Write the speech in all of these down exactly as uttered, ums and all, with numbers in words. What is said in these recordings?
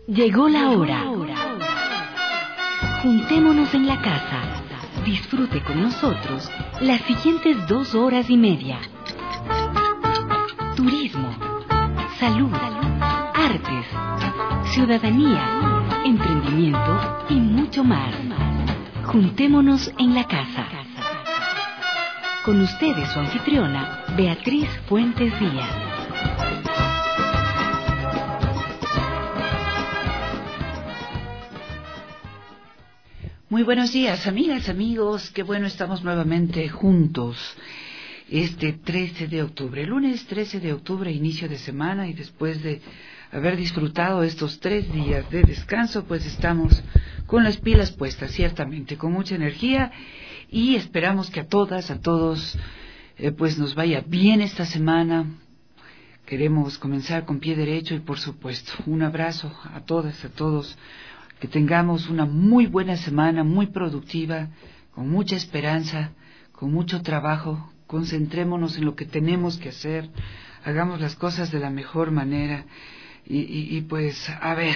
Llegó la hora. Juntémonos en la casa. Disfrute con nosotros las siguientes dos horas y media. Turismo, salud, artes, ciudadanía, emprendimiento y mucho más. Juntémonos en la casa. Con ustedes su anfitriona, Beatriz Fuentes Díaz. Muy buenos días, amigas, amigos. Qué bueno, estamos nuevamente juntos este trece de octubre. Lunes trece de octubre, inicio de semana, y después de haber disfrutado estos tres días de descanso, pues estamos con las pilas puestas, ciertamente, con mucha energía, y esperamos que a todas, a todos, eh, pues nos vaya bien esta semana. Queremos comenzar con pie derecho y, por supuesto, un abrazo a todas, a todos. Que tengamos una muy buena semana, muy productiva, con mucha esperanza, con mucho trabajo. Concentrémonos en lo que tenemos que hacer, hagamos las cosas de la mejor manera y, y, y pues a ver,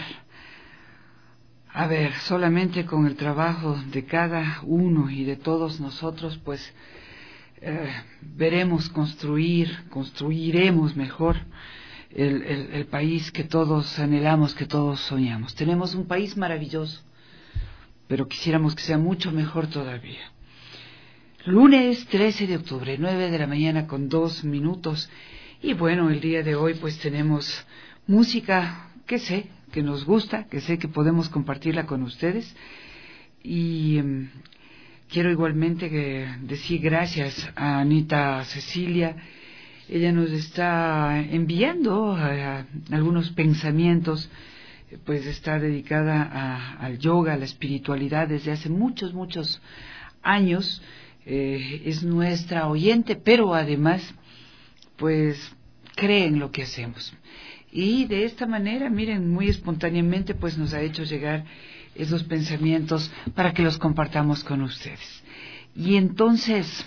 a ver, solamente con el trabajo de cada uno y de todos nosotros, pues eh, veremos construir, construiremos mejor El, el, el país que todos anhelamos, que todos soñamos. Tenemos un país maravilloso, pero quisiéramos que sea mucho mejor todavía. Lunes trece de octubre, nueve de la mañana con dos minutos. Y bueno, el día de hoy pues tenemos música que sé, que nos gusta, que sé que podemos compartirla con ustedes. Y um, quiero igualmente que decir gracias a Anita Cecilia. Ella nos está enviando a, a algunos pensamientos, pues está dedicada a, al yoga, a la espiritualidad desde hace muchos, muchos años. Eh, es nuestra oyente, pero además, pues, cree en lo que hacemos. Y de esta manera, miren, muy espontáneamente, pues nos ha hecho llegar esos pensamientos para que los compartamos con ustedes. Y entonces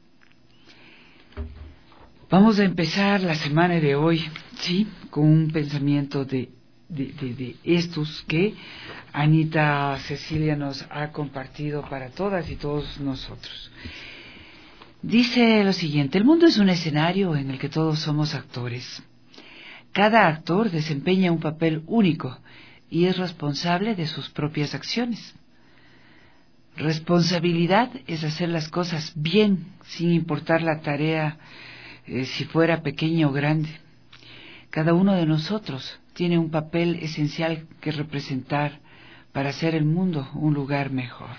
vamos a empezar la semana de hoy, sí, con un pensamiento de, de, de, de estos que Anita Cecilia nos ha compartido para todas y todos nosotros. Dice lo siguiente: el mundo es un escenario en el que todos somos actores. Cada actor desempeña un papel único y es responsable de sus propias acciones. Responsabilidad es hacer las cosas bien, sin importar la tarea, Eh, si fuera pequeño o grande. Cada uno de nosotros tiene un papel esencial que representar para hacer el mundo un lugar mejor.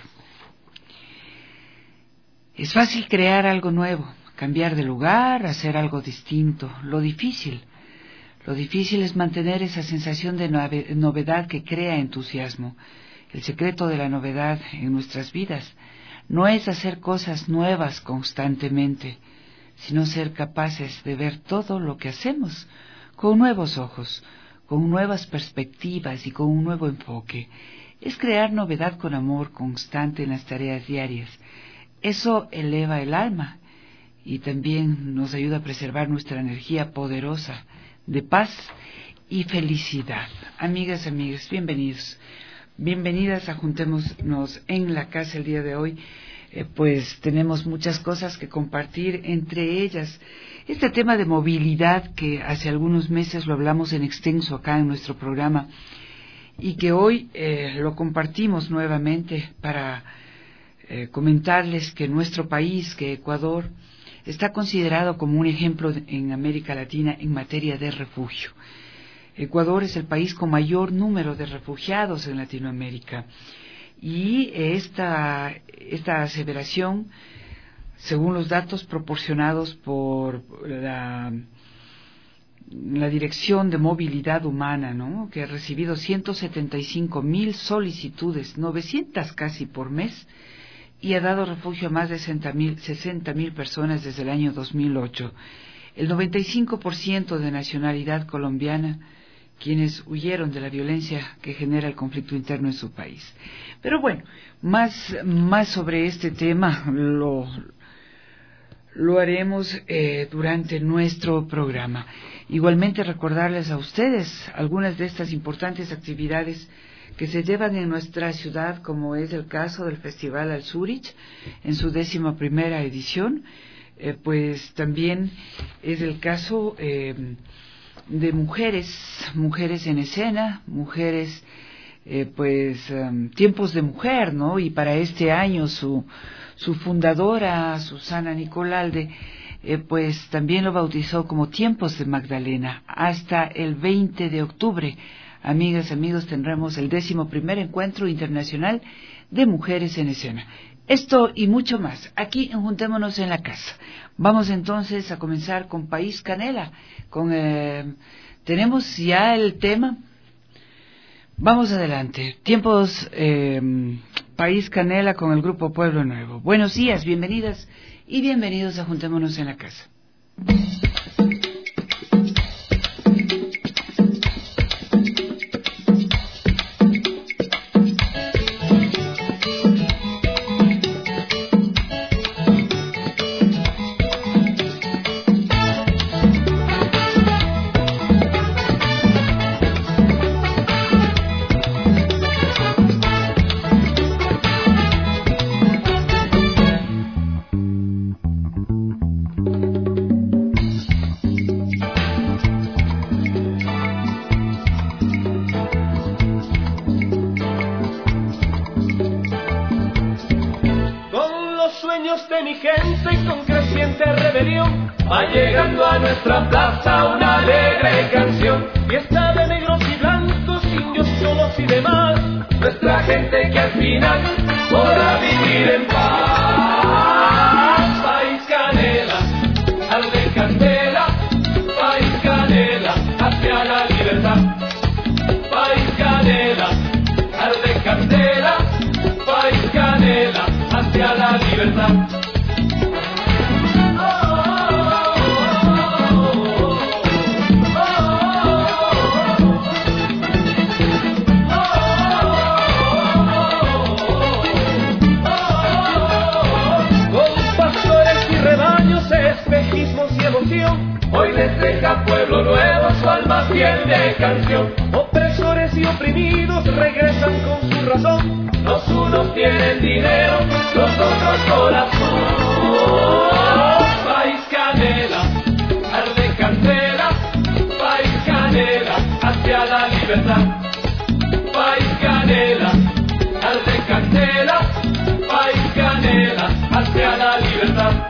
Es fácil crear algo nuevo, cambiar de lugar, hacer algo distinto. Lo difícil, lo difícil es mantener esa sensación de novedad que crea entusiasmo. El secreto de la novedad en nuestras vidas no es hacer cosas nuevas constantemente, sino ser capaces de ver todo lo que hacemos con nuevos ojos, con nuevas perspectivas y con un nuevo enfoque. Es crear novedad con amor constante en las tareas diarias. Eso eleva el alma y también nos ayuda a preservar nuestra energía poderosa de paz y felicidad. Amigas, amigos, bienvenidos. Bienvenidas a Juntémonos en la Casa el día de hoy. Eh, pues tenemos muchas cosas que compartir, entre ellas este tema de movilidad que hace algunos meses lo hablamos en extenso acá en nuestro programa y que hoy eh, lo compartimos nuevamente para eh, comentarles que nuestro país, que Ecuador, está considerado como un ejemplo en América Latina en materia de refugio. Ecuador es el país con mayor número de refugiados en Latinoamérica. Y esta, esta aseveración, según los datos proporcionados por la, la Dirección de Movilidad Humana, ¿no?, que ha recibido ciento setenta y cinco mil solicitudes, novecientas casi por mes, y ha dado refugio a más de sesenta mil personas desde el año dos mil ocho. El noventa y cinco por ciento de nacionalidad colombiana, quienes huyeron de la violencia que genera el conflicto interno en su país. Pero bueno, más, más sobre este tema lo, lo haremos eh, durante nuestro programa. Igualmente recordarles a ustedes algunas de estas importantes actividades que se llevan en nuestra ciudad, como es el caso del Festival Al Zurich en su décima primera edición, eh, pues también es el caso eh, de mujeres, mujeres en escena, mujeres, eh, pues um, tiempos de mujer, ¿no? Y para este año su su fundadora, Susana Nicolalde, eh, pues también lo bautizó como Tiempos de Magdalena. Hasta el veinte de octubre, amigas, amigos, tendremos el décimo primer encuentro internacional de mujeres en escena. Esto y mucho más, aquí en Juntémonos en la Casa. Vamos entonces a comenzar con País Canela. Con, eh, tenemos ya el tema. Vamos adelante. Tiempos, eh, País Canela con el grupo Pueblo Nuevo. Buenos días, bienvenidas y bienvenidos a Juntémonos en la Casa. Va llegando a nuestra plaza una alegre canción, fiesta de negros y blancos, indios, solos y demás, nuestra gente que al final podrá vivir en paz. País Canela, arde candela, País Canela, hacia la libertad. País Canela, arde candela, País Canela, hacia la libertad. Hoy les deja Pueblo Nuevo su alma fiel de canción. Opresores y oprimidos regresan con su razón. Los unos tienen dinero, los otros corazón. País Canela, arde candela, País Canela, hacia la libertad. País Canela, arde candela, País Canela, hacia la libertad.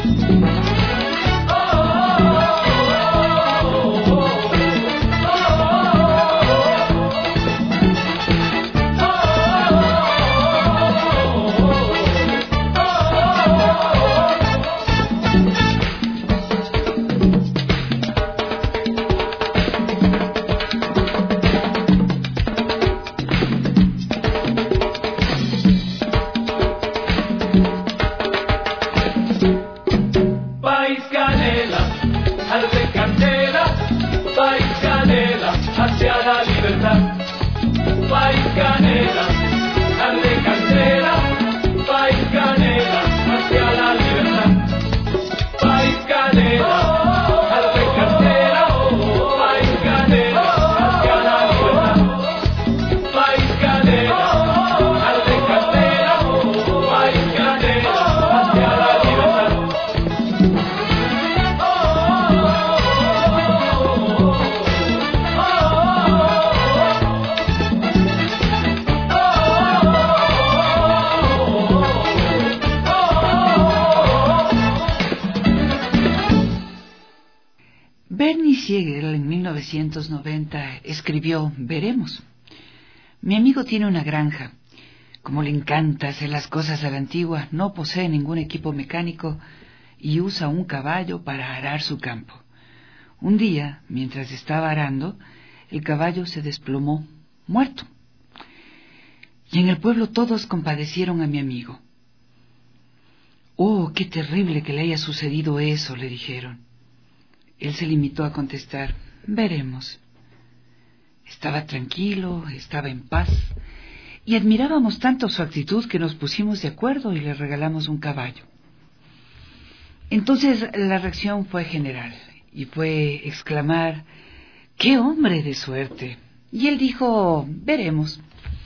En mil novecientos noventa escribió: Veremos. Mi amigo tiene una granja. Como le encanta hacer las cosas a la antigua, no posee ningún equipo mecánico y usa un caballo para arar su campo. Un día, mientras estaba arando, el caballo se desplomó, muerto. Y en el pueblo todos compadecieron a mi amigo. Oh, qué terrible que le haya sucedido eso, le dijeron. Él se limitó a contestar: veremos. Estaba tranquilo, estaba en paz, y admirábamos tanto su actitud que nos pusimos de acuerdo y le regalamos un caballo. Entonces la reacción fue general y fue exclamar: ¡qué hombre de suerte! Y él dijo: veremos.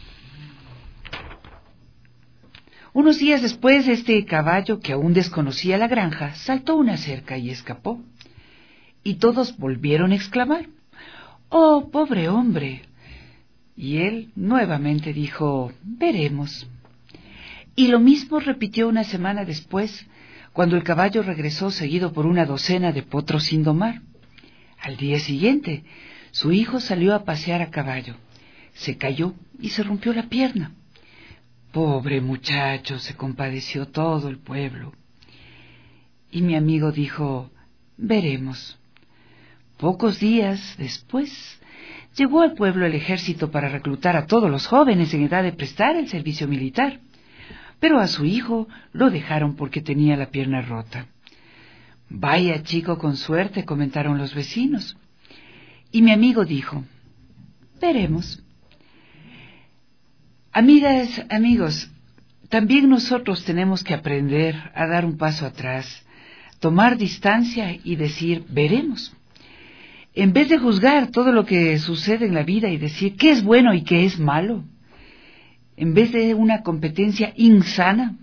Unos días después, este caballo, que aún desconocía la granja, saltó una cerca y escapó. Y todos volvieron a exclamar: ¡oh, pobre hombre! Y él nuevamente dijo: veremos. Y lo mismo repitió una semana después, cuando el caballo regresó seguido por una docena de potros sin domar. Al día siguiente, su hijo salió a pasear a caballo. Se cayó y se rompió la pierna. Pobre muchacho, se compadeció todo el pueblo. Y mi amigo dijo: veremos. Pocos días después, llegó al pueblo el ejército para reclutar a todos los jóvenes en edad de prestar el servicio militar. Pero a su hijo lo dejaron porque tenía la pierna rota. Vaya chico con suerte, comentaron los vecinos. Y mi amigo dijo: veremos. Amigas, amigos, también nosotros tenemos que aprender a dar un paso atrás, tomar distancia y decir: veremos. En vez de juzgar todo lo que sucede en la vida y decir qué es bueno y qué es malo, en vez de una competencia insana,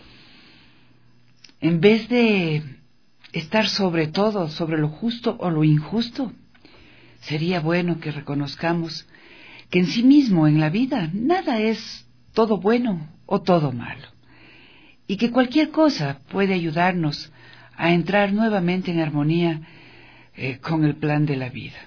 en vez de estar sobre todo, sobre lo justo o lo injusto, sería bueno que reconozcamos que en sí mismo, en la vida, nada es todo bueno o todo malo, y que cualquier cosa puede ayudarnos a entrar nuevamente en armonía eh, con el plan de la vida.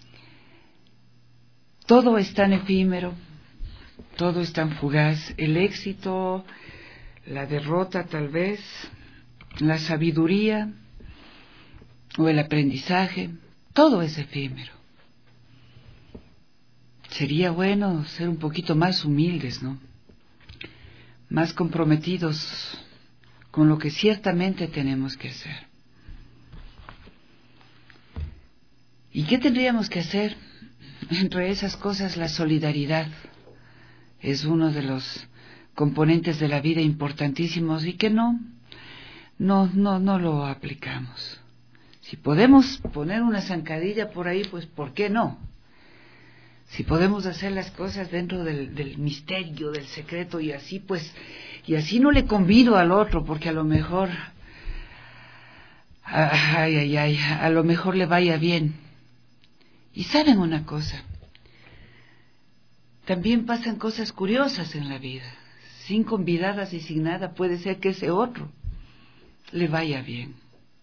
Todo es tan efímero, todo es tan fugaz, el éxito, la derrota tal vez, la sabiduría o el aprendizaje, todo es efímero. Sería bueno ser un poquito más humildes, ¿no? Más comprometidos con lo que ciertamente tenemos que hacer. ¿Y qué tendríamos que hacer? Entre esas cosas, la solidaridad es uno de los componentes de la vida importantísimos y que no, no, no, no lo aplicamos. Si podemos poner una zancadilla por ahí, pues ¿por qué no? Si podemos hacer las cosas dentro del, del misterio, del secreto, y así pues, y así no le convido al otro, porque a lo mejor, ay, ay, ay, a lo mejor le vaya bien. Y saben una cosa, también pasan cosas curiosas en la vida. Sin convidadas y sin nada, puede ser que ese otro le vaya bien.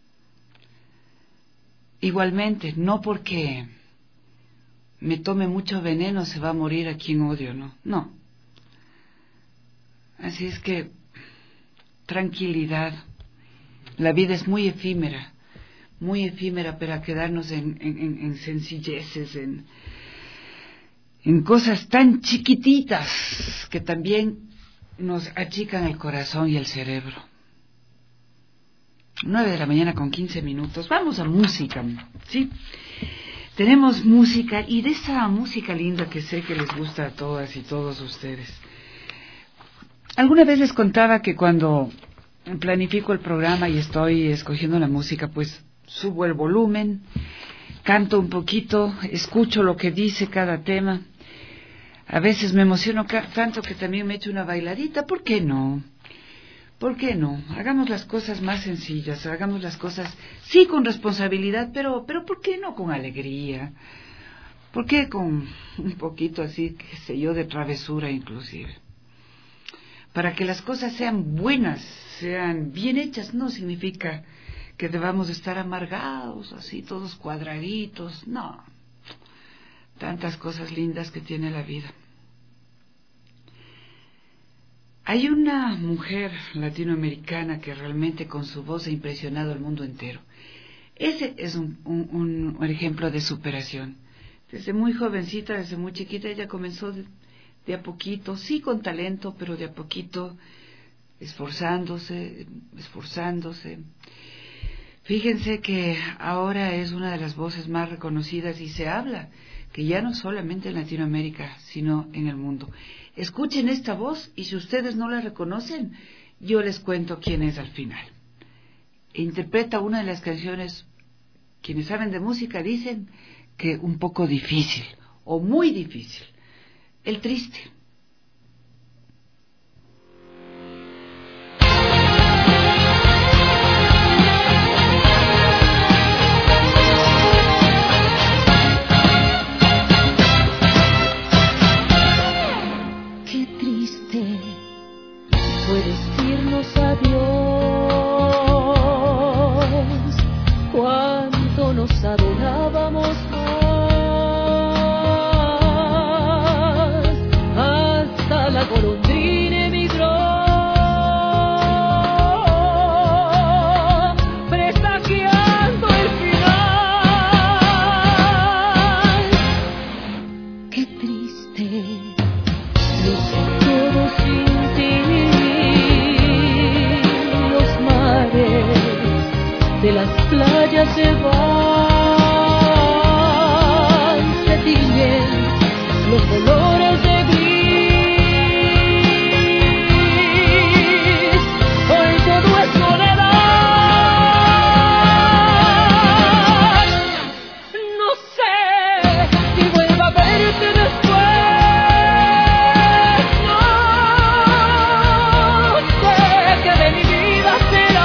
Igualmente, no porque me tome mucho veneno se va a morir a quien odio, ¿no? No. Así es que, tranquilidad. La vida es muy efímera, muy efímera, para quedarnos en, en, en sencilleces, en, en cosas tan chiquititas que también nos achican el corazón y el cerebro. Nueve de la mañana con quince minutos. Vamos a música, ¿sí? Tenemos música, y de esa música linda que sé que les gusta a todas y todos ustedes. Alguna vez les contaba que cuando planifico el programa y estoy escogiendo la música, pues subo el volumen, canto un poquito, escucho lo que dice cada tema. A veces me emociono tanto que también me echo una bailadita. ¿Por qué no? ¿Por qué no? Hagamos las cosas más sencillas, hagamos las cosas, sí, con responsabilidad, pero, pero ¿por qué no con alegría? ¿Por qué con un poquito así, qué sé yo, de travesura inclusive? Para que las cosas sean buenas, sean bien hechas, no significa que debamos estar amargados, así, todos cuadraditos, no. Tantas cosas lindas que tiene la vida. Hay una mujer latinoamericana que realmente con su voz ha impresionado al mundo entero. Ese es un, un, un ejemplo de superación. Desde muy jovencita, desde muy chiquita, ella comenzó de, de a poquito, sí con talento, pero de a poquito, esforzándose, esforzándose. Fíjense que ahora es una de las voces más reconocidas y se habla que ya no solamente en Latinoamérica, sino en el mundo. Escuchen esta voz y si ustedes no la reconocen, yo les cuento quién es al final. e interpreta una de las canciones, quienes saben de música dicen que un poco difícil, o muy difícil, El Triste. Fue decirnos adiós, cuánto nos adorábamos más, hasta la golondrina emigró, presagiando el final. Qué triste, lo hice todo sin ti. De las playas se van, se tiñen los colores de gris. Hoy todo es soledad. No sé si vuelva a verte después. No sé qué de mi vida será.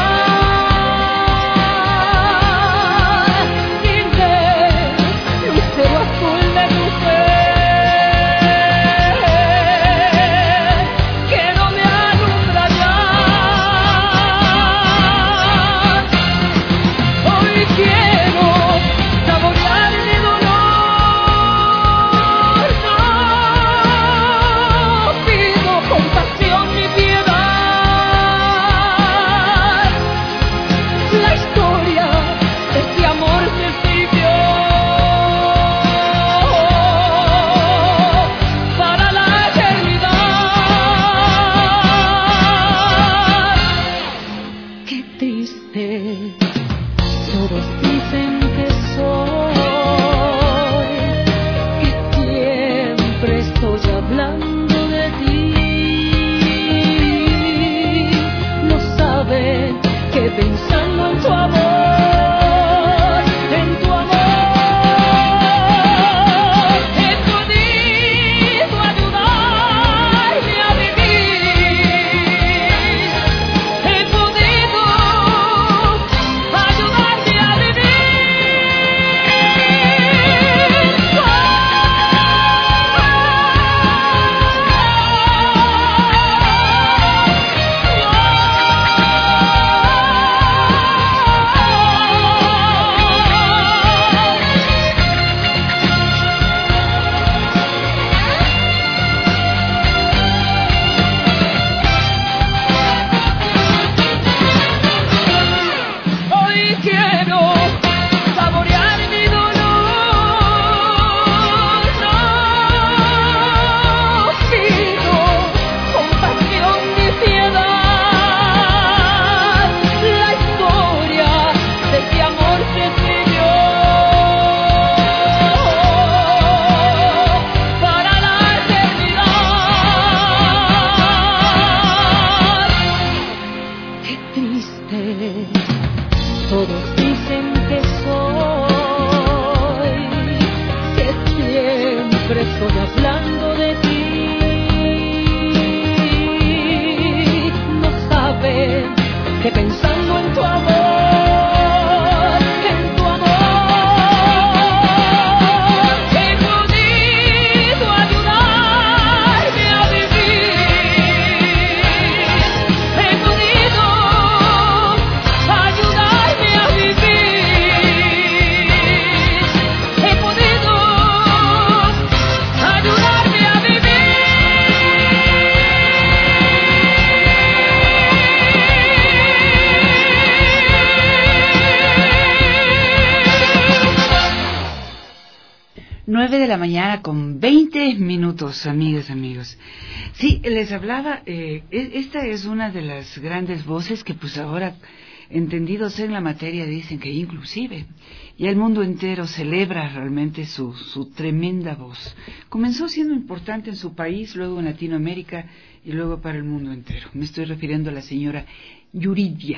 nueve de la mañana con veinte minutos, amigas, amigos. Sí, les hablaba, eh, esta es una de las grandes voces que pues ahora, entendidos en la materia, dicen que inclusive ya el mundo entero celebra realmente su, su tremenda voz. Comenzó siendo importante en su país, luego en Latinoamérica y luego para el mundo entero. Me estoy refiriendo a la señora Yuridia,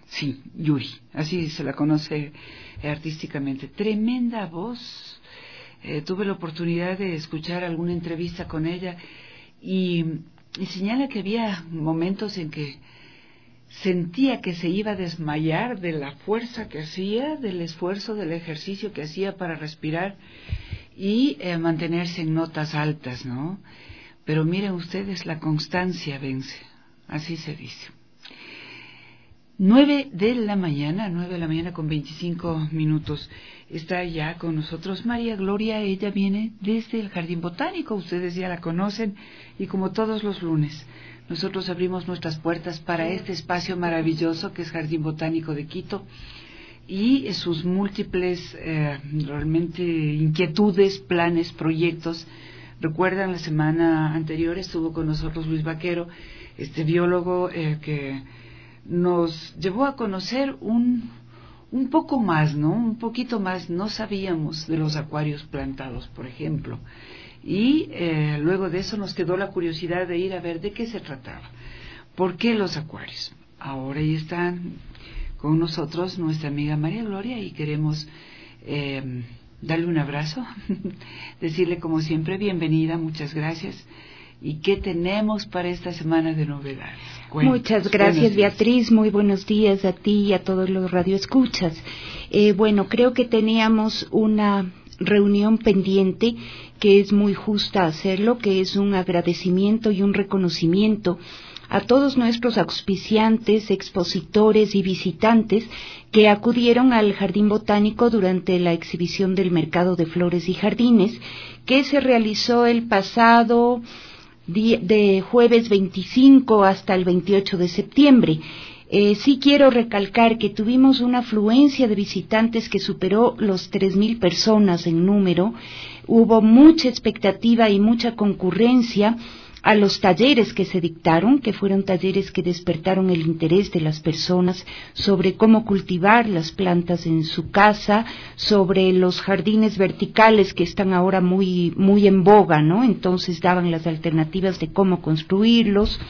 Sí, Yuri, así se la conoce artísticamente. Tremenda voz. Eh, tuve la oportunidad de escuchar alguna entrevista con ella y, y señala que había momentos en que sentía que se iba a desmayar de la fuerza que hacía, del esfuerzo, del ejercicio que hacía para respirar y eh, mantenerse en notas altas, ¿no? Pero miren ustedes, la constancia vence, así se dice. Nueve de la mañana, nueve de la mañana con veinticinco minutos. Está ya con nosotros María Gloria. Ella viene desde el Jardín Botánico, ustedes ya la conocen, y como todos los lunes, nosotros abrimos nuestras puertas para este espacio maravilloso que es Jardín Botánico de Quito y sus múltiples eh, realmente inquietudes, planes, proyectos. Recuerdan, la semana anterior estuvo con nosotros Luis Vaquero, este biólogo eh, que nos llevó a conocer un, un poco más, ¿no? Un poquito más. No sabíamos de los acuarios plantados, por ejemplo. Y eh, luego de eso nos quedó la curiosidad de ir a ver de qué se trataba. ¿Por qué los acuarios? Ahora ya están con nosotros nuestra amiga María Gloria y queremos eh, darle un abrazo, decirle como siempre bienvenida, muchas gracias. ¿Y qué tenemos para esta semana de novedades? Cuéntanos. Muchas gracias, Beatriz. Muy buenos días a ti y a todos los radioescuchas. Eh, bueno, creo que teníamos una reunión pendiente que es muy justa hacerlo, que es un agradecimiento y un reconocimiento a todos nuestros auspiciantes, expositores y visitantes que acudieron al Jardín Botánico durante la exhibición del Mercado de Flores y Jardines, que se realizó el pasado de jueves veinticinco hasta el veintiocho de septiembre. Eh, sí quiero recalcar que tuvimos una afluencia de visitantes que superó los tres mil personas en número. Hubo mucha expectativa y mucha concurrencia a los talleres que se dictaron, que fueron talleres que despertaron el interés de las personas sobre cómo cultivar las plantas en su casa, sobre los jardines verticales que están ahora muy, muy en boga, ¿no? Entonces daban las alternativas de cómo construirlos,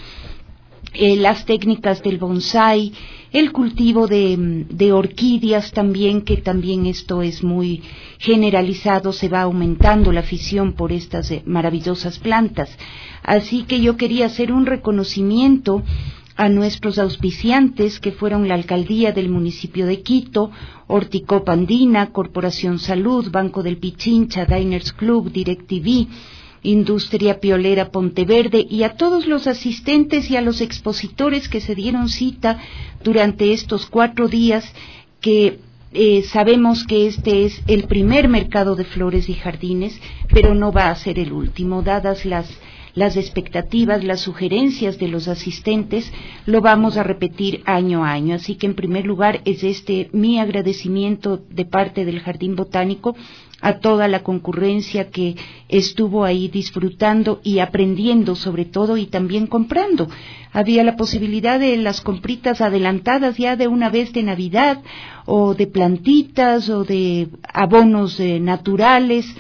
eh, las técnicas del bonsái, el cultivo de, de orquídeas también, que también esto es muy generalizado, se va aumentando la afición por estas eh, maravillosas plantas. Así que yo quería hacer un reconocimiento a nuestros auspiciantes, que fueron la Alcaldía del municipio de Quito, Horticopa Andina, Corporación Salud, Banco del Pichincha, Diners Club, DirecTV, Industria Piolera Ponteverde, y a todos los asistentes y a los expositores que se dieron cita durante estos cuatro días, que eh, sabemos que este es el primer mercado de flores y jardines, pero no va a ser el último, dadas las las expectativas, las sugerencias de los asistentes, lo vamos a repetir año a año. Así que en primer lugar es este mi agradecimiento de parte del Jardín Botánico a toda la concurrencia que estuvo ahí disfrutando y aprendiendo sobre todo, y también comprando. Había la posibilidad de las compritas adelantadas ya de una vez de Navidad, o de plantitas, o de abonos eh, naturales,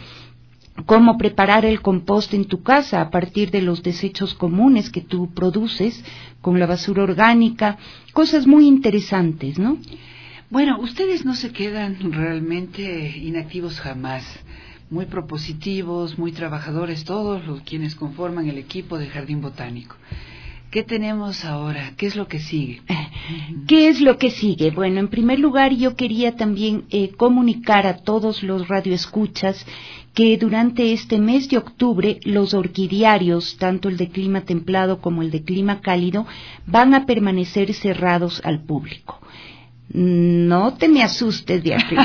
cómo preparar el compost en tu casa a partir de los desechos comunes que tú produces con la basura orgánica, cosas muy interesantes, ¿no? Bueno, ustedes no se quedan realmente inactivos jamás, muy propositivos, muy trabajadores, todos los quienes conforman el equipo de Jardín Botánico. ¿Qué tenemos ahora? ¿Qué es lo que sigue? ¿Qué es lo que sigue? Bueno, en primer lugar yo quería también eh, comunicar a todos los radioescuchas que durante este mes de octubre los orquidiarios, tanto el de clima templado como el de clima cálido, van a permanecer cerrados al público. No te me asustes, Beatriz.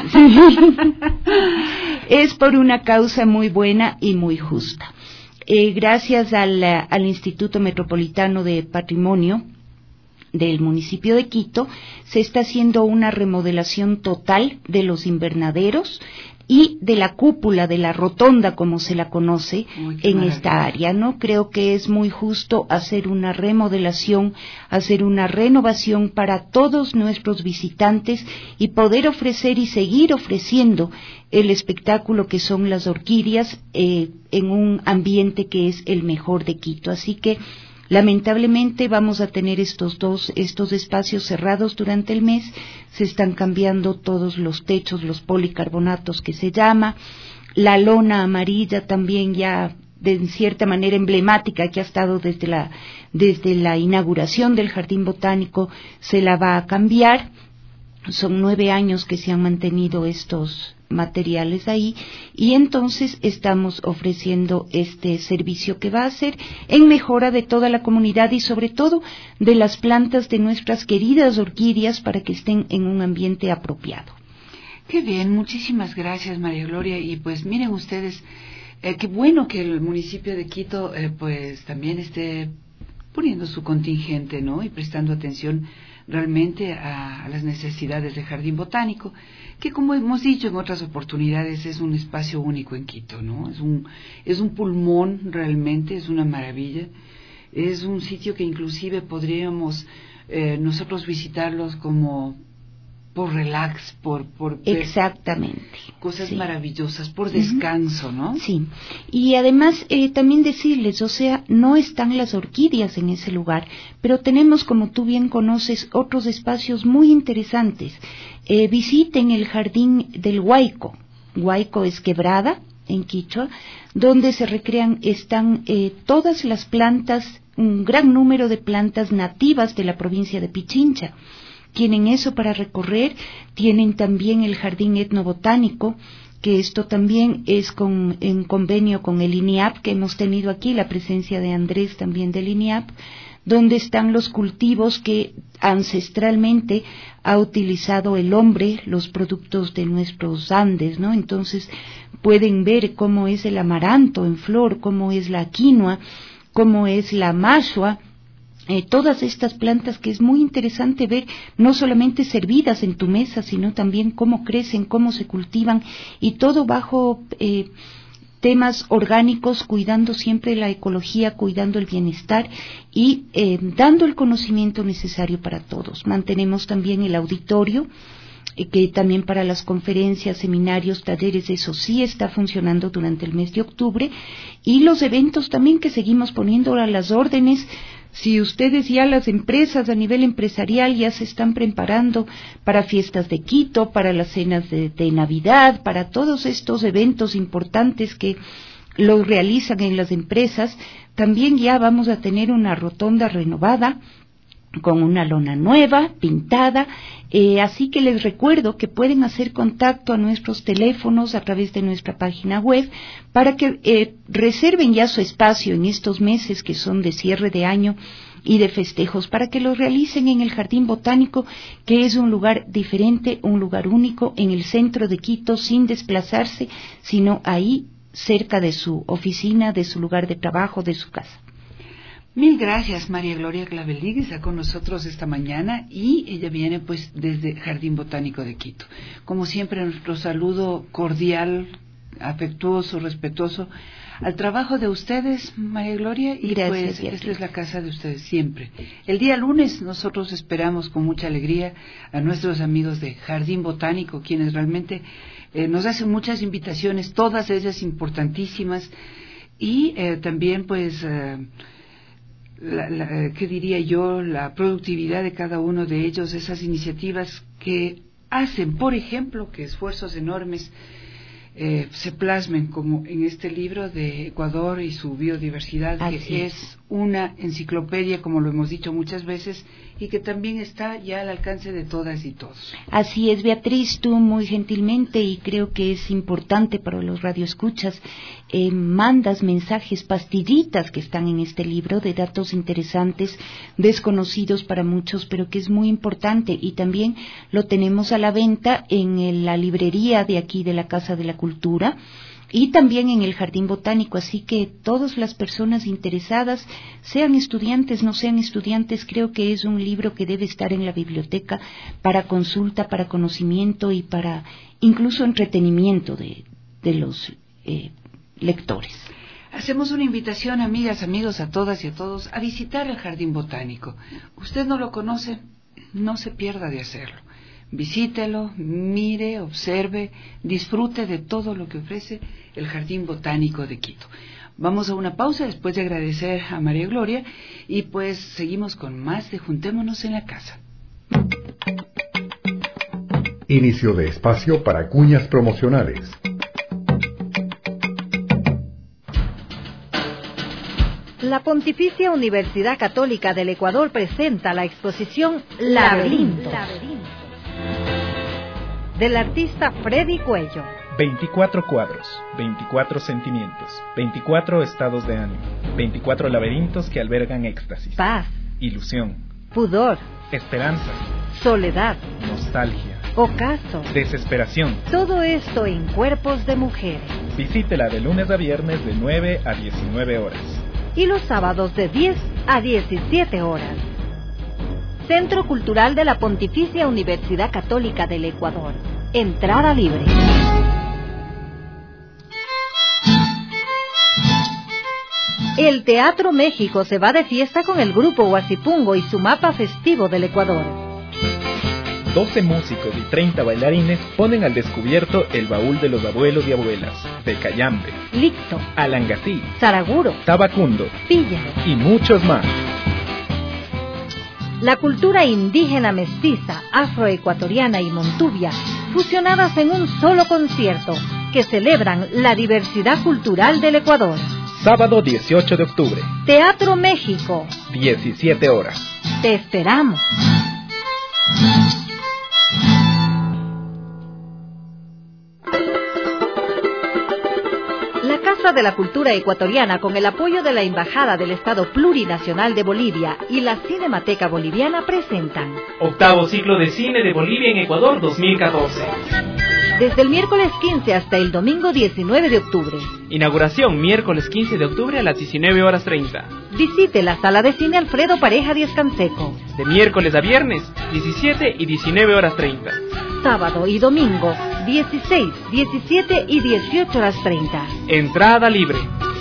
Es por una causa muy buena y muy justa. Eh, gracias al, al Instituto Metropolitano de Patrimonio del municipio de Quito, se está haciendo una remodelación total de los invernaderos y de la cúpula, de la rotonda, como se la conoce, en esta área, ¿no? Creo que es muy justo hacer una remodelación, hacer una renovación para todos nuestros visitantes y poder ofrecer y seguir ofreciendo el espectáculo que son las orquídeas eh, en un ambiente que es el mejor de Quito. Así que Lamentablemente vamos a tener estos dos, estos espacios cerrados durante el mes, se están cambiando todos los techos, los policarbonatos que se llama, la lona amarilla también ya de en cierta manera emblemática que ha estado desde la, desde la inauguración del Jardín Botánico, se la va a cambiar. Son nueve años que se han mantenido estos materiales ahí y entonces estamos ofreciendo este servicio que va a ser en mejora de toda la comunidad y sobre todo de las plantas de nuestras queridas orquídeas para que estén en un ambiente apropiado. Qué bien, muchísimas gracias María Gloria y pues miren ustedes, eh, qué bueno que el municipio de Quito eh, pues también esté poniendo su contingente, ¿no? Y prestando atención realmente a, a las necesidades del Jardín Botánico, que como hemos dicho en otras oportunidades es un espacio único en Quito, ¿no? Es un, es un pulmón realmente, es una maravilla, es un sitio que inclusive podríamos eh, nosotros visitarlos como por relax, por, por ver exactamente cosas sí. maravillosas, por descanso, ¿no? Sí, y además eh, también decirles, o sea, no están las orquídeas en ese lugar, pero tenemos, como tú bien conoces, otros espacios muy interesantes. Eh, visiten el jardín del Huayco, Huayco es quebrada en Quichua, donde se recrean, están eh, todas las plantas, un gran número de plantas nativas de la provincia de Pichincha. Tienen eso para recorrer, tienen también el jardín etnobotánico, que esto también es con, en convenio con el I N I A P, que hemos tenido aquí la presencia de Andrés también del I N I A P, donde están los cultivos que ancestralmente ha utilizado el hombre, los productos de nuestros Andes, ¿no? Entonces pueden ver cómo es el amaranto en flor, cómo es la quinoa, cómo es la mashua, Eh, todas estas plantas que es muy interesante ver, no solamente servidas en tu mesa, sino también cómo crecen, cómo se cultivan, y todo bajo eh, temas orgánicos, cuidando siempre la ecología, cuidando el bienestar y eh, dando el conocimiento necesario para todos. Mantenemos también el auditorio, eh, que también para las conferencias, seminarios, talleres, eso sí está funcionando durante el mes de octubre, y los eventos también que seguimos poniendo a las órdenes. Si ustedes ya, las empresas a nivel empresarial, ya se están preparando para fiestas de Quito, para las cenas de, de Navidad, para todos estos eventos importantes que los realizan en las empresas, también ya vamos a tener una rotonda renovada, con una lona nueva, pintada, eh, así que les recuerdo que pueden hacer contacto a nuestros teléfonos a través de nuestra página web para que eh, reserven ya su espacio en estos meses que son de cierre de año y de festejos, para que los realicen en el Jardín Botánico, que es un lugar diferente, un lugar único en el centro de Quito, sin desplazarse, sino ahí cerca de su oficina, de su lugar de trabajo, de su casa. Mil gracias, María Gloria Clavelí, que está con nosotros esta mañana y ella viene pues desde Jardín Botánico de Quito. Como siempre, nuestro saludo cordial, afectuoso, respetuoso al trabajo de ustedes, María Gloria, y gracias, pues Beatriz. Esta es la casa de ustedes siempre. El día lunes nosotros esperamos con mucha alegría a nuestros amigos de Jardín Botánico, quienes realmente eh, nos hacen muchas invitaciones, todas ellas importantísimas, y eh, también pues... Eh, La, la, ¿qué diría yo? La productividad de cada uno de ellos, esas iniciativas que hacen, por ejemplo, que esfuerzos enormes eh, se plasmen, como en este libro de Ecuador y su biodiversidad, Así que es. es una enciclopedia, como lo hemos dicho muchas veces, y que también está ya al alcance de todas y todos. Así es, Beatriz, tú muy gentilmente, y creo que es importante para los radioescuchas, eh, mandas mensajes, pastillitas que están en este libro de datos interesantes, desconocidos para muchos, pero que es muy importante, y también lo tenemos a la venta en el, la librería de aquí de la Casa de la Cultura, y también en el Jardín Botánico, así que todas las personas interesadas, sean estudiantes, no sean estudiantes, creo que es un libro que debe estar en la biblioteca para consulta, para conocimiento y para incluso entretenimiento de, de los eh, lectores. Hacemos una invitación, amigas, amigos, a todas y a todos, a visitar el Jardín Botánico. Usted no lo conoce, no se pierda de hacerlo. Visítelo, mire, observe, disfrute de todo lo que ofrece el Jardín Botánico de Quito. Vamos a una pausa después de agradecer a María Gloria y pues seguimos con más de Juntémonos en la Casa. Inicio de espacio para cuñas promocionales. La Pontificia Universidad Católica del Ecuador presenta la exposición Laberinto, Laberinto del artista Freddy Cuello. veinticuatro cuadros, veinticuatro sentimientos, veinticuatro estados de ánimo, veinticuatro laberintos que albergan éxtasis, paz, ilusión, pudor, esperanza, soledad, nostalgia, ocaso, desesperación. Todo esto en cuerpos de mujeres. Visítela de lunes a viernes de nueve a diecinueve horas. Y los sábados de diez a diecisiete horas. Centro Cultural de la Pontificia Universidad Católica del Ecuador. Entrada libre. El Teatro México se va de fiesta con el grupo Huasipungo y su mapa festivo del Ecuador. doce músicos y treinta bailarines ponen al descubierto el baúl de los abuelos y abuelas, de Cayambe, Licto, Alangatí, Saraguro, Tabacundo, Píllaro y muchos más. La cultura indígena mestiza, afroecuatoriana y montubia, fusionadas en un solo concierto, que celebran la diversidad cultural del Ecuador. Sábado dieciocho de octubre. Teatro México. diecisiete horas. Te esperamos. La Casa de la Cultura Ecuatoriana, con el apoyo de la Embajada del Estado Plurinacional de Bolivia y la Cinemateca Boliviana, presentan Octavo Ciclo de Cine de Bolivia en Ecuador dos mil catorce. Desde el miércoles quince hasta el domingo diecinueve de octubre. Inauguración miércoles quince de octubre a las diecinueve horas treinta. Visite la Sala de Cine Alfredo Pareja Díaz Canseco. De miércoles a viernes, diecisiete y diecinueve horas treinta. Sábado y domingo, dieciséis, diecisiete y dieciocho horas treinta. Entrada libre.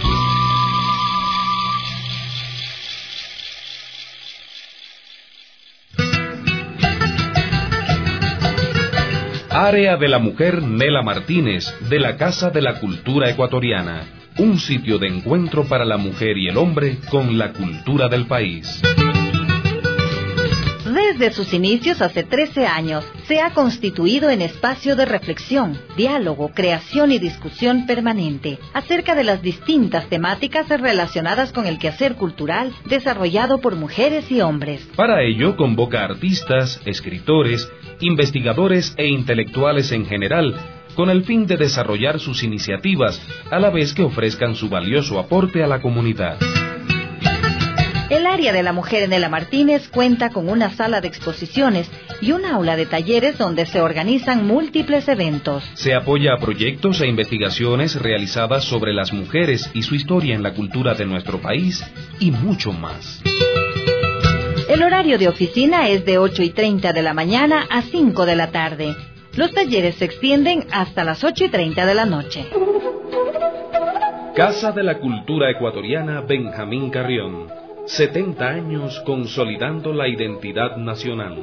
Área de la Mujer Nela Martínez, de la Casa de la Cultura Ecuatoriana. Un sitio de encuentro para la mujer y el hombre con la cultura del país. Desde sus inicios hace trece años, se ha constituido en espacio de reflexión, diálogo, creación y discusión permanente acerca de las distintas temáticas relacionadas con el quehacer cultural desarrollado por mujeres y hombres. Para ello convoca artistas, escritores, investigadores e intelectuales en general, con el fin de desarrollar sus iniciativas, a la vez que ofrezcan su valioso aporte a la comunidad. El área de la mujer Nela Martínez cuenta con una sala de exposiciones y un aula de talleres donde se organizan múltiples eventos. Se apoya a proyectos e investigaciones realizadas sobre las mujeres y su historia en la cultura de nuestro país y mucho más. El horario de oficina es de ocho y treinta de la mañana a cinco de la tarde. Los talleres se extienden hasta las ocho y treinta de la noche. Casa de la Cultura Ecuatoriana Benjamín Carrión. setenta años consolidando la identidad nacional.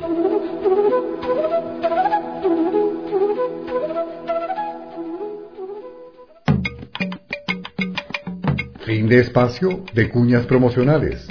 Fin de espacio de cuñas promocionales.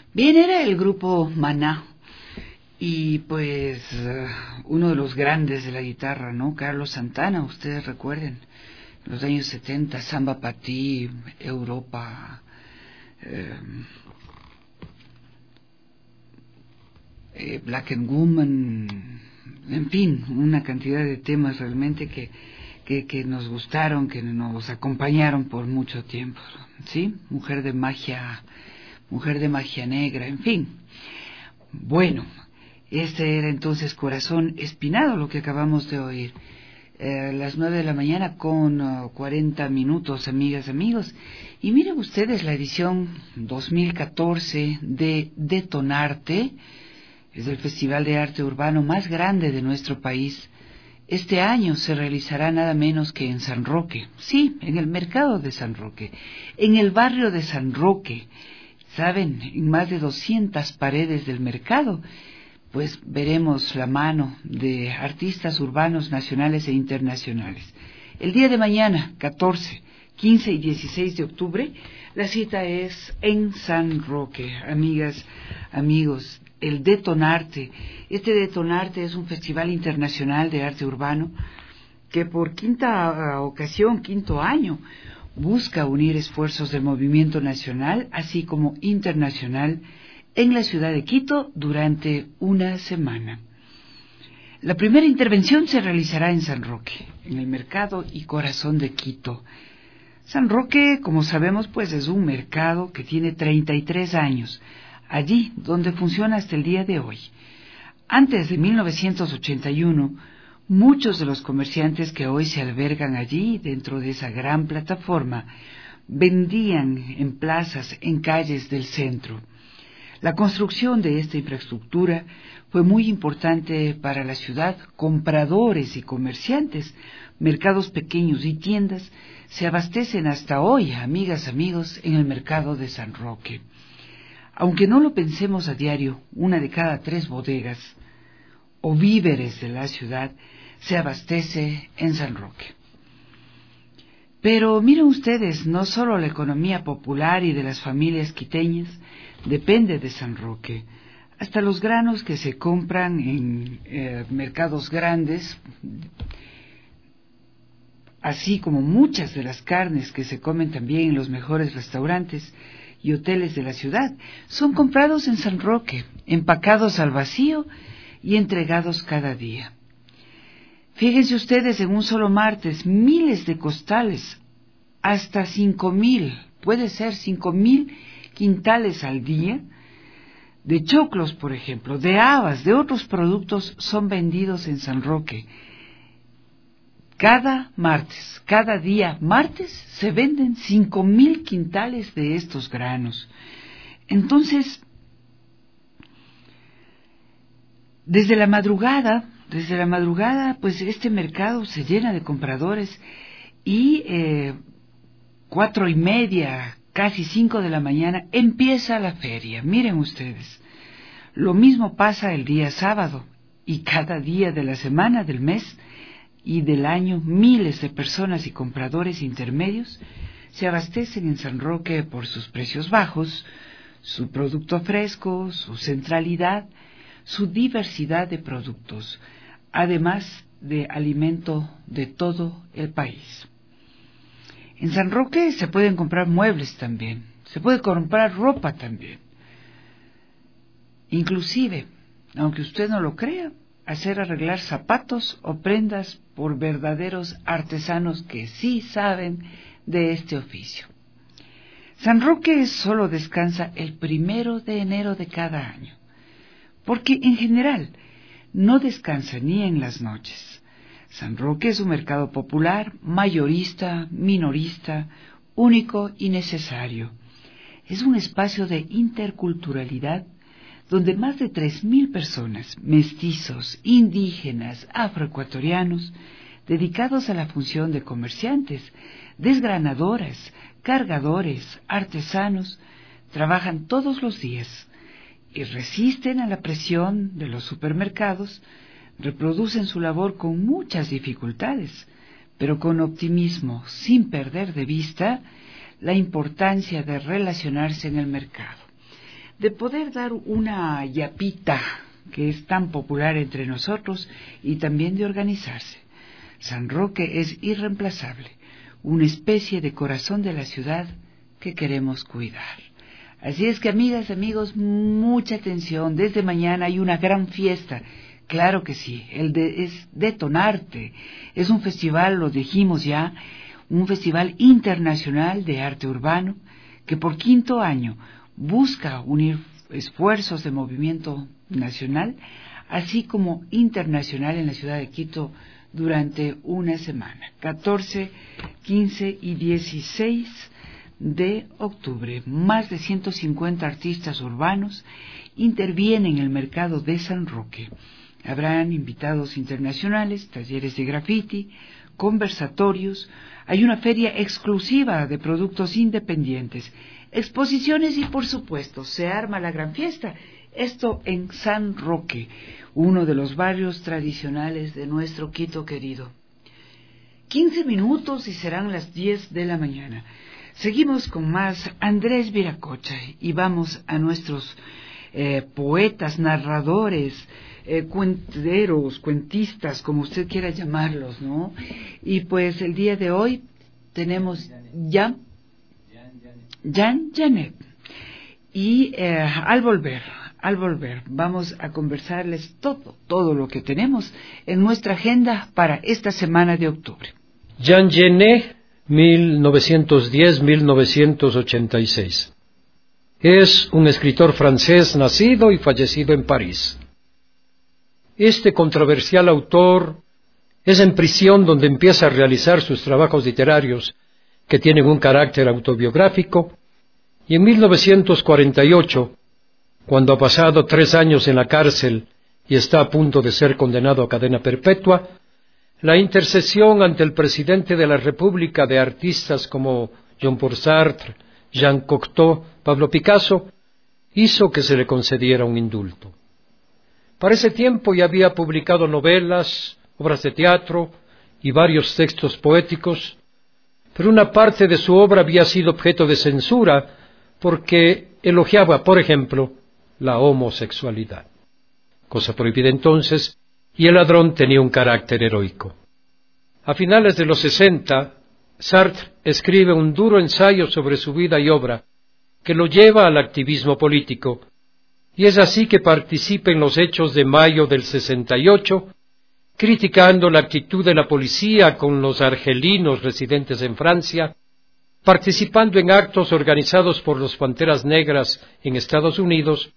Bien, era el grupo Maná. Y pues uh, uno de los grandes de la guitarra, ¿no? Carlos Santana, ustedes recuerden, en los años setenta, Samba Pa' Ti, Europa, eh, eh, Black and Woman, en fin, una cantidad de temas realmente que, que, que nos gustaron, que nos acompañaron por mucho tiempo, ¿sí? Mujer de magia, Mujer de Magia Negra, en fin. Bueno, este era entonces Corazón Espinado, lo que acabamos de oír. Eh, las nueve de la mañana con uh, cuarenta minutos, amigas, amigos. Y miren ustedes la edición dos mil catorce de Detonarte, es el festival de arte urbano más grande de nuestro país. Este año se realizará nada menos que en San Roque, sí, en el mercado de San Roque, en el barrio de San Roque, saben, en más de doscientas paredes del mercado. Pues veremos la mano de artistas urbanos nacionales e internacionales. El día de mañana, catorce, quince y dieciséis de octubre, la cita es en San Roque. Amigas, amigos, el Detonarte. Este Detonarte es un festival internacional de arte urbano que por quinta ocasión, quinto año, busca unir esfuerzos del movimiento nacional así como internacional en la ciudad de Quito durante una semana. La primera intervención se realizará en San Roque, en el mercado y corazón de Quito. San Roque, como sabemos, pues es un mercado que tiene treinta y tres años, allí donde funciona hasta el día de hoy. Antes de mil novecientos ochenta y uno, muchos de los comerciantes que hoy se albergan allí, dentro de esa gran plataforma, vendían en plazas, en calles del centro. La construcción de esta infraestructura fue muy importante para la ciudad. Compradores y comerciantes, mercados pequeños y tiendas se abastecen hasta hoy, amigas, amigos, en el mercado de San Roque. Aunque no lo pensemos a diario, una de cada tres bodegas o víveres de la ciudad se abastece en San Roque. Pero miren ustedes, no solo la economía popular y de las familias quiteñas depende de San Roque. Hasta los granos que se compran en eh, mercados grandes, así como muchas de las carnes que se comen también en los mejores restaurantes y hoteles de la ciudad, son comprados en San Roque, empacados al vacío y entregados cada día. Fíjense ustedes, en un solo martes, miles de costales, hasta cinco mil, puede ser cinco mil quintales al día, de choclos, por ejemplo, de habas, de otros productos, son vendidos en San Roque. Cada martes, cada día martes, se venden cinco mil quintales de estos granos. Entonces, desde la madrugada, desde la madrugada, pues este mercado se llena de compradores y eh, cuatro y media, casi cinco de la mañana, empieza la feria. Miren ustedes, lo mismo pasa el día sábado y cada día de la semana, del mes y del año, miles de personas y compradores intermedios se abastecen en San Roque por sus precios bajos, su producto fresco, su centralidad, su diversidad de productos, además de alimento de todo el país. En San Roque se pueden comprar muebles también, se puede comprar ropa también. Inclusive, aunque usted no lo crea, hacer arreglar zapatos o prendas por verdaderos artesanos que sí saben de este oficio. San Roque solo descansa el primero de enero de cada año, porque en general no descansa ni en las noches. San Roque es un mercado popular, mayorista, minorista, único y necesario. Es un espacio de interculturalidad donde más de tres mil personas, mestizos, indígenas, afroecuatorianos, dedicados a la función de comerciantes, desgranadoras, cargadores, artesanos, trabajan todos los días y resisten a la presión de los supermercados, reproducen su labor con muchas dificultades, pero con optimismo, sin perder de vista la importancia de relacionarse en el mercado. de poder dar una yapita que es tan popular entre nosotros y también de organizarse. San Roque es irreemplazable, una especie de corazón de la ciudad que queremos cuidar. Así es que, amigas, amigos, mucha atención. Desde mañana hay una gran fiesta. Claro que sí, el de, es Detonarte. Es un festival, lo dijimos ya, un festival internacional de arte urbano que por quinto año busca unir esfuerzos de movimiento nacional, así como internacional en la ciudad de Quito durante una semana, catorce, quince y dieciséis de octubre. Más de ciento cincuenta artistas urbanos intervienen en el mercado de San Roque. Habrán invitados internacionales, talleres de graffiti, conversatorios, hay una feria exclusiva de productos independientes, exposiciones y, por supuesto, se arma la gran fiesta. Esto en San Roque, uno de los barrios tradicionales de nuestro Quito querido. quince minutos y serán las diez de la mañana. Seguimos con más Andrés Viracocha y vamos a nuestros eh, poetas, narradores, eh, cuenteros, cuentistas, como usted quiera llamarlos, ¿no? Y pues el día de hoy tenemos ya Jan Janet. Y eh, al volver, al volver, vamos a conversarles todo, todo lo que tenemos en nuestra agenda para esta semana de octubre. Jean Genet, mil novecientos diez a mil novecientos ochenta y seis. Es un escritor francés nacido y fallecido en París. Este controversial autor es en prisión donde empieza a realizar sus trabajos literarios, que tienen un carácter autobiográfico, y en mil novecientos cuarenta y ocho, cuando ha pasado tres años en la cárcel y está a punto de ser condenado a cadena perpetua, la intercesión ante el presidente de la República de artistas como Jean-Paul Sartre, Jean Cocteau, Pablo Picasso, hizo que se le concediera un indulto. Para ese tiempo ya había publicado novelas, obras de teatro y varios textos poéticos, pero una parte de su obra había sido objeto de censura porque elogiaba, por ejemplo, la homosexualidad, cosa prohibida entonces, y El ladrón tenía un carácter heroico. A finales de los sesenta, Sartre escribe un duro ensayo sobre su vida y obra que lo lleva al activismo político, y es así que participa en los hechos de mayo del sesenta y ocho, criticando la actitud de la policía con los argelinos residentes en Francia, participando en actos organizados por los Panteras Negras en Estados Unidos,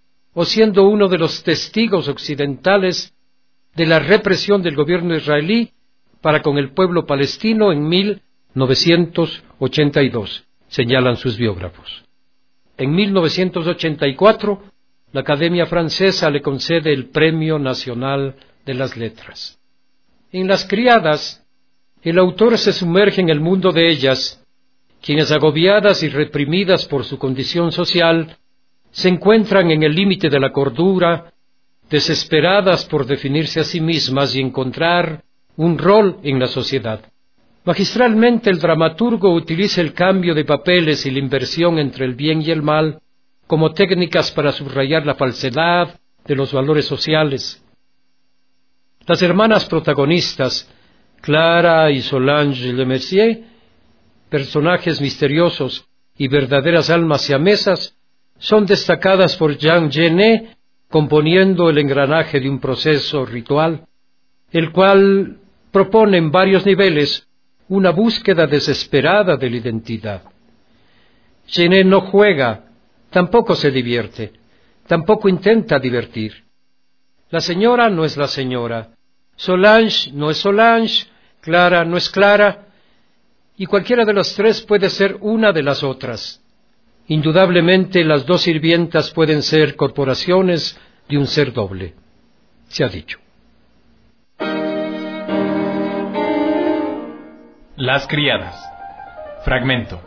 o siendo uno de los testigos occidentales de la represión del gobierno israelí para con el pueblo palestino en mil novecientos ochenta y dos, señalan sus biógrafos. En mil novecientos ochenta y cuatro, la Academia Francesa le concede el Premio Nacional de las Letras. En Las Criadas, el autor se sumerge en el mundo de ellas, quienes, agobiadas y reprimidas por su condición social, se encuentran en el límite de la cordura, desesperadas por definirse a sí mismas y encontrar un rol en la sociedad. Magistralmente, el dramaturgo utiliza el cambio de papeles y la inversión entre el bien y el mal como técnicas para subrayar la falsedad de los valores sociales. Las hermanas protagonistas, Clara y Solange Lemercier, personajes misteriosos y verdaderas almas siamesas, son destacadas por Jean Genet, componiendo el engranaje de un proceso ritual, el cual propone en varios niveles una búsqueda desesperada de la identidad. Genet no juega, tampoco se divierte, tampoco intenta divertir. La señora no es la señora, Solange no es Solange, Clara no es Clara, y cualquiera de las tres puede ser una de las otras. Indudablemente las dos sirvientas pueden ser corporaciones de un ser doble, se ha dicho. Las criadas. Fragmento.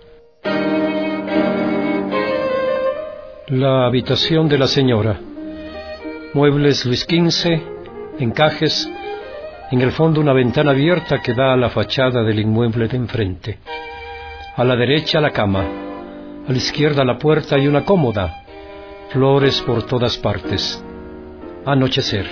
La habitación de la señora. Muebles Luis quince, encajes, en el fondo una ventana abierta que da a la fachada del inmueble de enfrente. A la derecha la cama, a la izquierda la puerta y una cómoda, Flores por todas partes. Anochecer.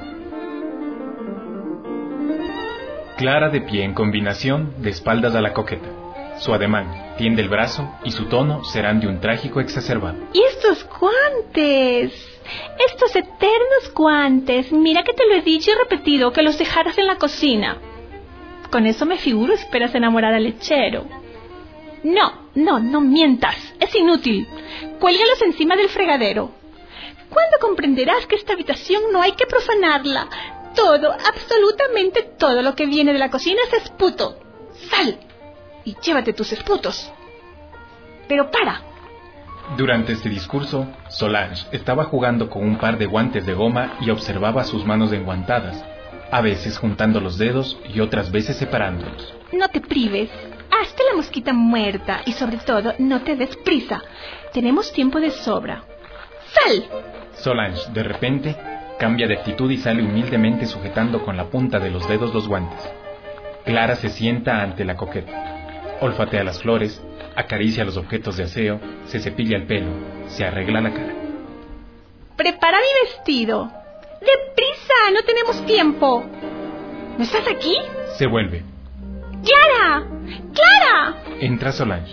Clara de pie en combinación, de espaldas a la coqueta. Su ademán, tiende el brazo y su tono serán de un trágico exacerbado. ¿Y estos guantes? Estos eternos guantes. Mira que te lo he dicho y repetido, que los dejaras en la cocina. Con eso me figuro esperas enamorar al lechero. No, no, no mientas. Es inútil. Cuélgalos encima del fregadero. ¿Cuándo comprenderás que esta habitación no hay que profanarla? Todo, absolutamente todo lo que viene de la cocina es esputo. Sal y llévate tus esputos. Pero para. Durante este discurso, Solange estaba jugando con un par de guantes de goma y observaba sus manos enguantadas, a veces juntando los dedos y otras veces separándolos. No te prives. Hazte la mosquita muerta y sobre todo no te des prisa. Tenemos tiempo de sobra. ¡Sal! Solange, de repente, cambia de actitud y sale humildemente sujetando con la punta de los dedos los guantes. Clara se sienta ante la coqueta. Olfatea las flores, acaricia los objetos de aseo, se cepilla el pelo, se arregla la cara. Prepara mi vestido. ¡Deprisa! ¡No tenemos tiempo! ¿No estás aquí? Se vuelve. ¡Clara! ¡Clara! Entra Solange.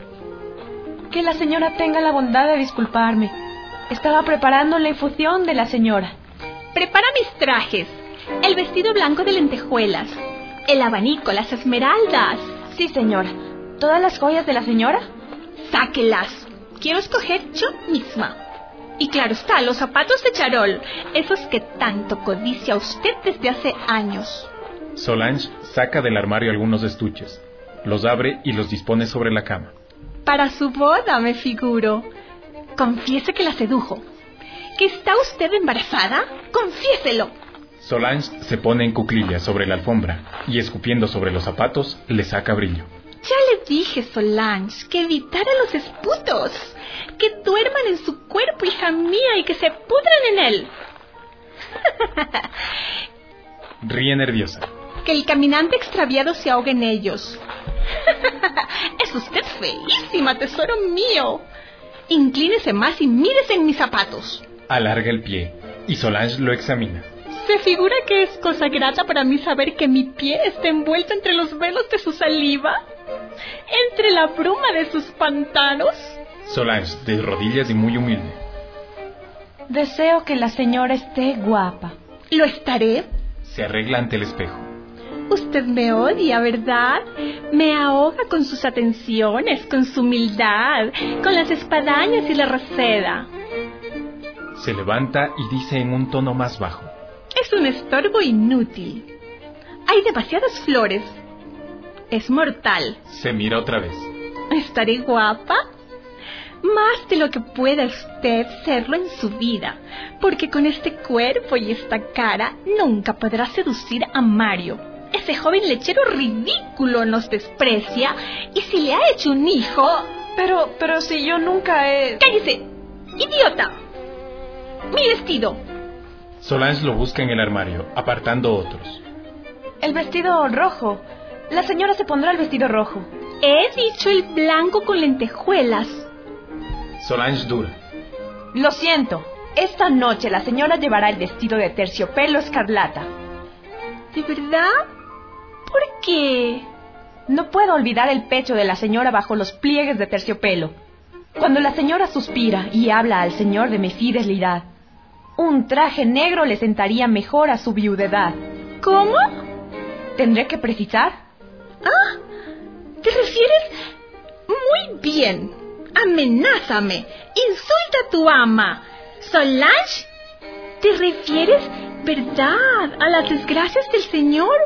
Que la señora tenga la bondad de disculparme. Estaba preparando la infusión de la señora. Prepara mis trajes. El vestido blanco de lentejuelas. El abanico, las esmeraldas. Sí, señora. ¿Todas las joyas de la señora? Sáquelas. Quiero escoger yo misma. Y claro está, los zapatos de charol. Esos que tanto codicia usted desde hace años. Solange saca del armario algunos estuches. Los abre y los dispone sobre la cama. Para su boda, me figuro. Confiese que la sedujo. ¿Que está usted embarazada? Confiéselo. Solange se pone en cuclillas sobre la alfombra y escupiendo sobre los zapatos le saca brillo. Ya le dije, Solange, que evitara los esputos, que duerman en su cuerpo, hija mía, y que se pudran en él. Ríe nerviosa. Que el caminante extraviado se ahogue en ellos. Es usted feísima, tesoro mío. Inclínese más y mírese en mis zapatos. Alarga el pie y Solange lo examina. ¿Se figura que es cosa grata para mí saber que mi pie está envuelto entre los velos de su saliva? ¿Entre la bruma de sus pantanos? Solange, de rodillas y muy humilde. Deseo que la señora esté guapa. ¿Lo estaré? Se arregla ante el espejo. Usted me odia, ¿verdad? Me ahoga con sus atenciones, con su humildad, con las espadañas y la reseda. Se levanta y dice en un tono más bajo. Es un estorbo inútil. Hay demasiadas flores. Es mortal. Se mira otra vez. ¿Estaré guapa? Más de lo que pueda usted serlo en su vida, porque con este cuerpo y esta cara nunca podrá seducir a Mario. Ese joven lechero ridículo nos desprecia y si le ha hecho un hijo... Pero, pero si yo nunca he... ¡Cállese! ¡Idiota! ¡Mi vestido! Solange lo busca en el armario, apartando otros. El vestido rojo. La señora se pondrá el vestido rojo. He dicho el blanco con lentejuelas. Solange dura. Lo siento. Esta noche la señora llevará el vestido de terciopelo escarlata. ¿De verdad? ¿Por qué? No puedo olvidar el pecho de la señora bajo los pliegues de terciopelo. Cuando la señora suspira y habla al señor de mi fidelidad, un traje negro le sentaría mejor a su viudedad. ¿Cómo? ¿Tendré que precisar? Ah, ¿te refieres? Muy bien. Amenázame. Insulta a tu ama. Solange, ¿te refieres, verdad, a las desgracias del señor?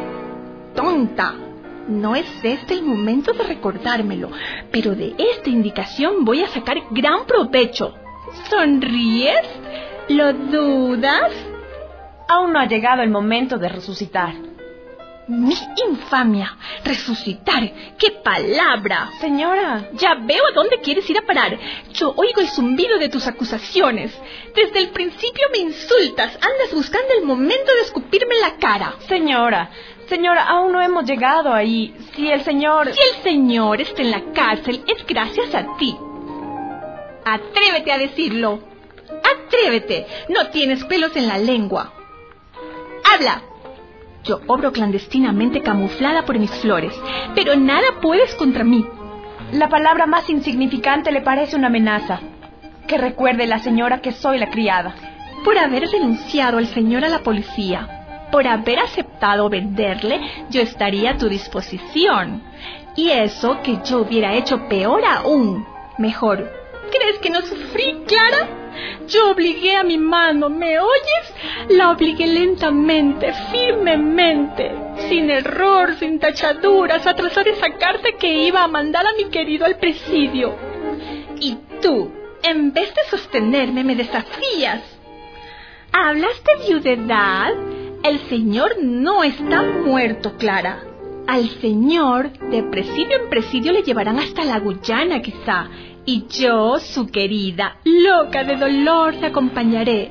Tonta. No es este el momento de recordármelo, pero de esta indicación voy a sacar gran provecho. ¿Sonríes? ¿Lo dudas? Aún no ha llegado el momento de resucitar. ¡Mi infamia! ¡Resucitar! ¡Qué palabra! Señora, ya veo a dónde quieres ir a parar. Yo oigo el zumbido de tus acusaciones. Desde el principio me insultas. Andas buscando el momento de escupirme en la cara. Señora, señora, aún no hemos llegado ahí. Si el señor... Si el señor está en la cárcel, es gracias a ti. Atrévete a decirlo. Atrévete. No tienes pelos en la lengua. Habla. Yo obro clandestinamente camuflada por mis flores, pero nada puedes contra mí. La palabra más insignificante le parece una amenaza. Que recuerde la señora que soy la criada. Por haber denunciado al señor a la policía, por haber aceptado venderle, yo estaría a tu disposición. Y eso que yo hubiera hecho peor aún. Mejor. ¿Crees que no sufrí, Clara? Yo obligué a mi mano, ¿me oyes? La obligué lentamente, firmemente, sin error, sin tachaduras, a trazar esa carta que iba a mandar a mi querido al presidio. Y tú, en vez de sostenerme, me desafías. ¿Hablas de viudedad? El señor no está muerto, Clara. Al señor, de presidio en presidio, le llevarán hasta la Guyana, quizá. Y yo, su querida, loca de dolor, te acompañaré.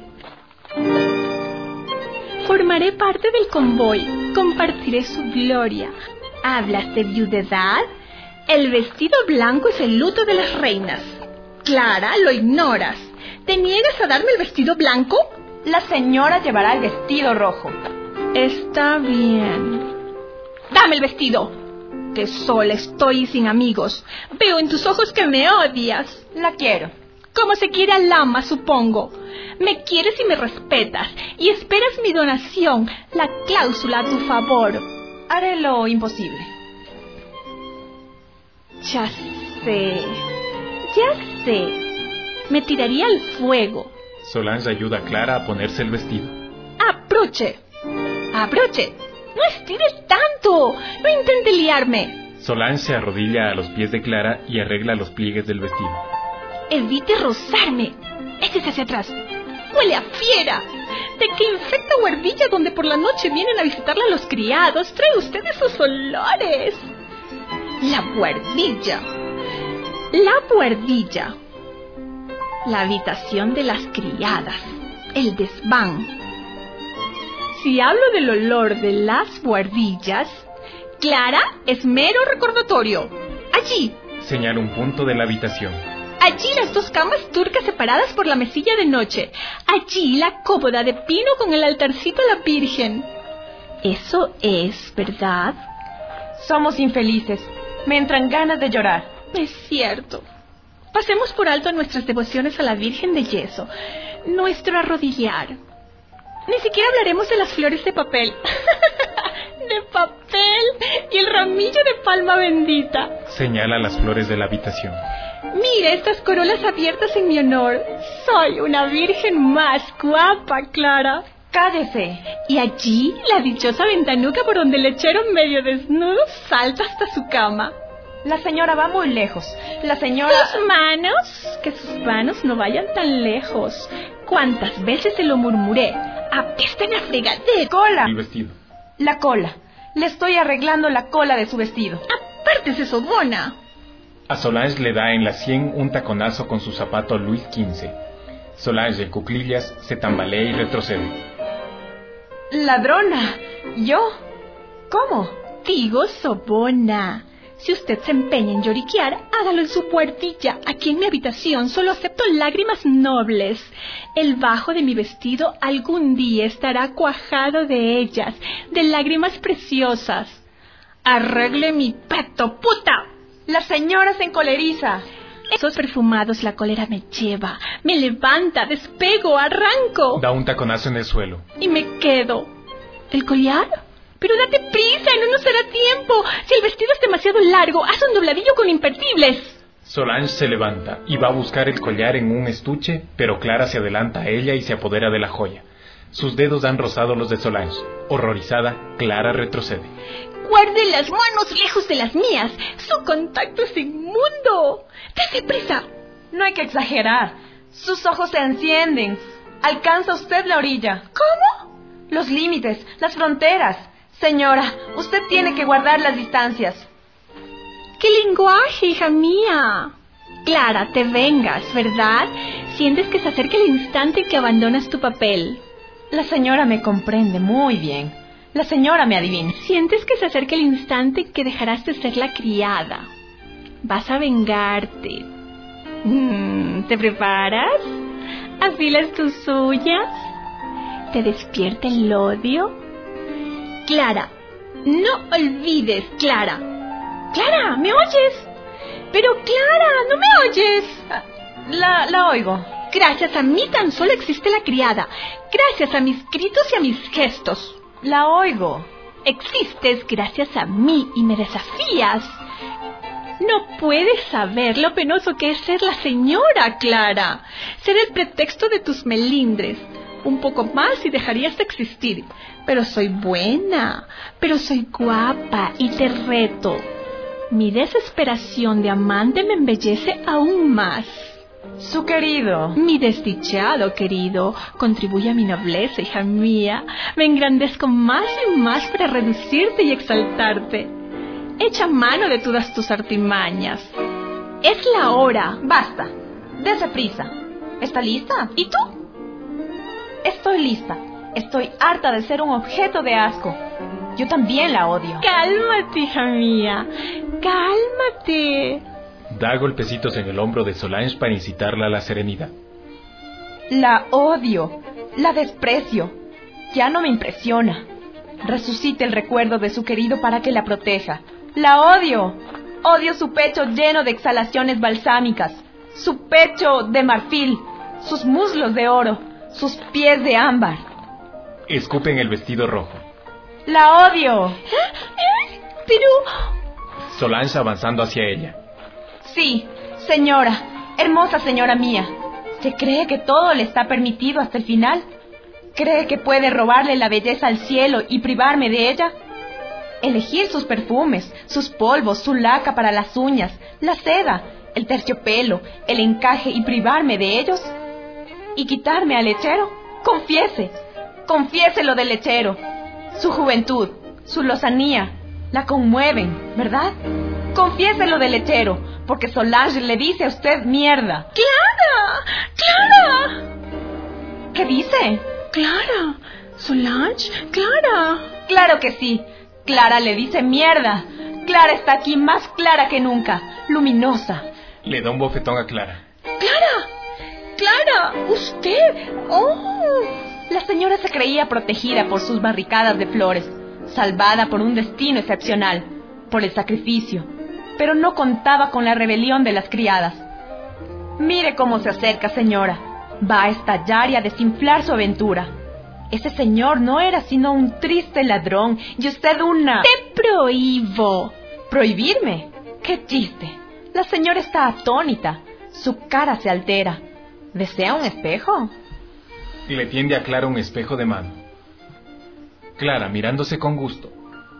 Formaré parte del convoy, compartiré su gloria. ¿Hablas de viudedad? El vestido blanco es el luto de las reinas. Clara, lo ignoras. ¿Te niegas a darme el vestido blanco? La señora llevará el vestido rojo. Está bien. Dame el vestido. Que sola estoy y sin amigos. Veo en tus ojos que me odias. La quiero. Como se quiere al ama, supongo. Me quieres y me respetas. Y esperas mi donación, la cláusula a tu favor. Haré lo imposible. Ya sé. Ya sé. Me tiraría al fuego. Solange ayuda a Clara a ponerse el vestido. ¡Abroche! ¡Abroche! ¡No estires tanto! ¡No intente liarme! Solange se arrodilla a los pies de Clara y arregla los pliegues del vestido. Evite rozarme. Échese hacia atrás. ¡Huele a fiera! ¿De qué infecta huerdilla donde por la noche vienen a visitarla los criados? Trae usted esos olores. La huerdilla. La huerdilla. La habitación de las criadas. El desván. Si hablo del olor de las buhardillas, Clara, es mero recordatorio. Allí. Señala un punto de la habitación. Allí las dos camas turcas separadas por la mesilla de noche. Allí la cómoda de pino con el altarcito a la Virgen. Eso es, ¿verdad? Somos infelices. Me entran ganas de llorar. Es cierto. Pasemos por alto nuestras devociones a la Virgen de Yeso. Nuestro arrodillar. Ni siquiera hablaremos de las flores de papel. De papel y el ramillo de palma bendita. Señala las flores de la habitación. Mira estas corolas abiertas en mi honor. Soy una virgen más guapa, Clara. Cállese. Y allí la dichosa ventanuca por donde el lechero medio desnudo salta hasta su cama. La señora va muy lejos. La señora... Sus manos, que sus manos no vayan tan lejos. ¿Cuántas veces se lo murmuré? Apesten a fregadera. Cola. El vestido. La cola. Le estoy arreglando la cola de su vestido. Apártese, sobona. A Solange le da en la sien un taconazo con su zapato Luis quince. Solange, en cuclillas, se tambalea y retrocede. ¡Ladrona! ¿Yo? ¿Cómo? Digo, sobona. Si usted se empeña en lloriquear, hágalo en su puertilla. Aquí en mi habitación solo acepto lágrimas nobles. El bajo de mi vestido algún día estará cuajado de ellas, de lágrimas preciosas. Arregle mi peto, puta. La señora se encoleriza. Esos perfumados la cólera me lleva, me levanta, despego, arranco. Da un taconazo en el suelo. Y me quedo. ¿El collar? Pero date prisa, no nos hará tiempo. Si el vestido es demasiado largo, haz un dobladillo con imperdibles. Solange se levanta y va a buscar el collar en un estuche, pero Clara se adelanta a ella y se apodera de la joya. Sus dedos han rozado los de Solange. Horrorizada, Clara retrocede. Guarde las manos lejos de las mías. Su contacto es inmundo. Date prisa. No hay que exagerar. Sus ojos se encienden. Alcanza usted la orilla. ¿Cómo? Los límites, las fronteras. Señora, usted tiene que guardar las distancias. ¡Qué lenguaje, hija mía! Clara, te vengas, ¿verdad? Sientes que se acerca el instante en que abandonas tu papel. La señora me comprende muy bien. La señora me adivina. Sientes que se acerca el instante en que dejarás de ser la criada. Vas a vengarte. Mm, ¿Te preparas? ¿Afilas tus uñas? ¿Te despierta el odio? Clara, no olvides, Clara. Clara, ¿me oyes? Pero Clara, ¿no me oyes? La, la oigo. Gracias a mí tan solo existe la criada. Gracias a mis gritos y a mis gestos. La oigo. Existes gracias a mí y me desafías. No puedes saber lo penoso que es ser la señora, Clara. Ser el pretexto de tus melindres. Un poco más y dejarías de existir. Pero soy buena, pero soy guapa y te reto. Mi desesperación de amante me embellece aún más. Su querido. Mi desdichado querido contribuye a mi nobleza, hija mía. Me engrandezco más y más para reducirte y exaltarte. Echa mano de todas tus artimañas. Es la hora. Basta. Dese prisa. ¿Está lista? ¿Y tú? Estoy lista. Estoy harta de ser un objeto de asco. Yo también la odio. Cálmate, hija mía. Cálmate. Da golpecitos en el hombro de Solange para incitarla a la serenidad. La odio. La desprecio. Ya no me impresiona. Resucite el recuerdo de su querido para que la proteja. La odio. Odio su pecho lleno de exhalaciones balsámicas. Su pecho de marfil. Sus muslos de oro. Sus pies de ámbar. Escupe en el vestido rojo. La odio. ¿Eh? Pero... Solange avanzando hacia ella. Sí, señora, hermosa señora mía. ¿Se cree que todo le está permitido hasta el final? ¿Cree que puede robarle la belleza al cielo y privarme de ella? Elegir sus perfumes, sus polvos, su laca para las uñas, la seda, el terciopelo, el encaje y privarme de ellos. ¿Y quitarme al lechero? Confiese, confiese lo del lechero. Su juventud, su lozanía, la conmueven, ¿verdad? Confiese lo del lechero, porque Solange le dice a usted mierda. ¡Clara! ¡Clara! ¿Qué dice? Clara, Solange, Clara. Claro que sí. Clara le dice mierda. Clara está aquí más clara que nunca, luminosa. Le da un bofetón a Clara. ¡Clara! ¡Clara! ¡Usted! ¡Oh! La señora se creía protegida por sus barricadas de flores, salvada por un destino excepcional, por el sacrificio, pero no contaba con la rebelión de las criadas. Mire cómo se acerca, señora. Va a estallar y a desinflar su aventura. Ese señor no era sino un triste ladrón y usted una... ¡Te prohíbo! ¿Prohibirme? ¡Qué chiste! La señora está atónita. Su cara se altera. ¿Desea un espejo? Le tiende a Clara un espejo de mano. Clara, mirándose con gusto.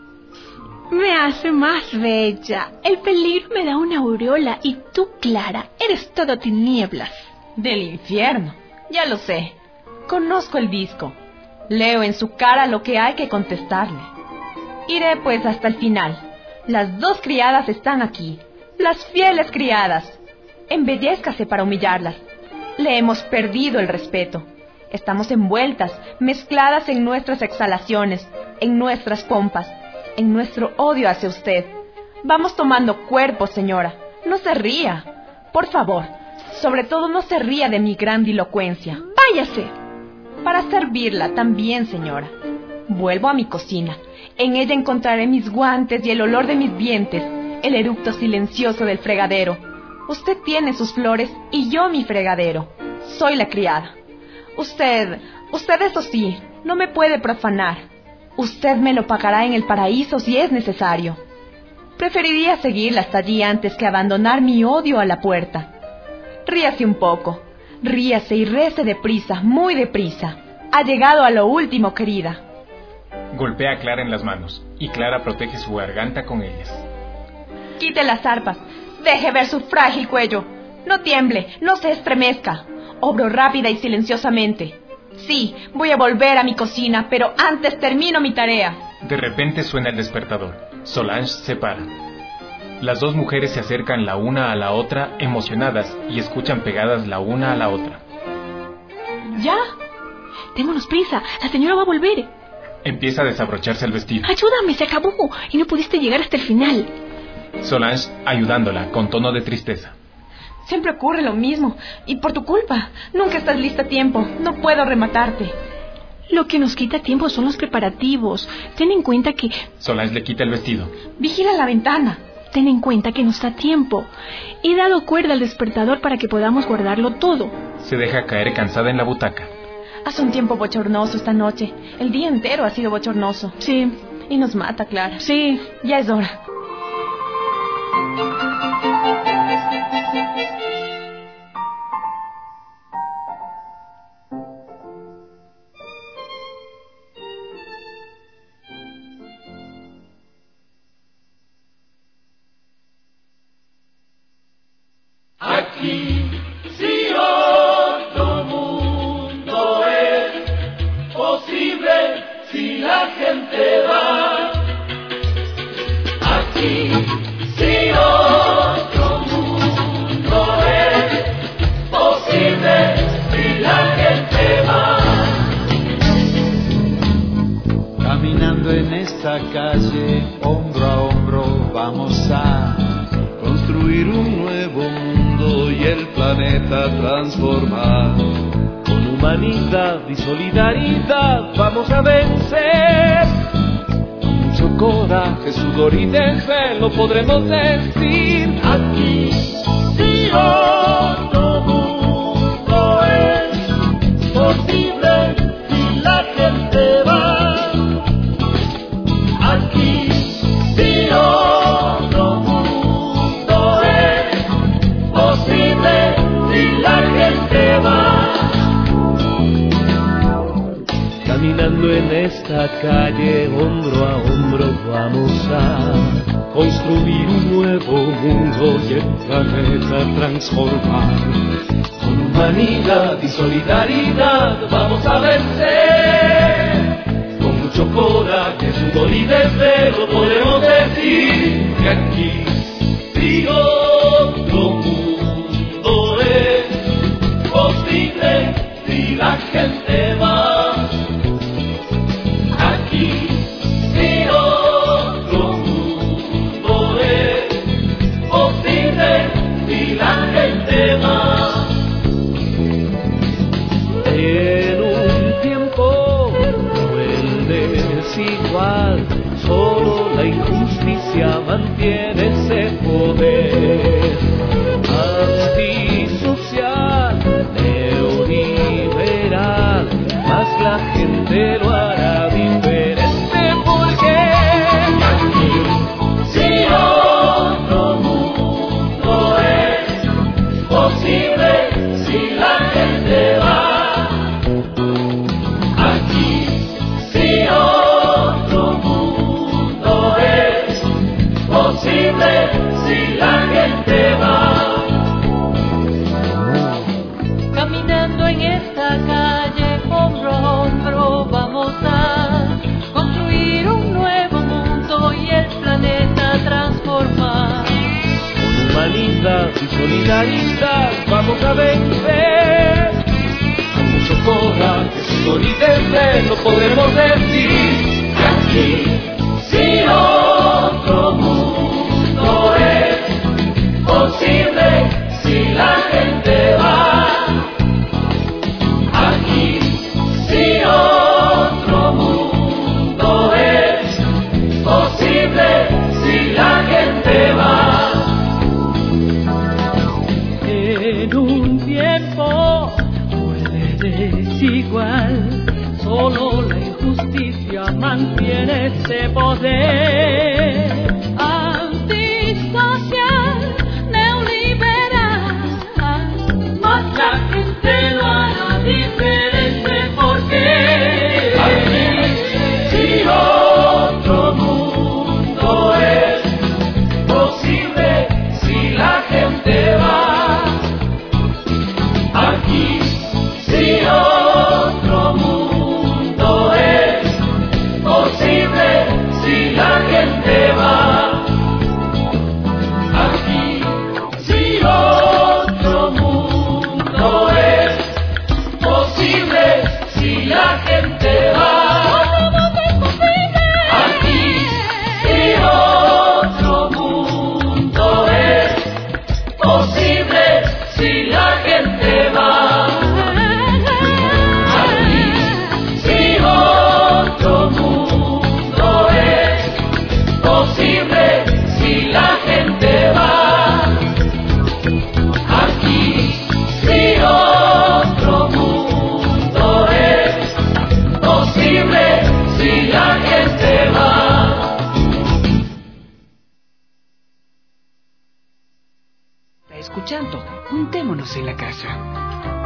Me hace más bella. El peligro me da una aureola y tú, Clara, eres todo tinieblas. Del infierno. Ya lo sé. Conozco el disco. Leo en su cara lo que hay que contestarle. Iré pues hasta el final. Las dos criadas están aquí. Las fieles criadas. Embellézcase para humillarlas. Le hemos perdido el respeto. Estamos envueltas, mezcladas en nuestras exhalaciones, en nuestras pompas, en nuestro odio hacia usted. Vamos tomando cuerpo, señora. No se ría. Por favor, sobre todo no se ría de mi grandilocuencia. Váyase. Para servirla también, señora. Vuelvo a mi cocina. En ella encontraré mis guantes y el olor de mis dientes, el eructo silencioso del fregadero. Usted tiene sus flores y yo mi fregadero. Soy la criada. Usted, usted eso sí, no me puede profanar. Usted me lo pagará en el paraíso si es necesario. Preferiría seguirla hasta allí antes que abandonar mi odio a la puerta. Ríase un poco. Ríase y rece deprisa, muy deprisa. Ha llegado a lo último, querida. Golpea a Clara en las manos, y Clara protege su garganta con ellas. Quite las arpas. Deje ver su frágil cuello. No tiemble, no se estremezca. Obro rápida y silenciosamente. Sí, voy a volver a mi cocina, pero antes termino mi tarea. De repente suena el despertador. Solange se para. Las dos mujeres se acercan la una a la otra, emocionadas, y escuchan pegadas la una a la otra. ¿Ya? Démonos prisa, la señora va a volver. Empieza a desabrocharse el vestido. Ayúdame, se acabó, y no pudiste llegar hasta el final. Solange ayudándola, con tono de tristeza. Siempre ocurre lo mismo. Y por tu culpa. Nunca estás lista a tiempo. No puedo rematarte. Lo que nos quita tiempo son los preparativos. Ten en cuenta que... Solange le quita el vestido. Vigila la ventana. Ten en cuenta que nos da tiempo. He dado cuerda al despertador para que podamos guardarlo todo. Se deja caer cansada en la butaca. Hace un tiempo bochornoso esta noche. El día entero ha sido bochornoso. Sí. Y nos mata, Clara. Sí. Ya es hora. Aquí, si otro mundo es posible, si la gente va. Aquí, si otro mundo es posible, si la gente va. Caminando en esta calle, hombro a hombro, vamos a construir un nuevo mundo y el planeta transformar. Con humanidad y solidaridad vamos a vencer. Con mucho coraje, sudor y desvelo podremos decir: aquí si otro mundo es posible, si la gente va. Aquí si otro mundo posible, si la gente va. Caminando en esta calle, hombro a hombro, vamos a construir un nuevo mundo y el planeta transformar. Con humanidad y solidaridad vamos a vencer. Con mucho coraje, sudor y desvelo podemos decir que aquí sigo. Mundo es posible si la gente va. Aquí si otro mundo es posible si la gente va. En un tiempo cruel desigual, solo la injusticia mantiene ese poder. Antisocial, neoliberal, más la gente lo hará diferente porque aquí si otro mundo es posible si la gente va. Aquí si otro mundo es posible si la gente va. Caminando en esta calle, hombro a hombro, vamos a construir un nuevo mundo y el planeta transformar. Con humanidad y solidaridad vamos a vencer. Con mucho coraje, sudor y desvelo podremos decir que aquí si otro mundo es posible si la gente va. Aquí si otro mundo es posible si la gente va. En un tiempo cruel desigual, solo la injusticia mantiene ese poder. escuchando Juntémonos en la Casa.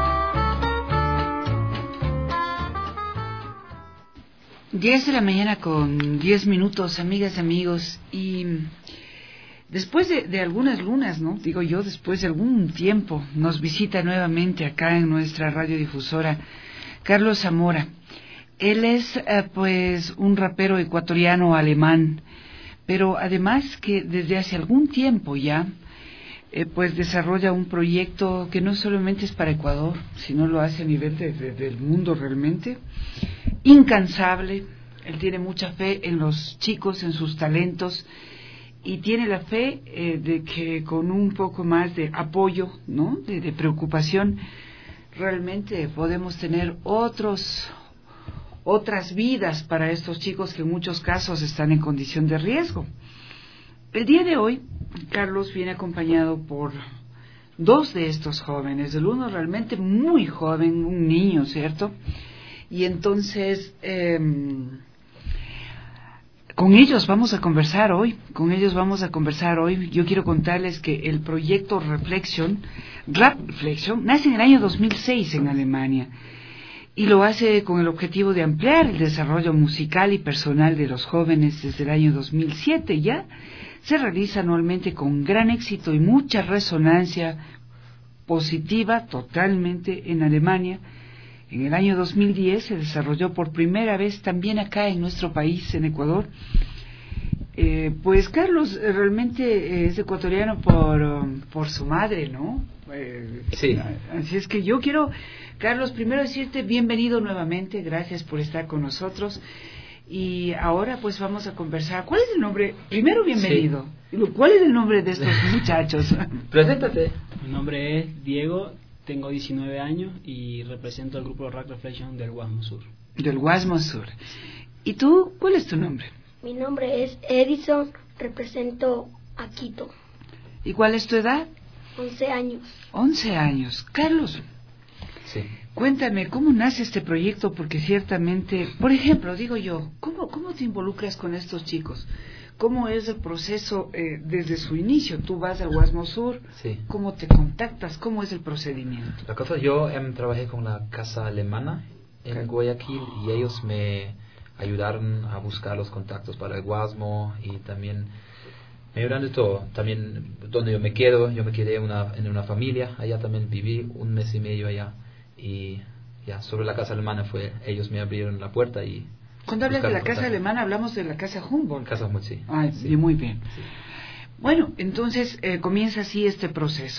diez de la mañana con diez minutos, amigas, amigos, y después de, de algunas lunas, ¿no? Digo yo, después de algún tiempo, nos visita nuevamente acá en nuestra radiodifusora Carlos Zamora. Él es, eh, pues, un rapero ecuatoriano alemán, pero además que desde hace algún tiempo ya, eh, pues, desarrolla un proyecto que no solamente es para Ecuador, sino lo hace a nivel de, de, del mundo realmente, incansable. Él tiene mucha fe en los chicos, en sus talentos, y tiene la fe eh, de que con un poco más de apoyo, ¿no?, de, de preocupación, realmente podemos tener otros otras vidas para estos chicos que en muchos casos están en condición de riesgo. El día de hoy, Carlos viene acompañado por dos de estos jóvenes, el uno realmente muy joven, un niño, ¿cierto? Y entonces, eh, con ellos vamos a conversar hoy, con ellos vamos a conversar hoy. Yo quiero contarles que el proyecto Reflexion, Rap Reflexion, nace en el año dos mil seis en Alemania, y lo hace con el objetivo de ampliar el desarrollo musical y personal de los jóvenes desde el año dos mil siete. Ya se realiza anualmente con gran éxito y mucha resonancia positiva totalmente en Alemania. En el año dos mil diez se desarrolló por primera vez también acá en nuestro país, en Ecuador. Eh, pues Carlos eh, realmente es ecuatoriano por, um, por su madre, ¿no? Eh, sí. Así es que yo quiero, Carlos, primero decirte bienvenido nuevamente, gracias por estar con nosotros. Y ahora pues vamos a conversar. ¿Cuál es el nombre? Primero, bienvenido. Sí. ¿Cuál es el nombre de estos muchachos? Preséntate. Mi nombre es Diego, tengo diecinueve años y represento al grupo Rap Reflexion del Guasmo Sur. Del Guasmo Sur. ¿Y tú, cuál es tu nombre? Mi nombre es Edison, represento a Quito. ¿Y cuál es tu edad? once años. once años. Carlos, sí. Cuéntame, ¿cómo nace este proyecto? Porque ciertamente, por ejemplo, digo yo, ¿cómo, cómo te involucras con estos chicos? ¿Cómo es el proceso eh, desde su inicio? Tú vas al Guasmo Sur, sí. ¿Cómo te contactas? ¿Cómo es el procedimiento? La cosa, yo eh, trabajé con la Casa Alemana en okay. Guayaquil, y ellos me ayudaron a buscar los contactos para el Guasmo, y también me ayudaron de todo. También donde yo me quedo, yo me quedé una, en una familia, allá también viví un mes y medio allá, y ya sobre la Casa Alemana fue, ellos me abrieron la puerta. Y cuando hablas de la Casa Alemana hablamos de la Casa Humboldt. Casa Humboldt, sí. Ah, sí. Muy bien. Sí. Bueno, entonces eh, comienza así este proceso.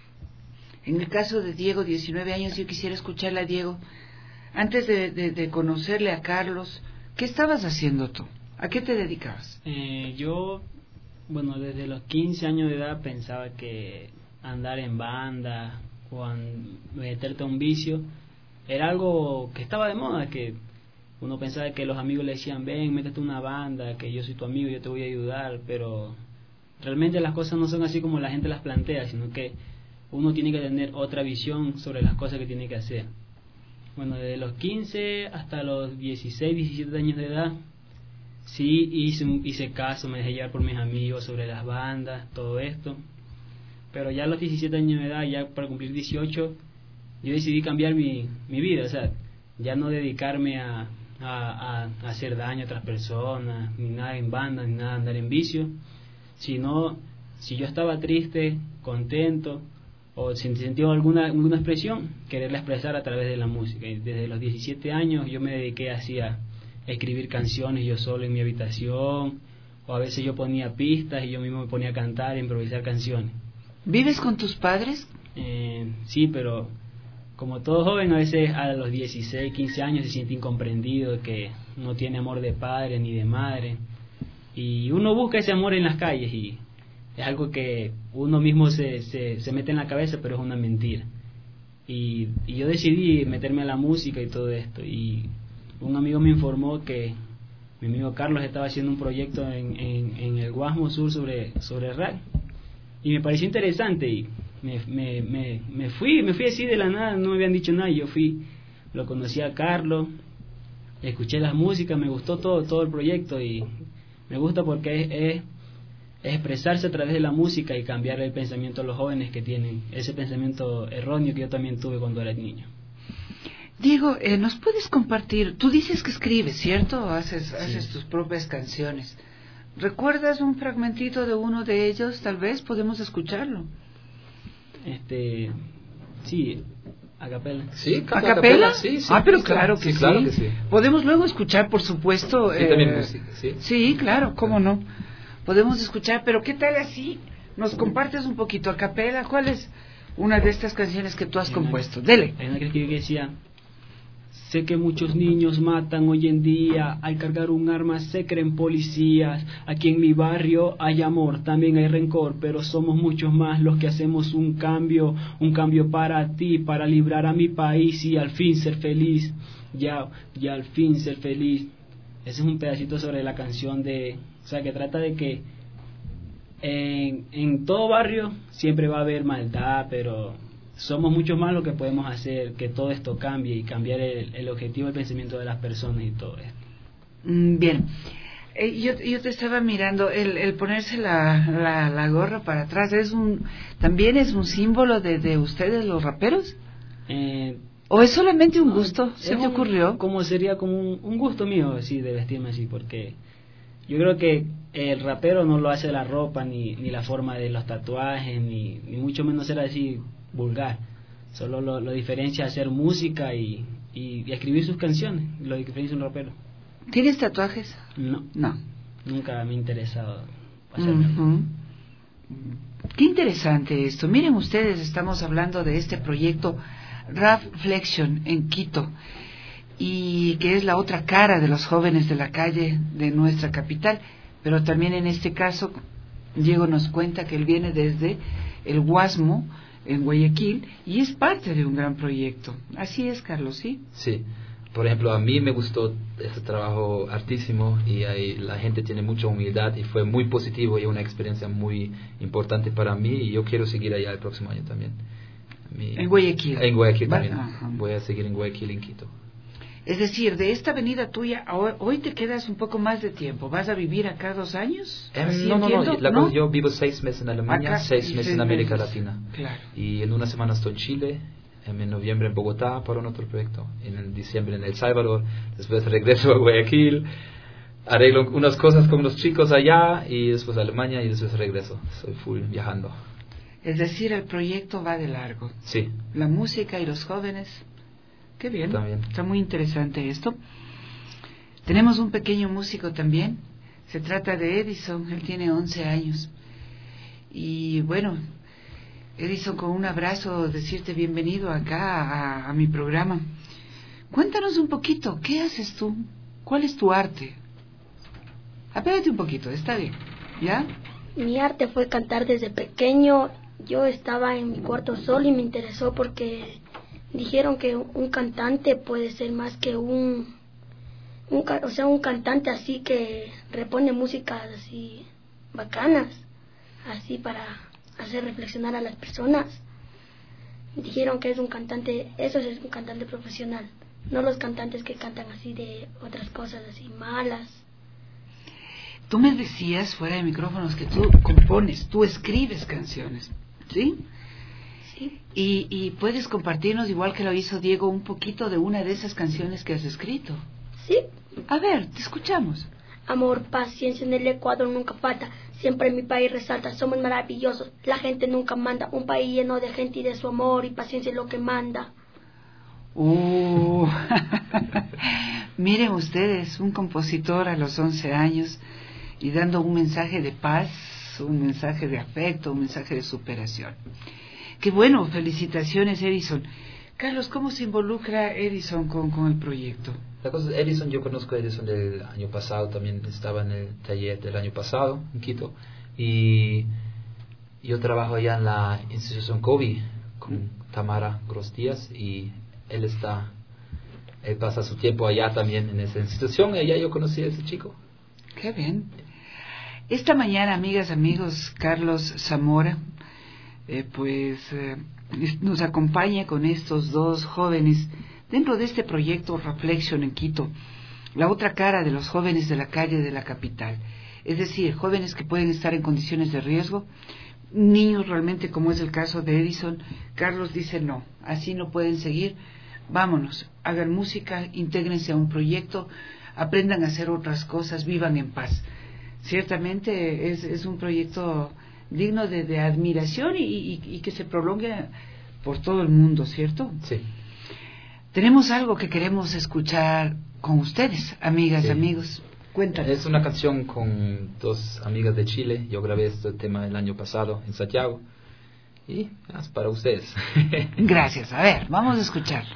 En el caso de Diego, diecinueve años, yo quisiera escucharle a Diego. Antes de, de, de conocerle a Carlos, ¿qué estabas haciendo tú? ¿A qué te dedicabas? Eh, yo, bueno, desde los quince años de edad pensaba que andar en banda o an- meterte a un vicio era algo que estaba de moda, que uno pensaba que los amigos le decían, ven, métete a una banda, que yo soy tu amigo, yo te voy a ayudar, pero realmente las cosas no son así como la gente las plantea, sino que uno tiene que tener otra visión sobre las cosas que tiene que hacer. Bueno, desde los quince hasta los dieciséis, diecisiete años de edad, sí hice, hice caso, me dejé llevar por mis amigos sobre las bandas, todo esto. Pero ya a los diecisiete años de edad, ya para cumplir dieciocho, yo decidí cambiar mi, mi vida, o sea, ya no dedicarme a, a, a hacer daño a otras personas, ni nada en bandas, ni nada andar en vicio, sino si yo estaba triste, contento, o si sentía alguna, alguna expresión, quererla expresar a través de la música. Y desde los diecisiete años yo me dediqué así a escribir canciones yo solo en mi habitación, o a veces yo ponía pistas y yo mismo me ponía a cantar e improvisar canciones. ¿Vives con tus padres? Eh, sí, pero como todo joven, a veces a los dieciséis, quince años se siente incomprendido, que no tiene amor de padre ni de madre, y uno busca ese amor en las calles, y es algo que uno mismo se, se, se mete en la cabeza, pero es una mentira. Y, y yo decidí meterme a la música y todo esto, y un amigo me informó que mi amigo Carlos estaba haciendo un proyecto en, en, en el Guasmo Sur sobre, sobre rap, y me pareció interesante, y me, me, me, me fui, me fui así de la nada, no me habían dicho nada, y yo fui, lo conocí a Carlos, escuché las músicas, me gustó todo, todo el proyecto, y me gusta porque es, es expresarse a través de la música y cambiar el pensamiento a los jóvenes que tienen ese pensamiento erróneo que yo también tuve cuando era niño. Diego, eh, ¿nos puedes compartir? Tú dices que escribes, ¿cierto? Haces, Sí. haces tus propias canciones. ¿Recuerdas un fragmentito de uno de ellos? Tal vez podemos escucharlo. Este, sí, a capela. Sí, ¿A capela? Sí, sí. Ah, pero sí, claro que sí, sí. claro que sí. Podemos luego escuchar, por supuesto. Sí, también música, sí. Sí, claro, cómo no. Podemos escuchar, pero ¿qué tal así? Nos compartes un poquito a capela. ¿Cuál es una de estas canciones que tú has compuesto? Dele. Hay una que escribí que decía: sé que muchos niños matan hoy en día, al cargar un arma se creen policías. Aquí en mi barrio hay amor, también hay rencor, pero somos muchos más los que hacemos un cambio, un cambio para ti, para librar a mi país y al fin ser feliz. Ya, ya al fin ser feliz. Ese es un pedacito sobre la canción de, o sea, que trata de que en, en todo barrio siempre va a haber maldad, pero somos muchos más los que podemos hacer que todo esto cambie y cambiar el, el objetivo del pensamiento de las personas y todo esto. Mm, bien. Eh, yo, yo te estaba mirando, el, el ponerse la, la, la gorra para atrás, ¿es un también es un símbolo de, de ustedes los raperos? Eh, ¿O es solamente un gusto? ¿Se te un- ocurrió? Como sería como un, un gusto mío, así, de vestirme así, porque yo creo que el rapero no lo hace la ropa, ni, ni la forma de los tatuajes, ni, ni mucho menos ser así vulgar. Solo lo, lo diferencia hacer música y, y, y escribir sus canciones, lo diferencia un rapero. ¿Tienes tatuajes? No. No. Nunca me ha interesado hacerme. Ujú. Qué interesante esto. Miren ustedes, estamos hablando de este proyecto Raflexion en Quito, y que es la otra cara de los jóvenes de la calle de nuestra capital, pero también en este caso Diego nos cuenta que él viene desde el Guasmo en Guayaquil y es parte de un gran proyecto. Así es, Carlos, ¿sí? Sí. Por ejemplo, a mí me gustó este trabajo hartísimo y ahí la gente tiene mucha humildad y fue muy positivo y una experiencia muy importante para mí y yo quiero seguir allá el próximo año también. Mi, En Guayaquil. En Guayaquil Va- también. ajá. Voy a seguir en Guayaquil, en Quito. Es decir, de esta avenida tuya, hoy, hoy te quedas un poco más de tiempo. ¿Vas a vivir acá dos años? Eh, ¿Así no, no, entiendo? no, la ¿No? cosa- yo vivo seis meses en Alemania, Acá, seis y meses seis en América meses. Latina. Claro. Y en una semana estoy en Chile, en noviembre en Bogotá para un otro proyecto, en diciembre en El Salvador, después regreso a Guayaquil, arreglo unas cosas con los chicos allá y después a Alemania y después regreso. Soy full viajando. Es decir, el proyecto va de largo. Sí. La música y los jóvenes. Qué bien. También. Está muy interesante esto. Tenemos un pequeño músico también. Se trata de Edison. Él tiene once años. Y bueno, Edison, con un abrazo, decirte bienvenido acá a, a mi programa. Cuéntanos un poquito, ¿qué haces tú? ¿Cuál es tu arte? Apégate un poquito, está bien. ¿Ya? Mi arte fue cantar desde pequeño. Yo estaba en mi cuarto solo y me interesó porque dijeron que un cantante puede ser más que un, un ca- o sea, un cantante así que repone músicas así bacanas, así para hacer reflexionar a las personas. Dijeron que es un cantante, eso es un cantante profesional, no los cantantes que cantan así de otras cosas así malas. Tú me decías fuera de micrófonos que tú compones, tú escribes canciones, ¿sí? Sí. Y, y puedes compartirnos, igual que lo hizo Diego, un poquito de una de esas canciones que has escrito. Sí. A ver, te escuchamos. Amor, paciencia en el Ecuador nunca falta. Siempre mi país resalta, somos maravillosos. La gente nunca manda. Un país lleno de gente y de su amor y paciencia es lo que manda. Uh. Miren ustedes, un compositor a los once años y dando un mensaje de paz, un mensaje de afecto, un mensaje de superación. Qué bueno, felicitaciones, Edison. Carlos, ¿cómo se involucra Edison con, con el proyecto? La cosa es, Edison, yo conozco a Edison del año pasado, también estaba en el taller del año pasado en Quito y yo trabajo allá en la institución COVID con Tamara Gross Díaz y él está, él pasa su tiempo allá también en esa institución y allá yo conocí a ese chico. Qué bien. Esta mañana, amigas, amigos, Carlos Zamora, eh, pues eh, nos acompaña con estos dos jóvenes dentro de este proyecto Reflexion en Quito, la otra cara de los jóvenes de la calle de la capital. es decir, jóvenes que pueden estar en condiciones de riesgo, niños realmente, como es el caso de Edison. Carlos dice no, así no pueden seguir, vámonos, hagan música, intégrense a un proyecto, aprendan a hacer otras cosas, vivan en paz. Ciertamente es, es un proyecto digno de, de admiración y, y, y que se prolongue por todo el mundo, ¿cierto? Sí. Tenemos algo que queremos escuchar con ustedes, amigas, sí. amigos. Cuéntanos. Es una canción con dos amigas de Chile. Yo grabé este tema el año pasado en Santiago. Y es para ustedes. Gracias. A ver, vamos a escucharlo.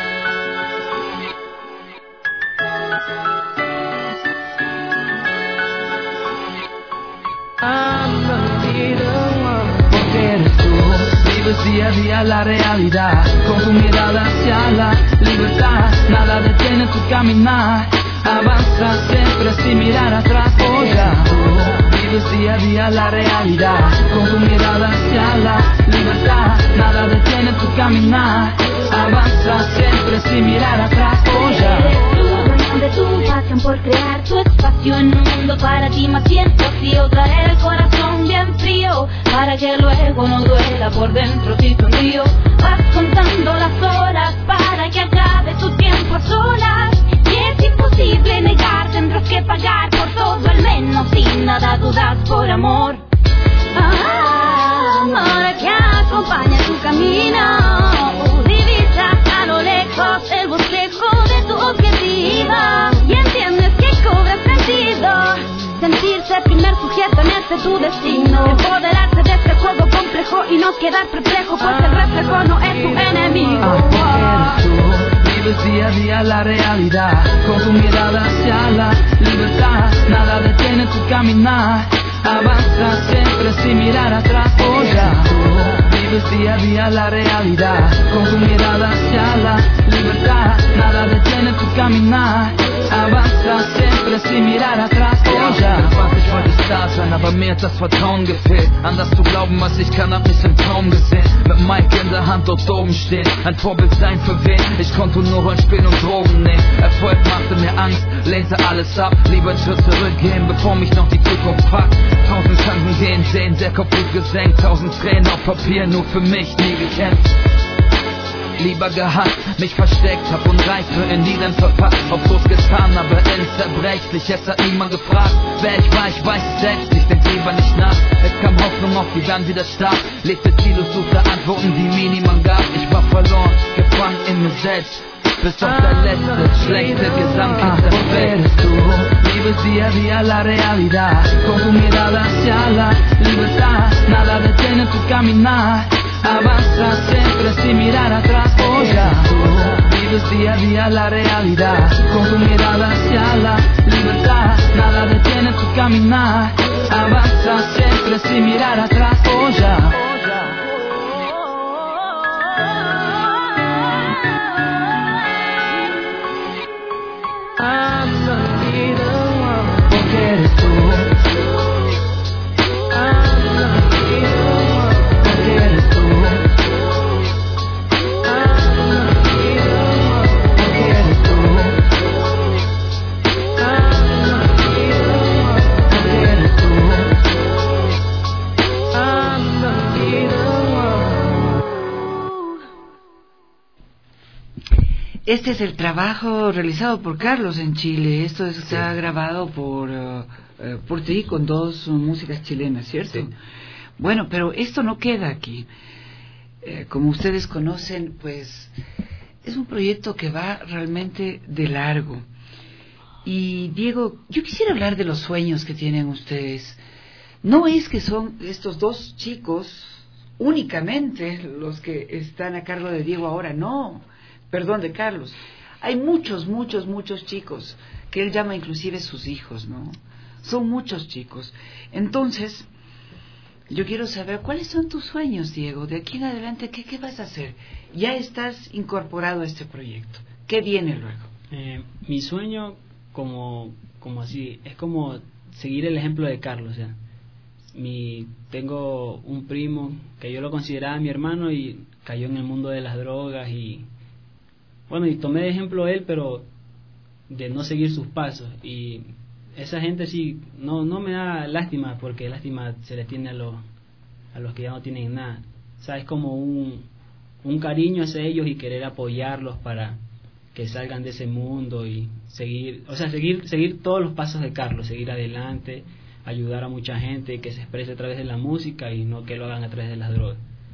Porque eres tú, vives día a día la realidad, con tu mirada hacia la libertad, nada detiene tu caminar, avanzas siempre sin mirar atrás. Oye, tú vives día a día la realidad, con tu mirada hacia la libertad, nada detiene tu caminar, avanzas siempre sin mirar atrás. Oye, de tu pasión por crear tu espacio en un mundo para ti más bien vacío, traer el corazón bien frío para que luego no duela por dentro si tu río. Vas contando las horas para que acabe tu tiempo a solas y es imposible negar, tendrás que pagar por todo, al menos sin nada dudas por amor. Ah, amor que acompaña tu camino, divisa a lo lejos el bosquejo de tu objetivo y entiendes que cobra sentido sentirse primer sujeto en este tu destino, empoderarse de este juego complejo y no quedar perplejo, pues el reflejo no es tu enemigo. Ah, eres tú, vives día a día la realidad, con tu mirada hacia la libertad, nada detiene tu caminar, avanzas siempre sin mirar atrás. Oye, tú vives día a día la realidad, con tu mirada hacia la libertad, nada detiene tu caminar, avanzas siempre sin mirar atrás. Oye, was ich wollte da sein, aber mir hat das Vertrauen gefehlt, an das zu glauben, was ich kann, hab mich im Traum gesehen, mit Mike in der Hand dort oben stehen, ein Vorbild sein für wen, ich konnte nur Rollen spielen und Drogen nehmen, Erfolg machte mir Angst, lehnte alles ab, lieber einen Schritt zurückgehen, bevor mich noch die Zukunft packt. Tausend Chancen gehen, sehen, der Kopf wird gesenkt, tausend Tränen auf Papier, nur für mich nie gekämpft. Lieber gehasst, mich versteckt, hab Unreife in Liedern verpackt, auf groß getan, aber unzerbrechlich, es hat niemand gefragt, wer ich war, ich weiß es selbst, ich denk lieber nicht nach, es kam Hoffnung auf, die dann wieder starb, lebte Ziele, suchte Antworten, die mir niemand gab, ich war verloren, gefangen in mir selbst, bis auf der letzte, schlechte Gedanke der Welt. Tú vives día a día la realidad, con tu mirada hacia la libertad, nada detiene tu caminar, avanzas siempre sin mirar atrás. Oye, tú vives día a día la realidad, con tu mirada hacia la libertad, nada detiene tu caminar, avanzas siempre sin mirar atrás. Oye, I'm gonna be the one, porque eres tú. I'm gonna be the one, porque eres tú. I'm gonna be the one, porque eres tú. I'm gonna be the one, porque eres tú. I'm gonna be the Este es el trabajo realizado por Carlos en Chile. Esto está sí. grabado por uh, uh, por ti con dos uh, músicas chilenas, ¿cierto? Sí. Bueno, pero esto no queda aquí. Eh, como ustedes conocen, pues es un proyecto que va realmente de largo. Y Diego, yo quisiera hablar de los sueños que tienen ustedes. No es que son estos dos chicos únicamente los que están a cargo de Diego ahora, no. Perdón, de Carlos. Hay muchos, muchos, muchos chicos que él llama inclusive sus hijos, ¿no? Son muchos chicos. Entonces, yo quiero saber cuáles son tus sueños, Diego. De aquí en adelante, ¿qué, qué vas a hacer? Ya estás incorporado a este proyecto. ¿Qué viene luego? Eh, mi sueño, como, como así, es como seguir el ejemplo de Carlos, ya. Mi, tengo un primo que yo lo consideraba mi hermano y cayó en el mundo de las drogas y bueno, y tomé de ejemplo a él, pero de no seguir sus pasos. Y esa gente sí, no no me da lástima, porque lástima se le tiene a los, a los que ya no tienen nada. O sea, es como un, un cariño hacia ellos y querer apoyarlos para que salgan de ese mundo y seguir, o sea, seguir seguir todos los pasos de Carlos, seguir adelante, ayudar a mucha gente que se exprese a través de la música y no que lo hagan a través de las drogas.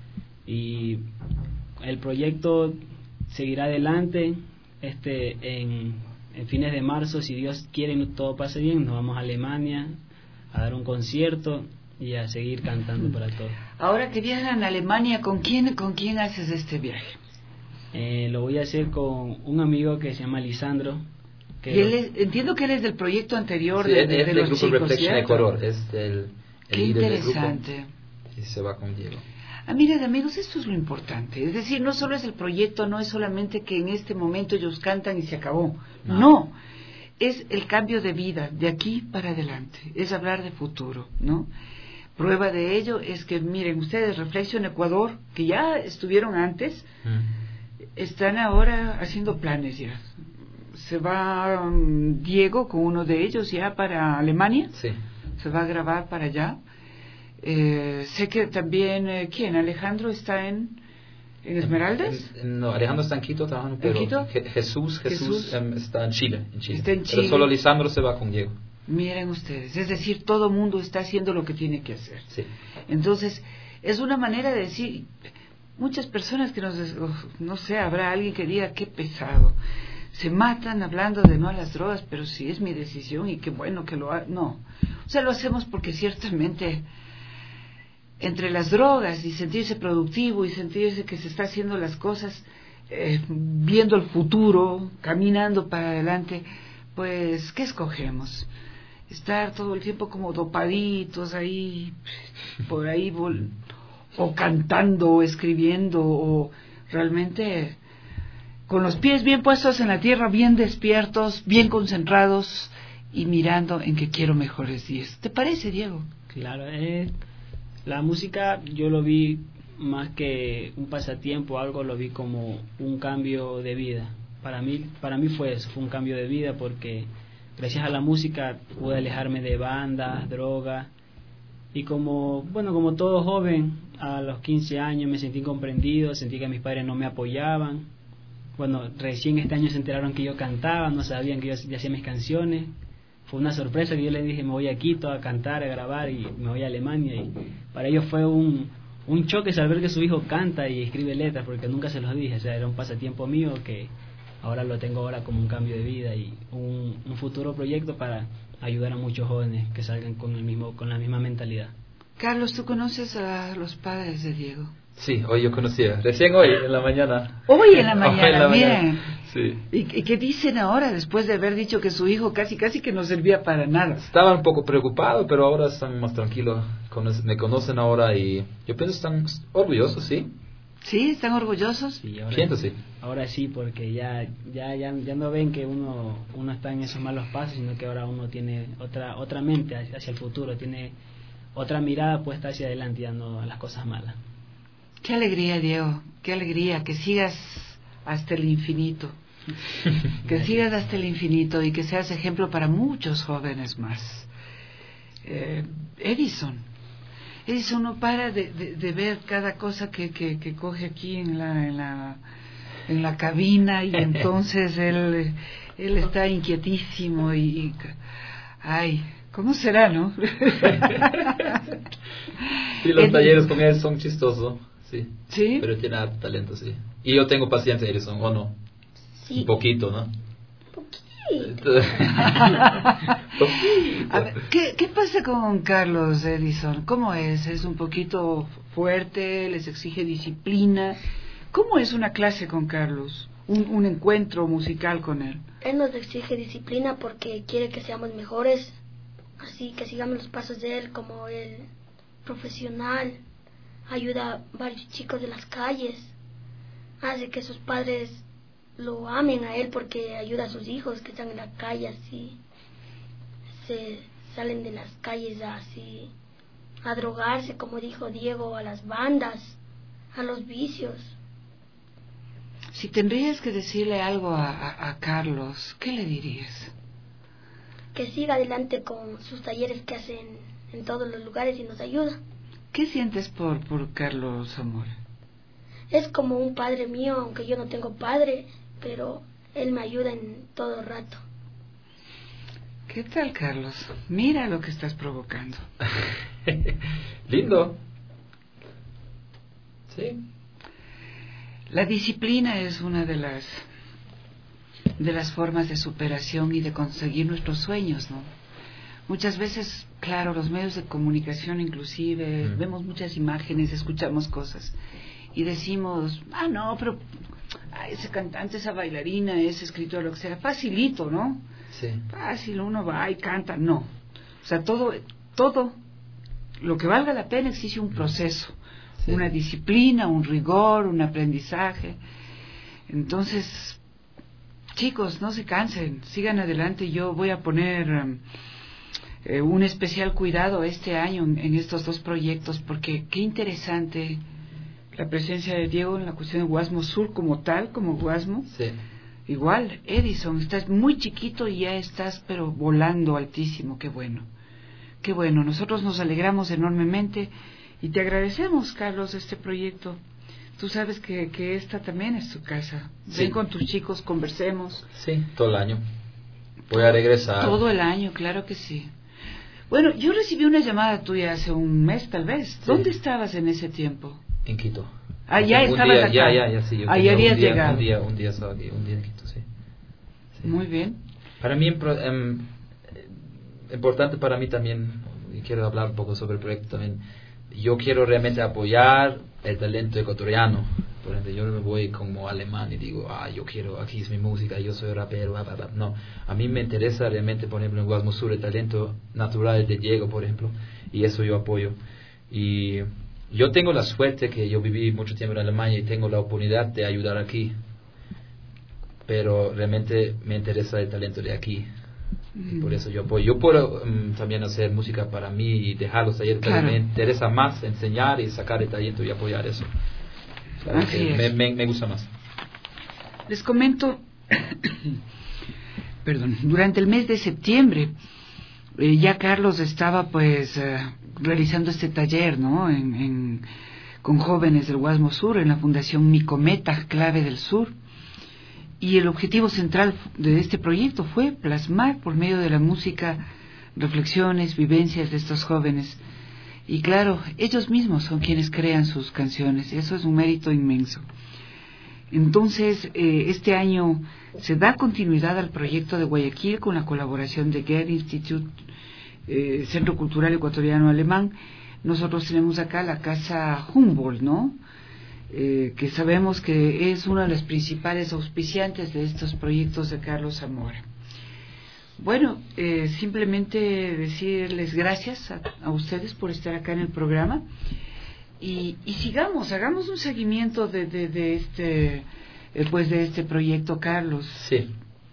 Y el proyecto seguirá adelante. Este en, en fines de marzo, si Dios quiere y todo pase bien, nos vamos a Alemania a dar un concierto y a seguir cantando para todos. Ahora que viajan a Alemania, ¿con quién con quién haces este viaje? Eh, lo voy a hacer con un amigo que se llama Lisandro. Que y él es, entiendo que él es del proyecto anterior sí, de, es, de, es de del los grupo chicos, Reflection ¿cierto? Ecuador, es el, el Qué líder interesante. del grupo y se va con Diego. Ah, mira, amigos, esto es lo importante. Es decir, no solo es el proyecto, no es solamente que en este momento ellos cantan y se acabó. No. no. Es el cambio de vida, de aquí para adelante. Es hablar de futuro, ¿no? Prueba de ello es que, miren, ustedes, Reflexión Ecuador, que ya estuvieron antes, mm. están ahora haciendo planes ya. Se va um, Diego con uno de ellos ya para Alemania. Sí. Se va a grabar para allá. Eh, sé que también, eh, ¿quién? Alejandro está en, en Esmeraldas. En, en, no, Alejandro está en Quito trabajando, pero Quito? Je, Jesús, Jesús, Jesús. Um, está en Chile, en Chile. Está en Chile. Pero solo Lisandro se va con Diego. Miren ustedes, es decir, todo mundo está haciendo lo que tiene que hacer. Sí. Entonces, es una manera de decir, muchas personas que nos, no sé, habrá alguien que diga, qué pesado, se matan hablando de no a las drogas, pero si es mi decisión y qué bueno que lo haga, no. O sea, lo hacemos porque ciertamente entre las drogas y sentirse productivo y sentirse que se está haciendo las cosas, eh, viendo el futuro, caminando para adelante, pues, ¿qué escogemos? Estar todo el tiempo como dopaditos ahí, por ahí, vol- o cantando, o escribiendo, o realmente con los pies bien puestos en la tierra, bien despiertos, bien concentrados y mirando en que quiero mejores días. ¿Te parece, Diego? Claro, eh, la música yo lo vi más que un pasatiempo, algo lo vi como un cambio de vida. Para mí, para mí fue eso, fue un cambio de vida porque gracias a la música pude alejarme de bandas, drogas y como, bueno, como todo joven, a los quince años me sentí incomprendido, sentí que mis padres no me apoyaban. Bueno, recién este año se enteraron que yo cantaba, no sabían que yo ya hacía mis canciones. Fue una sorpresa que yo les dije, me voy a Quito a cantar, a grabar y me voy a Alemania. Y para ellos fue un, un choque saber que su hijo canta y escribe letras, porque nunca se los dije. O sea, era un pasatiempo mío que ahora lo tengo ahora como un cambio de vida y un, un futuro proyecto para ayudar a muchos jóvenes que salgan con el mismo con la misma mentalidad. Carlos, ¿tú conoces a los padres de Diego? Sí, hoy yo conocía, recién hoy en la mañana. Hoy en la mañana, hoy en la miren. Mañana. Sí. ¿Y, ¿Y qué dicen ahora después de haber dicho que su hijo casi casi que no servía para nada? Estaban un poco preocupados, pero ahora están más tranquilos. Me conocen ahora y yo pienso que están orgullosos, ¿sí? ¿Sí? ¿Están orgullosos? Sí, ahora, Siento, sí. Ahora sí, porque ya ya ya ya no ven que uno uno está en esos malos pasos, sino que ahora uno tiene otra otra mente hacia el futuro, tiene otra mirada puesta hacia adelante, ya no a las cosas malas. Qué alegría, Diego, qué alegría, que sigas hasta el infinito, que sigas hasta el infinito y que seas ejemplo para muchos jóvenes más. Eh, Edison, Edison no para de, de, de ver cada cosa que, que, que coge aquí en la, en la, en la cabina y entonces él, él está inquietísimo y, y ay, ¿cómo será, no? Sí, los talleres con él son chistosos. Sí. ¿Sí? Pero tiene talento, sí. Y yo tengo paciencia, Edison, ¿o no? Sí. Un poquito, ¿no? Poquito. A ver, ¿qué, ¿qué pasa con Carlos Edison? ¿Cómo es? ¿Es un poquito fuerte? ¿Les exige disciplina? ¿Cómo es una clase con Carlos? Un, un encuentro musical con él. Él nos exige disciplina porque quiere que seamos mejores, así que sigamos los pasos de él como el profesional. Ayuda a varios chicos de las calles, hace que sus padres lo amen a él porque ayuda a sus hijos que están en la calle así, se salen de las calles así a drogarse, como dijo Diego, a las bandas, a los vicios. Si tendrías que decirle algo a, a, a Carlos, ¿qué le dirías? que siga adelante con sus talleres que hacen en todos los lugares y nos ayuda. ¿Qué sientes por, por Carlos Zamora? Es como un padre mío, aunque yo no tengo padre, pero él me ayuda en todo el rato. ¿Qué tal, Carlos? Mira lo que estás provocando. Lindo. Sí. La disciplina es una de las de las formas de superación y de conseguir nuestros sueños, ¿no? Muchas veces, claro, los medios de comunicación inclusive, mm. vemos muchas imágenes, escuchamos cosas y decimos, ah, no, pero ah, ese cantante, esa bailarina, ese escritor, lo que sea, facilito, ¿no? Sí. Fácil, uno va y canta, no. O sea, todo, todo lo que valga la pena exige un proceso, sí. una disciplina, un rigor, un aprendizaje. Entonces, chicos, no se cansen, sigan adelante. Yo voy a poner um, eh, un especial cuidado este año en, en estos dos proyectos, porque qué interesante la presencia de Diego en la cuestión de Guasmo Sur como tal, como Guasmo. Sí. Igual, Edison, estás muy chiquito y ya estás pero volando altísimo, qué bueno, qué bueno. Nosotros nos alegramos enormemente y te agradecemos, Carlos, este proyecto. Tú sabes que, que esta también es tu casa. Sí. Ven con tus chicos, conversemos. Sí, todo el año. Voy a regresar. Todo el año, claro que sí. Bueno, yo recibí una llamada tuya hace un mes, tal vez. Sí. ¿Dónde estabas en ese tiempo? En Quito. Ah, ya un estabas día, acá. Ya, ya, ya, sí. Yo ah, ya habías un día, llegado. Un día, un día estaba aquí, un día en Quito, sí. sí. Muy bien. Para mí, um, importante para mí también, y quiero hablar un poco sobre el proyecto también, yo quiero realmente apoyar el talento ecuatoriano. Por ejemplo, yo no me voy como alemán y digo, ah, yo quiero, aquí es mi música, yo soy rapero, bla, bla, bla. No, a mí me interesa realmente, por ejemplo, en Guasmo Sur, el talento natural de Diego, por ejemplo, y eso yo apoyo. Y yo tengo la suerte que yo viví mucho tiempo en Alemania y tengo la oportunidad de ayudar aquí, pero realmente me interesa el talento de aquí. Y por eso yo apoyo. Yo puedo um, también hacer música para mí y dejar los talleres, claro. Pero me interesa más enseñar y sacar el talento y apoyar eso. Así es. Me, me, me gusta más. Les comento, perdón, durante el mes de septiembre eh, ya Carlos estaba pues eh, realizando este taller, ¿no? En, en, con jóvenes del Guasmo Sur en la Fundación Micometa, Clave del Sur. Y el objetivo central de este proyecto fue plasmar por medio de la música reflexiones, vivencias de estos jóvenes. Y claro, ellos mismos son quienes crean sus canciones, y eso es un mérito inmenso. Entonces, eh, este año se da continuidad al proyecto de Guayaquil con la colaboración de Goethe Institute, eh, Centro Cultural Ecuatoriano Alemán. Nosotros tenemos acá la Casa Humboldt, ¿no? Eh, que sabemos que es una de las principales auspiciantes de estos proyectos de Carlos Zamora. Bueno, eh, simplemente decirles gracias a, a ustedes por estar acá en el programa y, y sigamos, hagamos un seguimiento de, de, de este eh, pues de este proyecto, Carlos. Sí.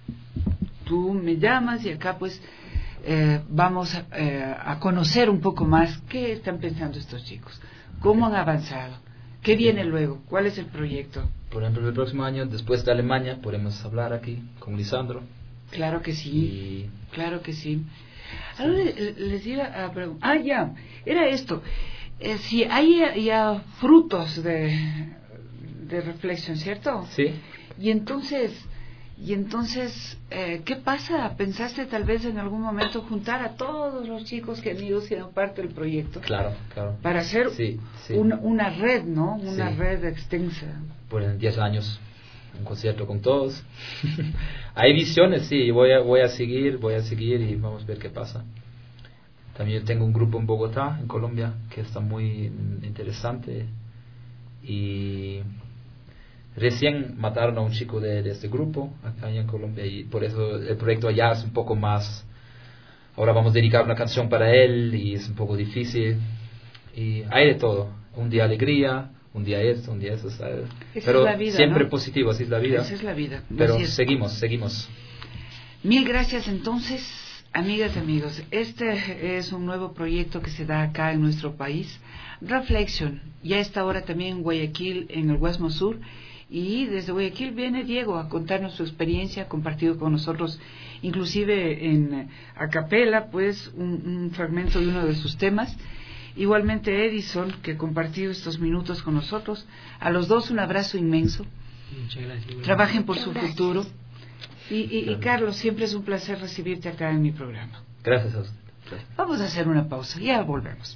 Tú me llamas y acá pues eh, vamos a, eh, a conocer un poco más qué están pensando estos chicos, cómo han avanzado. ¿Qué viene luego? ¿Cuál es el proyecto? Por ejemplo, el próximo año, después de Alemania, podemos hablar aquí con Lisandro. Claro que sí, y... claro que sí. Ahora les, les iba a preguntar, ah, ya, era esto. Eh, si hay ya, ya frutos de, de reflexión, ¿cierto? Sí. Y entonces, y entonces eh, ¿qué pasa? ¿Pensaste tal vez en algún momento juntar a todos los chicos que han ido siendo parte del proyecto? Claro, claro. Para hacer sí, sí. Una, una red, ¿no? Una sí. red extensa. Por en diez años, un concierto con todos. Hay visiones, sí, voy a, voy a seguir, voy a seguir y vamos a ver qué pasa. También yo tengo un grupo en Bogotá, en Colombia, que está muy interesante y... Recién mataron a un chico de, de este grupo acá en Colombia y por eso el proyecto allá es un poco más... Ahora vamos a dedicar una canción para él y es un poco difícil. Y hay de todo. Un día alegría, un día esto, un día eso. ¿sabes? Pero es la vida, siempre ¿no? positivo, así es la vida. Esa es la vida. Pero seguimos, seguimos. Mil gracias entonces, amigas y amigos. Este es un nuevo proyecto que se da acá en nuestro país. Reflection. Ya está ahora también en Guayaquil, en el Guasmo Sur. Y desde Guayaquil viene Diego a contarnos su experiencia, ha compartido con nosotros, inclusive en a capela, pues, un, un fragmento de uno de sus temas. Igualmente Edison, que ha compartido estos minutos con nosotros. A los dos un abrazo inmenso. Muchas gracias. Trabajen por Muchas su gracias. futuro. Y, y, y Carlos, siempre es un placer recibirte acá en mi programa. Gracias a usted. Gracias. Vamos a hacer una pausa, ya volvemos.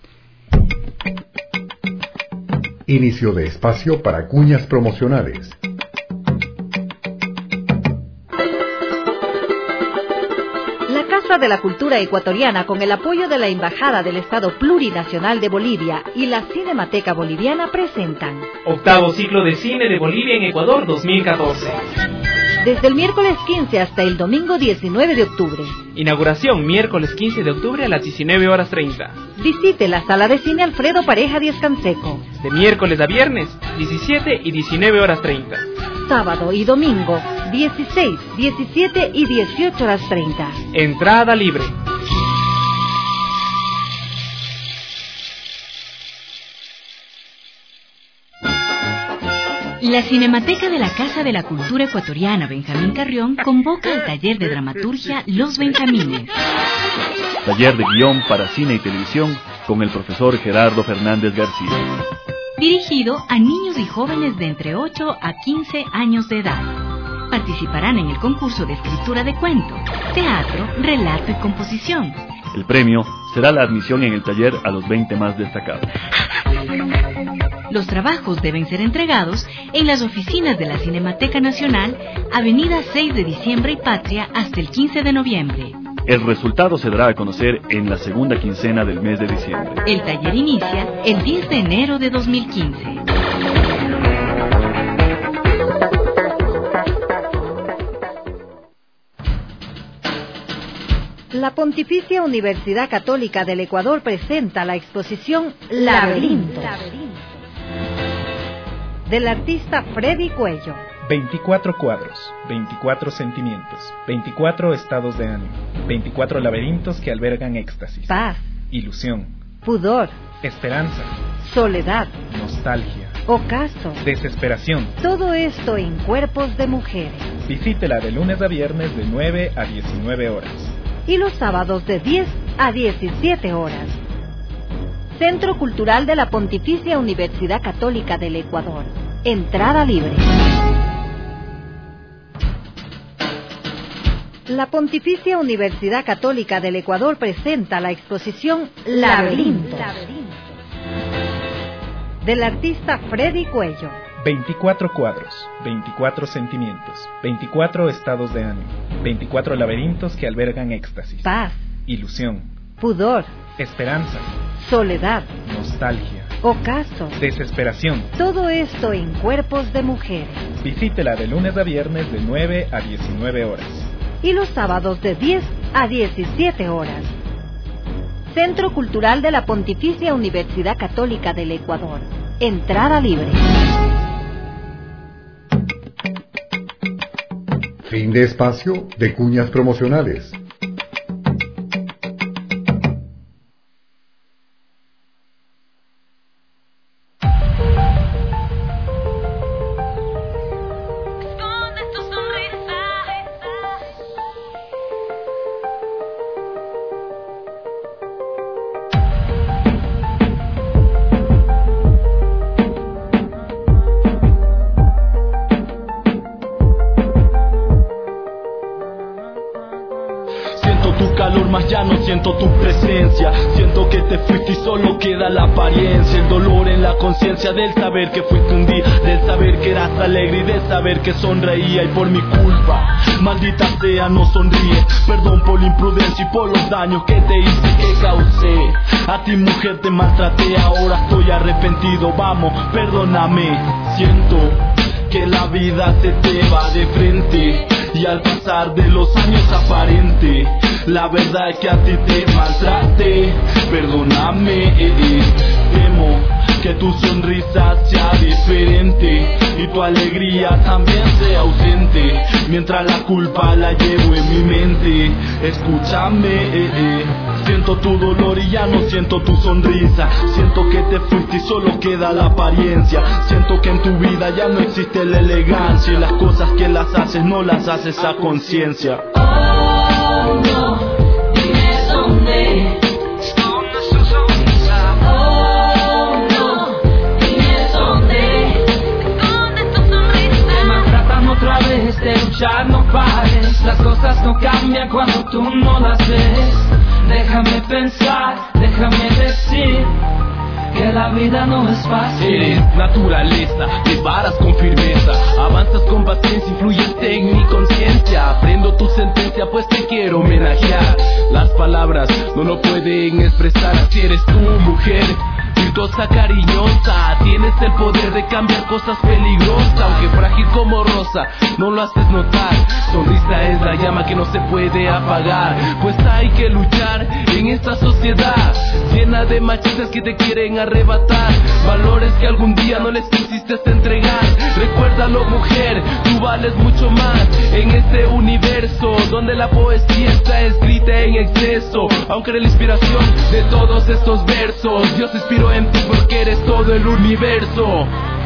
Inicio de espacio para cuñas promocionales. La Casa de la Cultura Ecuatoriana, con el apoyo de la Embajada del Estado Plurinacional de Bolivia y la Cinemateca Boliviana, presentan Octavo ciclo de cine de Bolivia en Ecuador dos mil catorce. desde el miércoles quince hasta el domingo diecinueve de octubre. Inauguración miércoles quince de octubre a las diecinueve horas treinta. Visite la sala de cine Alfredo Pareja Díaz Canseco. De miércoles a viernes, diecisiete y diecinueve horas treinta. Sábado y domingo, dieciséis, diecisiete y dieciocho horas treinta. Entrada libre. La Cinemateca de la Casa de la Cultura Ecuatoriana Benjamín Carrión convoca al taller de dramaturgia Los Benjamines. Taller de guión para cine y televisión con el profesor Gerardo Fernández García. Dirigido a niños y jóvenes de entre ocho a quince años de edad. Participarán en el concurso de escritura de cuento, teatro, relato y composición. El premio será la admisión en el taller a los veinte más destacados. Los trabajos deben ser entregados en las oficinas de la Cinemateca Nacional, Avenida seis de Diciembre y Patria, hasta el quince de noviembre. El resultado se dará a conocer en la segunda quincena del mes de diciembre. El taller inicia el diez de enero de dos mil quince. La Pontificia Universidad Católica del Ecuador presenta la exposición Laberintos, del artista Freddy Cuello. veinticuatro cuadros, veinticuatro sentimientos, veinticuatro estados de ánimo, veinticuatro laberintos que albergan éxtasis, Paz, ilusión, pudor, esperanza, soledad, nostalgia, ocaso, desesperación. Todo esto en cuerpos de mujeres. Visítela de lunes a viernes de nueve a diecinueve horas. Y los sábados de diez a diecisiete horas. Centro Cultural de la Pontificia Universidad Católica del Ecuador. Entrada libre. La Pontificia Universidad Católica del Ecuador presenta la exposición Laberintos, del artista Freddy Cuello. veinticuatro cuadros, veinticuatro sentimientos, veinticuatro estados de ánimo, veinticuatro laberintos que albergan éxtasis, Paz, ilusión, pudor, esperanza, soledad, nostalgia, ocaso, desesperación. Todo esto en cuerpos de mujeres. Visítela de lunes a viernes de nueve a diecinueve horas. Y los sábados de diez a diecisiete horas. Centro Cultural de la Pontificia Universidad Católica del Ecuador. Entrada libre. Fin de espacio de cuñas promocionales. Ya no siento tu presencia, siento que te fuiste y solo queda la apariencia. El dolor en la conciencia del saber que fuiste un día, del saber que eras alegre y del saber que sonreía. Y por mi culpa, maldita sea, no sonríe. Perdón por la imprudencia y por los daños que te hice, que causé. A ti mujer te maltraté, ahora estoy arrepentido, vamos, perdóname. Siento que la vida se te va de frente y al pasar de los años aparente. La verdad es que a ti te maltraté, perdóname, eh, eh. Temo que tu sonrisa sea diferente y tu alegría también sea ausente, mientras la culpa la llevo en mi mente. Escúchame, eh, eh. Siento tu dolor y ya no siento tu sonrisa. Siento que te fuiste y solo queda la apariencia. Siento que en tu vida ya no existe la elegancia, y las cosas que las haces no las haces a conciencia. Oh, no, dime dónde esconde su sonrisa. Oh, no, dime dónde esconde tu sonrisa. Te maltratan otra vez, de luchar no pares. Las cosas no cambian cuando tú no las ves. Déjame pensar, déjame decir que la vida no es fácil. Eres naturaleza, te varas con firmeza, avanzas con paciencia, influyes en mi conciencia. Aprendo tu sentencia pues te quiero homenajear. Las palabras no lo pueden expresar. Si eres tu mujer, virtuosa, cariñosa, tienes el poder de cambiar cosas peligrosas. Aunque frágil como rosa, no lo haces notar. Sonrisa es la llama que no se puede apagar, pues hay que luchar en esta sociedad llena de machistas que te quieren arrebatar valores que algún día no les quisiste entregar. Recuérdalo, mujer, tú vales mucho más en este universo donde la poesía está escrita en exceso. Aunque eres la inspiración de todos estos versos, Dios inspiró en ti porque eres todo el universo.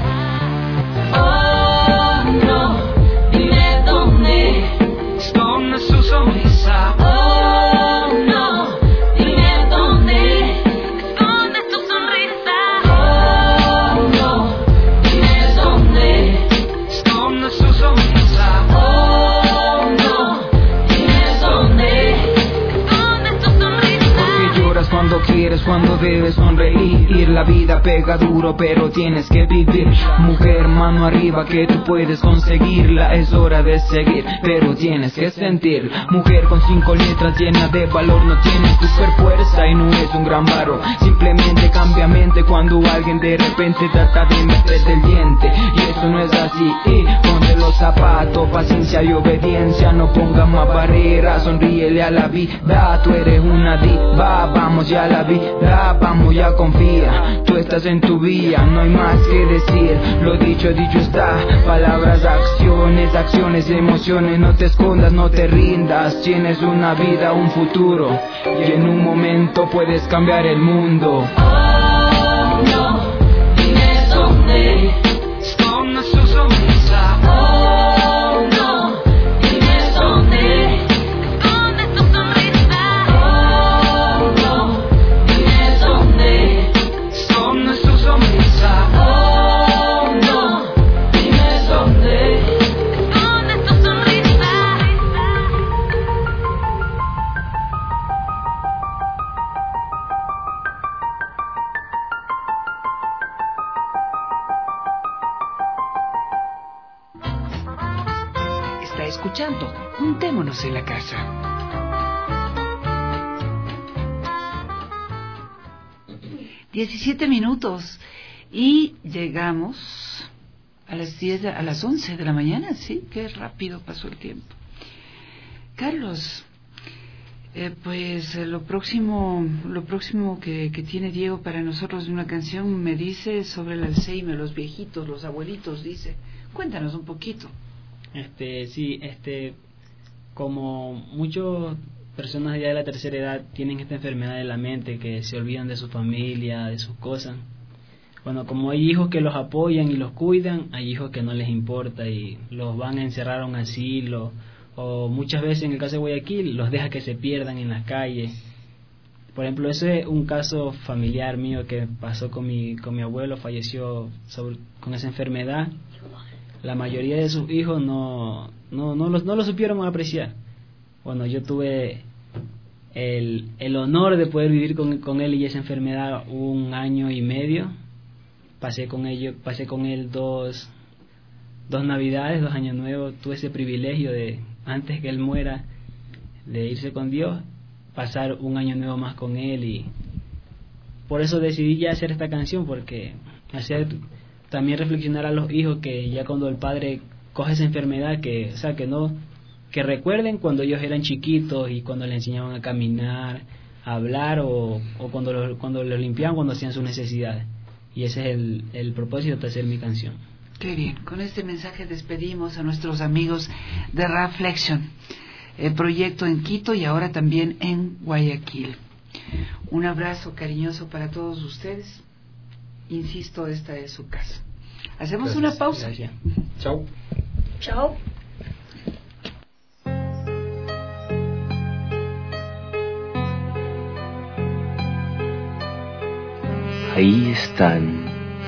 Oh, no, dime dónde esconde su sonrisa. Oh, no, dime dónde esconde tu sonrisa. Oh, no, dime dónde esconde su sonrisa. Oh, no, dime dónde esconde tu sonrisa. Porque lloras cuando quieres, cuando debes sonreír. La vida pega duro pero tienes que vivir. Mujer, mano arriba que tú puedes conseguirla. Es hora de seguir pero tienes que sentir. Mujer con cinco letras llena de valor, no tiene super fuerza y no es un gran varón. Simplemente cambia mente cuando alguien de repente trata de meterte el diente. Y eso no es así, y ponte los zapatos, paciencia y obediencia. No pongas más barreras, sonríele a la vida. Tú eres una diva, vamos ya a la vida, vamos ya confía. Tú estás en tu vía, no hay más que decir. Lo dicho, dicho está. Palabras, acciones, acciones, emociones. No te escondas, no te rindas. Tienes una vida, un futuro, y en un momento puedes cambiar el mundo. Oh, no, dime dónde esconde su sonrisa. Oh, no, dime dónde esconde tu sonrisa. Oh, no, dime dónde esconde su sonrisa. Oh, no, dime dónde esconde tu sonrisa. Está escuchando Juntémonos en la Casa. diecisiete minutos y llegamos a las diez, a las once de la mañana. Sí, qué rápido pasó el tiempo. Carlos, eh, pues eh, lo próximo, lo próximo que, que tiene Diego para nosotros de una canción me dice sobre el Alzheimer, los viejitos, los abuelitos, dice. Cuéntanos un poquito. Este, sí, este, como muchas personas ya de la tercera edad tienen esta enfermedad de la mente, que se olvidan de su familia, de sus cosas. Bueno, como hay hijos que los apoyan y los cuidan, hay hijos que no les importa y los van a encerrar a un asilo, o muchas veces en el caso de Guayaquil los deja que se pierdan en las calles. Por ejemplo, ese es un caso familiar mío que pasó con mi, con mi abuelo, falleció sobre, con esa enfermedad. La mayoría de sus hijos no, no, no, los, no lo supieron apreciar. Bueno, yo tuve el, el honor de poder vivir con, con él y esa enfermedad un año y medio. Pasé con ello, pasé con él dos, dos navidades, dos años nuevos. Tuve ese privilegio de, antes que él muera, de irse con Dios, pasar un año nuevo más con él. Y por eso decidí ya hacer esta canción, porque hacer también reflexionar a los hijos que ya cuando el padre coge esa enfermedad, que, o sea, que no, que recuerden cuando ellos eran chiquitos y cuando les enseñaban a caminar, a hablar, o, o cuando los, cuando los limpiaban cuando hacían sus necesidades. y ese es el, el propósito de hacer mi canción. Qué bien, con este mensaje despedimos a nuestros amigos de Reflection, el proyecto en Quito y ahora también en Guayaquil. Un abrazo cariñoso para todos ustedes. Insisto, esta es su casa. Hacemos gracias, una pausa. Gracias. Chao. Chao. Ahí están,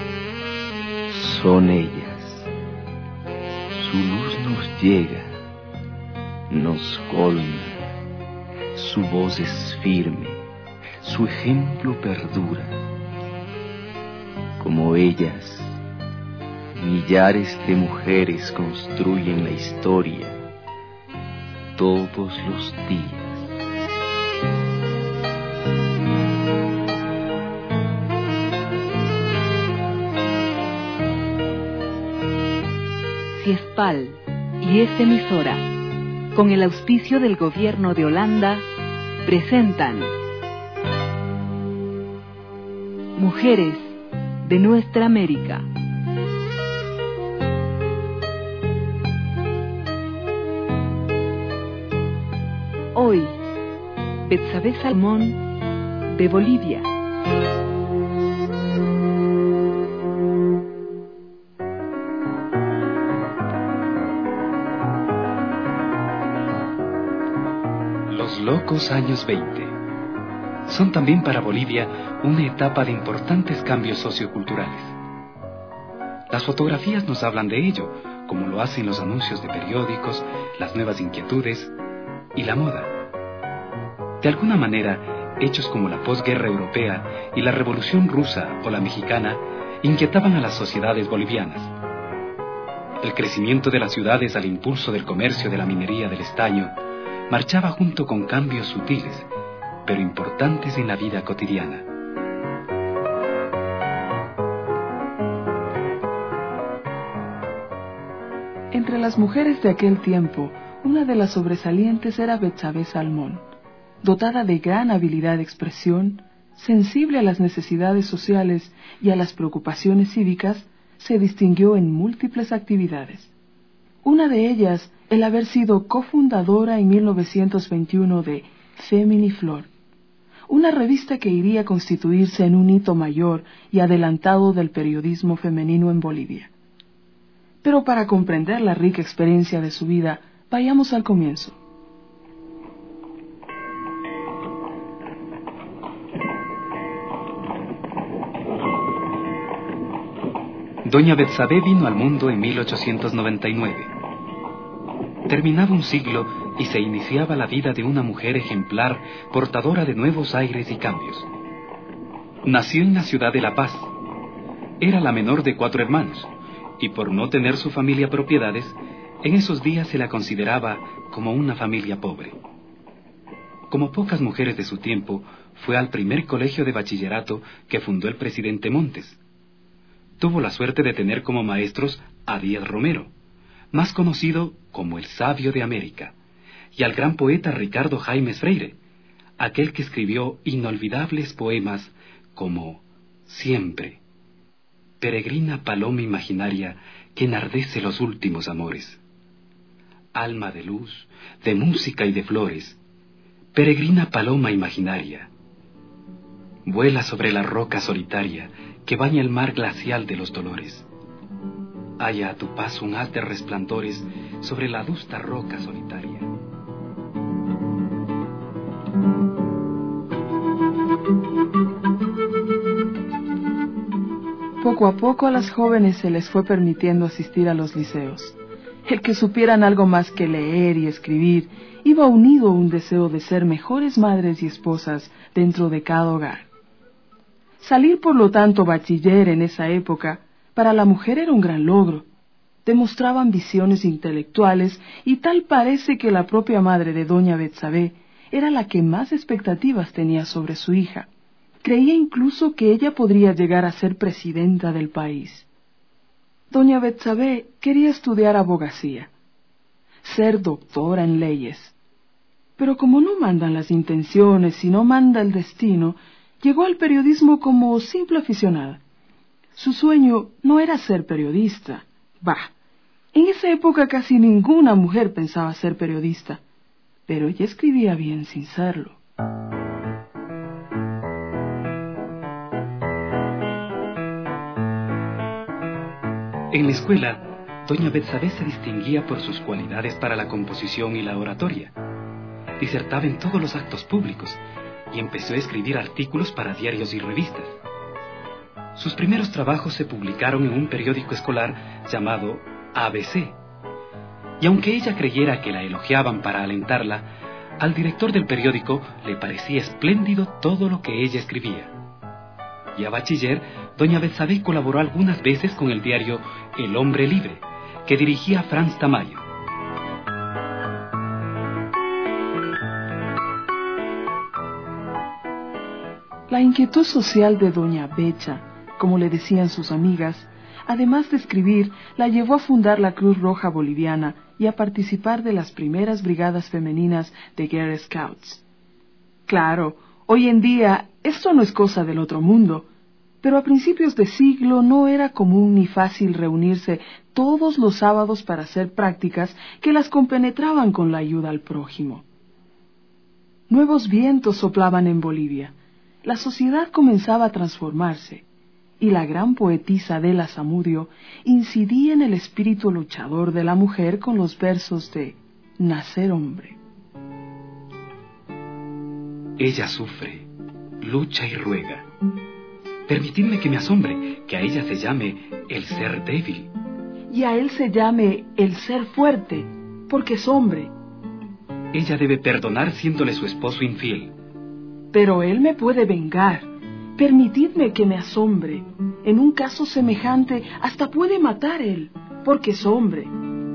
son ellas. Su luz nos llega, nos colma. Su voz es firme, su ejemplo perdura. Como ellas, millares de mujeres construyen la historia todos los días. Ciespal y esta emisora, con el auspicio del Gobierno de Holanda, presentan Mujeres de Nuestra América. Hoy, Betsabe Salmón, de Bolivia. Los locos años veinte son también para Bolivia una etapa de importantes cambios socioculturales. Las fotografías nos hablan de ello, como lo hacen los anuncios de periódicos, las nuevas inquietudes y la moda. De alguna manera, hechos como la posguerra europea y la revolución rusa o la mexicana inquietaban a las sociedades bolivianas. El crecimiento de las ciudades al impulso del comercio de la minería del estaño marchaba junto con cambios sutiles, pero importantes en la vida cotidiana. Entre las mujeres de aquel tiempo, una de las sobresalientes era Betsabe Salmón. Dotada de gran habilidad de expresión, sensible a las necesidades sociales y a las preocupaciones cívicas, se distinguió en múltiples actividades. Una de ellas, el haber sido cofundadora en mil novecientos veintiuno de Feminiflor, una revista que iría a constituirse en un hito mayor y adelantado del periodismo femenino en Bolivia. Pero para comprender la rica experiencia de su vida, vayamos al comienzo. Doña Betsabe vino al mundo en mil ochocientos noventa y nueve. Terminaba un siglo y se iniciaba la vida de una mujer ejemplar, portadora de nuevos aires y cambios. Nació en la ciudad de La Paz. Era la menor de cuatro hermanos, y por no tener su familia propiedades, en esos días se la consideraba como una familia pobre. Como pocas mujeres de su tiempo, fue al primer colegio de bachillerato que fundó el presidente Montes. Tuvo la suerte de tener como maestros a Díaz Romero, más conocido como el Sabio de América, y al gran poeta Ricardo Jaimes Freire, aquel que escribió inolvidables poemas como Siempre, peregrina paloma imaginaria que enardece los últimos amores. Alma de luz, de música y de flores, peregrina paloma imaginaria, vuela sobre la roca solitaria que baña el mar glacial de los dolores. Halla a tu paso un haz de resplandores sobre la adusta roca solitaria. Poco a poco a las jóvenes se les fue permitiendo asistir a los liceos. El que supieran algo más que leer y escribir iba unido a un deseo de ser mejores madres y esposas dentro de cada hogar. Salir, por lo tanto, bachiller en esa época, para la mujer era un gran logro. Demostraba ambiciones intelectuales y tal parece que la propia madre de doña Betsabe era la que más expectativas tenía sobre su hija. Creía incluso que ella podría llegar a ser presidenta del país. Doña Betsabe quería estudiar abogacía, ser doctora en leyes. Pero como no mandan las intenciones y no manda el destino, llegó al periodismo como simple aficionada. Su sueño no era ser periodista. Bah, en esa época casi ninguna mujer pensaba ser periodista, pero ella escribía bien sin serlo. En la escuela, doña Betsabé se distinguía por sus cualidades para la composición y la oratoria. Disertaba en todos los actos públicos y empezó a escribir artículos para diarios y revistas. Sus primeros trabajos se publicaron en un periódico escolar llamado A B C. Y aunque ella creyera que la elogiaban para alentarla, al director del periódico le parecía espléndido todo lo que ella escribía. Y a bachiller, doña Betsabé colaboró algunas veces con el diario El Hombre Libre, que dirigía Franz Tamayo. La inquietud social de doña Becha, como le decían sus amigas, además de escribir, la llevó a fundar la Cruz Roja Boliviana y a participar de las primeras brigadas femeninas de Girl Scouts. Claro, hoy en día esto no es cosa del otro mundo, pero a principios de siglo no era común ni fácil reunirse todos los sábados para hacer prácticas que las compenetraban con la ayuda al prójimo. Nuevos vientos soplaban en Bolivia. La sociedad comenzaba a transformarse, y la gran poetisa Adela Zamudio incidía en el espíritu luchador de la mujer con los versos de Nacer hombre. Ella sufre, lucha y ruega. Permitidme que me asombre que a ella se llame el ser débil. Y a él se llame el ser fuerte, porque es hombre. Ella debe perdonar siéndole su esposo infiel. Pero él me puede vengar. Permitidme que me asombre. En un caso semejante, hasta puede matar él, porque es hombre.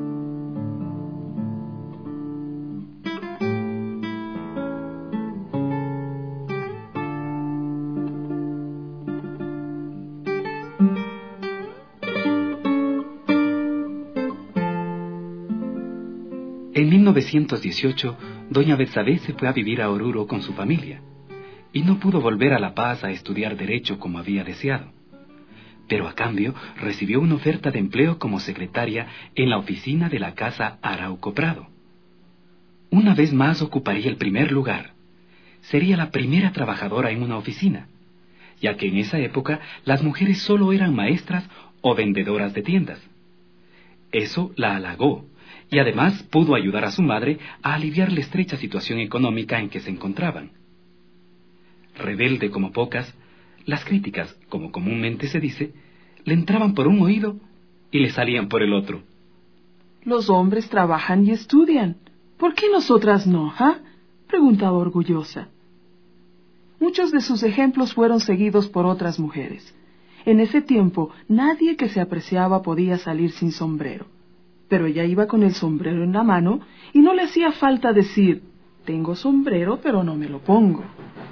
En mil novecientos dieciocho, doña Betsabé se fue a vivir a Oruro con su familia, y no pudo volver a La Paz a estudiar Derecho como había deseado. Pero a cambio recibió una oferta de empleo como secretaria en la oficina de la Casa Arauco Prado. Una vez más ocuparía el primer lugar. Sería la primera trabajadora en una oficina, ya que en esa época las mujeres solo eran maestras o vendedoras de tiendas. Eso la halagó, y además pudo ayudar a su madre a aliviar la estrecha situación económica en que se encontraban. Rebelde como pocas, las críticas, como comúnmente se dice, le entraban por un oído y le salían por el otro. Los hombres trabajan y estudian. ¿Por qué nosotras no, ah? Preguntaba orgullosa. Muchos de sus ejemplos fueron seguidos por otras mujeres. En ese tiempo, nadie que se apreciaba podía salir sin sombrero. Pero ella iba con el sombrero en la mano y no le hacía falta decir, tengo sombrero, pero no me lo pongo.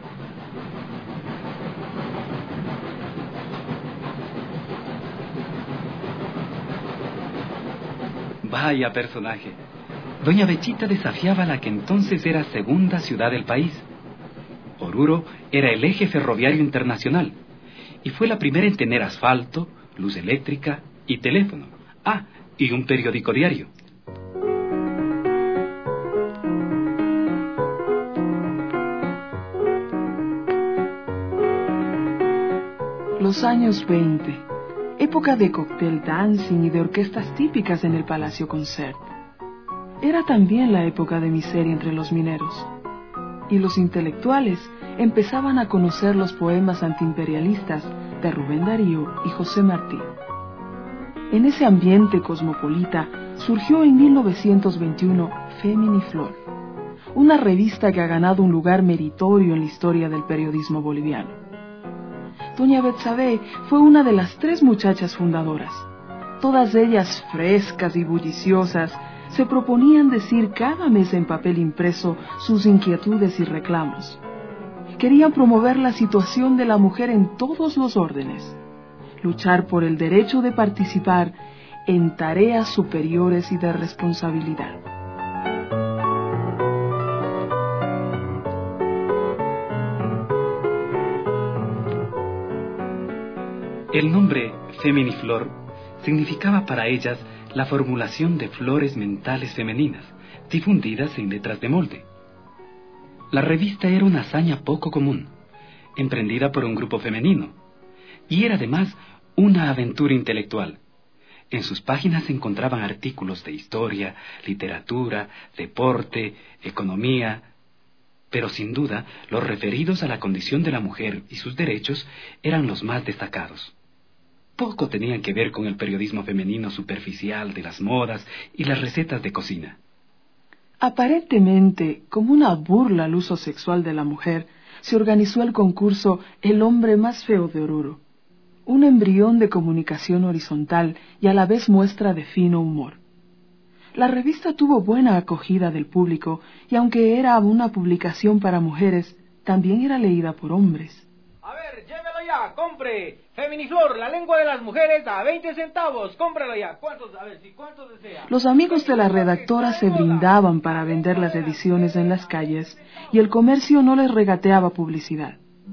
Vaya personaje. Doña Bechita desafiaba a la que entonces era segunda ciudad del país. Oruro era el eje ferroviario internacional y fue la primera en tener asfalto, luz eléctrica y teléfono. Ah, y un periódico diario. Los años veinte, época de cocktail dancing y de orquestas típicas en el Palacio Concert. Era también la época de miseria entre los mineros. Y los intelectuales empezaban a conocer los poemas antiimperialistas de Rubén Darío y José Martí. En ese ambiente cosmopolita surgió en mil novecientos veintiuno Feminiflor, una revista que ha ganado un lugar meritorio en la historia del periodismo boliviano. Doña Betsabé fue una de las tres muchachas fundadoras. Todas ellas frescas y bulliciosas, se proponían decir cada mes en papel impreso sus inquietudes y reclamos. Querían promover la situación de la mujer en todos los órdenes, luchar por el derecho de participar en tareas superiores y de responsabilidad. El nombre Feminiflor significaba para ellas la formulación de flores mentales femeninas, difundidas en letras de molde. La revista era una hazaña poco común, emprendida por un grupo femenino, y era además una aventura intelectual. En sus páginas se encontraban artículos de historia, literatura, deporte, economía, pero sin duda los referidos a la condición de la mujer y sus derechos eran los más destacados. Poco tenían que ver con el periodismo femenino superficial de las modas y las recetas de cocina. Aparentemente, como una burla al uso sexual de la mujer, se organizó el concurso El hombre más feo de Oruro, un embrión de comunicación horizontal y a la vez muestra de fino humor. La revista tuvo buena acogida del público y aunque era una publicación para mujeres, también era leída por hombres. A ver, llévelo ya, compre. Feminiflor, la lengua de las mujeres, a veinte centavos, cómpralo ya. ¿Cuántos? A ver, si cuántos desea. Los amigos de la redactora se brindaban para vender las ediciones en las calles y el comercio no les regateaba publicidad.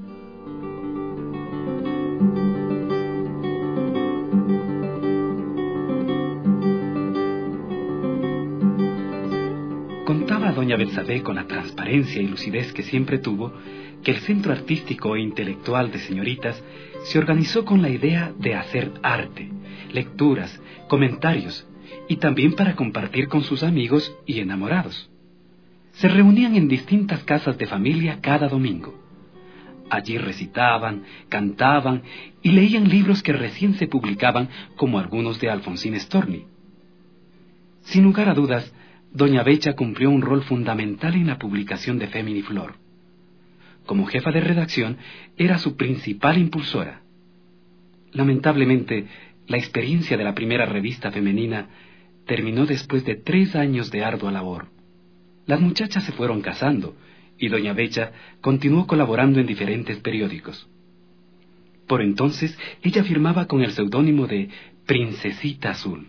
Contaba doña Betsabé con la transparencia y lucidez que siempre tuvo que el Centro Artístico e Intelectual de Señoritas se organizó con la idea de hacer arte, lecturas, comentarios y también para compartir con sus amigos y enamorados. Se reunían en distintas casas de familia cada domingo. Allí recitaban, cantaban y leían libros que recién se publicaban, como algunos de Alfonsín Storni. Sin lugar a dudas, doña Becha cumplió un rol fundamental en la publicación de Feminiflor. Como jefa de redacción, era su principal impulsora. Lamentablemente, la experiencia de la primera revista femenina terminó después de tres años de ardua labor. Las muchachas se fueron casando y doña Becha continuó colaborando en diferentes periódicos. Por entonces, ella firmaba con el seudónimo de Princesita Azul.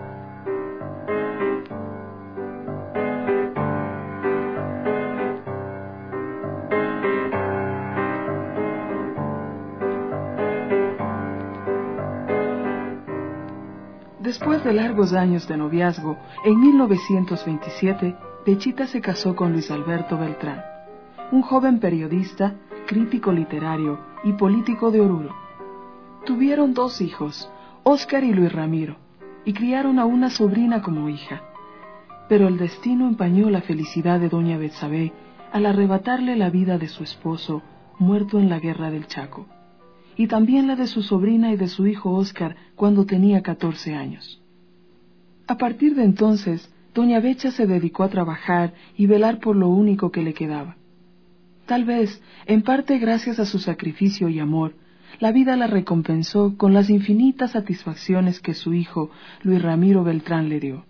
Después de largos años de noviazgo, en mil novecientos veintisiete, Bechita se casó con Luis Alberto Beltrán, un joven periodista, crítico literario y político de Oruro. Tuvieron dos hijos, Óscar y Luis Ramiro, y criaron a una sobrina como hija. Pero el destino empañó la felicidad de doña Betsabé al arrebatarle la vida de su esposo, muerto en la guerra del Chaco, y también la de su sobrina y de su hijo Óscar cuando tenía catorce años. A partir de entonces, doña Becha se dedicó a trabajar y velar por lo único que le quedaba. Tal vez, en parte gracias a su sacrificio y amor, la vida la recompensó con las infinitas satisfacciones que su hijo, Luis Ramiro Beltrán, le dio.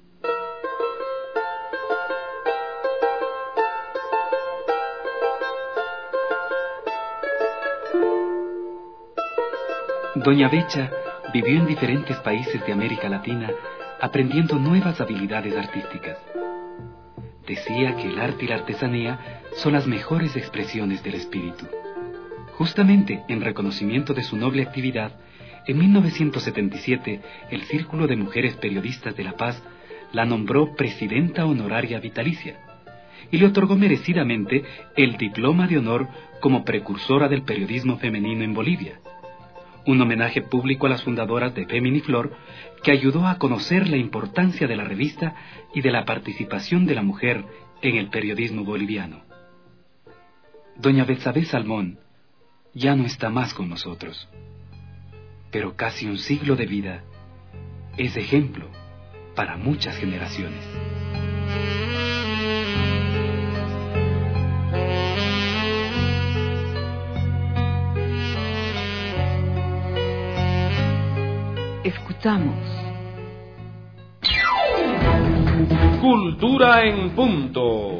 Doña Becha vivió en diferentes países de América Latina aprendiendo nuevas habilidades artísticas. Decía que el arte y la artesanía son las mejores expresiones del espíritu. Justamente en reconocimiento de su noble actividad, en mil novecientos setenta y siete el Círculo de Mujeres Periodistas de La Paz la nombró presidenta honoraria vitalicia y le otorgó merecidamente el diploma de honor como precursora del periodismo femenino en Bolivia. Un homenaje público a las fundadoras de Feminiflor que ayudó a conocer la importancia de la revista y de la participación de la mujer en el periodismo boliviano. Doña Betsabé Salmón ya no está más con nosotros, pero casi un siglo de vida es ejemplo para muchas generaciones. Escuchamos Cultura en Punto,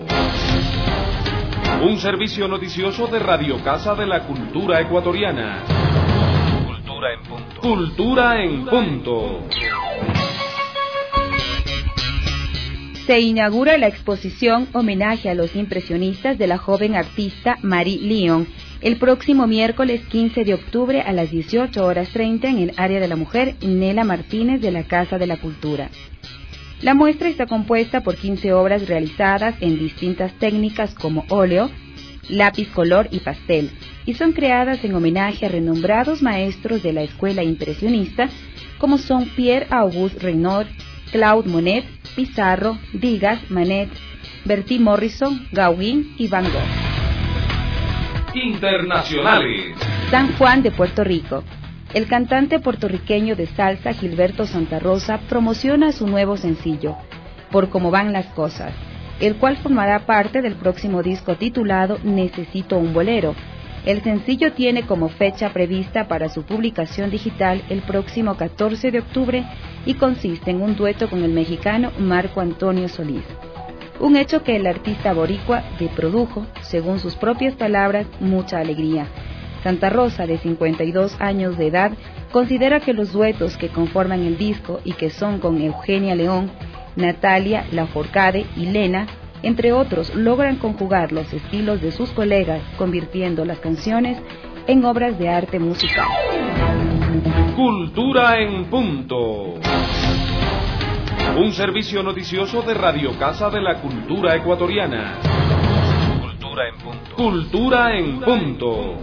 un servicio noticioso de Radio Casa de la Cultura Ecuatoriana. Cultura en Punto. Cultura en Punto. se inaugura la exposición Homenaje a los impresionistas de la joven artista Marie Lyon el próximo miércoles quince de octubre a las dieciocho horas treinta en el área de la mujer Nela Martínez de la Casa de la Cultura. La muestra está compuesta por quince obras realizadas en distintas técnicas como óleo, lápiz color y pastel, y son creadas en homenaje a renombrados maestros de la escuela impresionista como son Pierre-Auguste Renoir, Claude Monet, Pizarro, Degas, Manet, Bertie Morrison, Gauguin y Van Gogh. Internacionales. San Juan de Puerto Rico. El cantante puertorriqueño de salsa Gilberto Santa Rosa promociona su nuevo sencillo, Por Cómo Van las Cosas, el cual formará parte del próximo disco titulado Necesito un Bolero. El sencillo tiene como fecha prevista para su publicación digital el próximo catorce de octubre y consiste en un dueto con el mexicano Marco Antonio Solís. Un hecho que el artista boricua le produjo, según sus propias palabras, mucha alegría. Santa Rosa, de cincuenta y dos años de edad, considera que los duetos que conforman el disco y que son con Eugenia León, Natalia Lafourcade y Lena, entre otros, logran conjugar los estilos de sus colegas, convirtiendo las canciones en obras de arte musical. Cultura en punto. Un servicio noticioso de Radio Casa de la Cultura Ecuatoriana. Cultura en punto. Cultura en punto.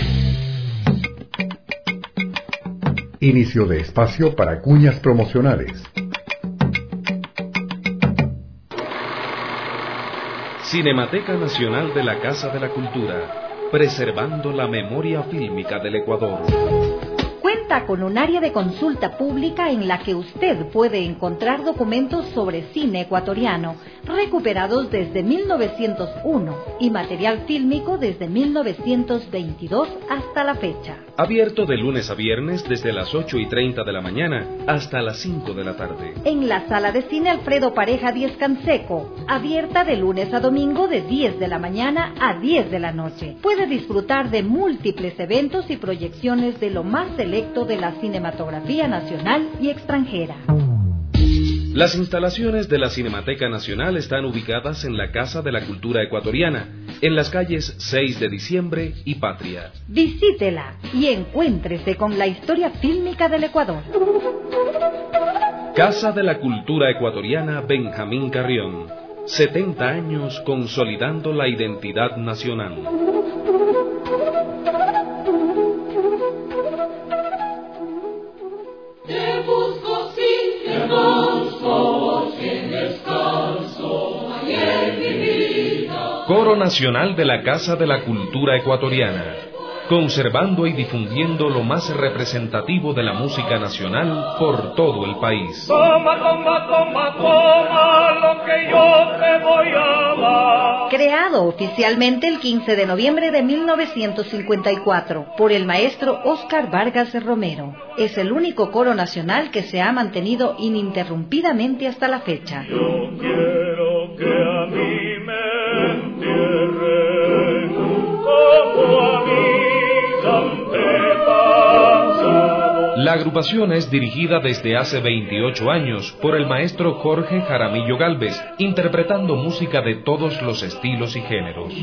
Inicio de espacio para cuñas promocionales. Cinemateca Nacional de la Casa de la Cultura, preservando la memoria fílmica del Ecuador. Cuenta con un área de consulta pública en la que usted puede encontrar documentos sobre cine ecuatoriano recuperados desde mil novecientos uno y material fílmico desde mil novecientos veintidós hasta la fecha. Abierto de lunes a viernes desde las ocho y treinta de la mañana hasta las cinco de la tarde. En la sala de cine Alfredo Pareja Díez Canseco, abierta de lunes a domingo de diez de la mañana a diez de la noche. Puede disfrutar de múltiples eventos y proyecciones de lo más selecto de la cinematografía nacional y extranjera. Las instalaciones de la Cinemateca Nacional están ubicadas en la Casa de la Cultura Ecuatoriana, en las calles seis de diciembre y Patria. Visítela y encuéntrese con la historia fílmica del Ecuador. Casa de la Cultura Ecuatoriana Benjamín Carrión. setenta años consolidando la identidad nacional. Coro Nacional de la Casa de la Cultura Ecuatoriana, conservando y difundiendo lo más representativo de la música nacional por todo el país. Toma, toma, toma, toma lo que yo te voy a dar. Creado oficialmente el quince de noviembre de mil novecientos cincuenta y cuatro por el maestro Óscar Vargas Romero, es el único coro nacional que se ha mantenido ininterrumpidamente hasta la fecha. Yo quiero que a mí me entierren como a mí. La agrupación es dirigida desde hace veintiocho años por el maestro Jorge Jaramillo Gálvez, interpretando música de todos los estilos y géneros.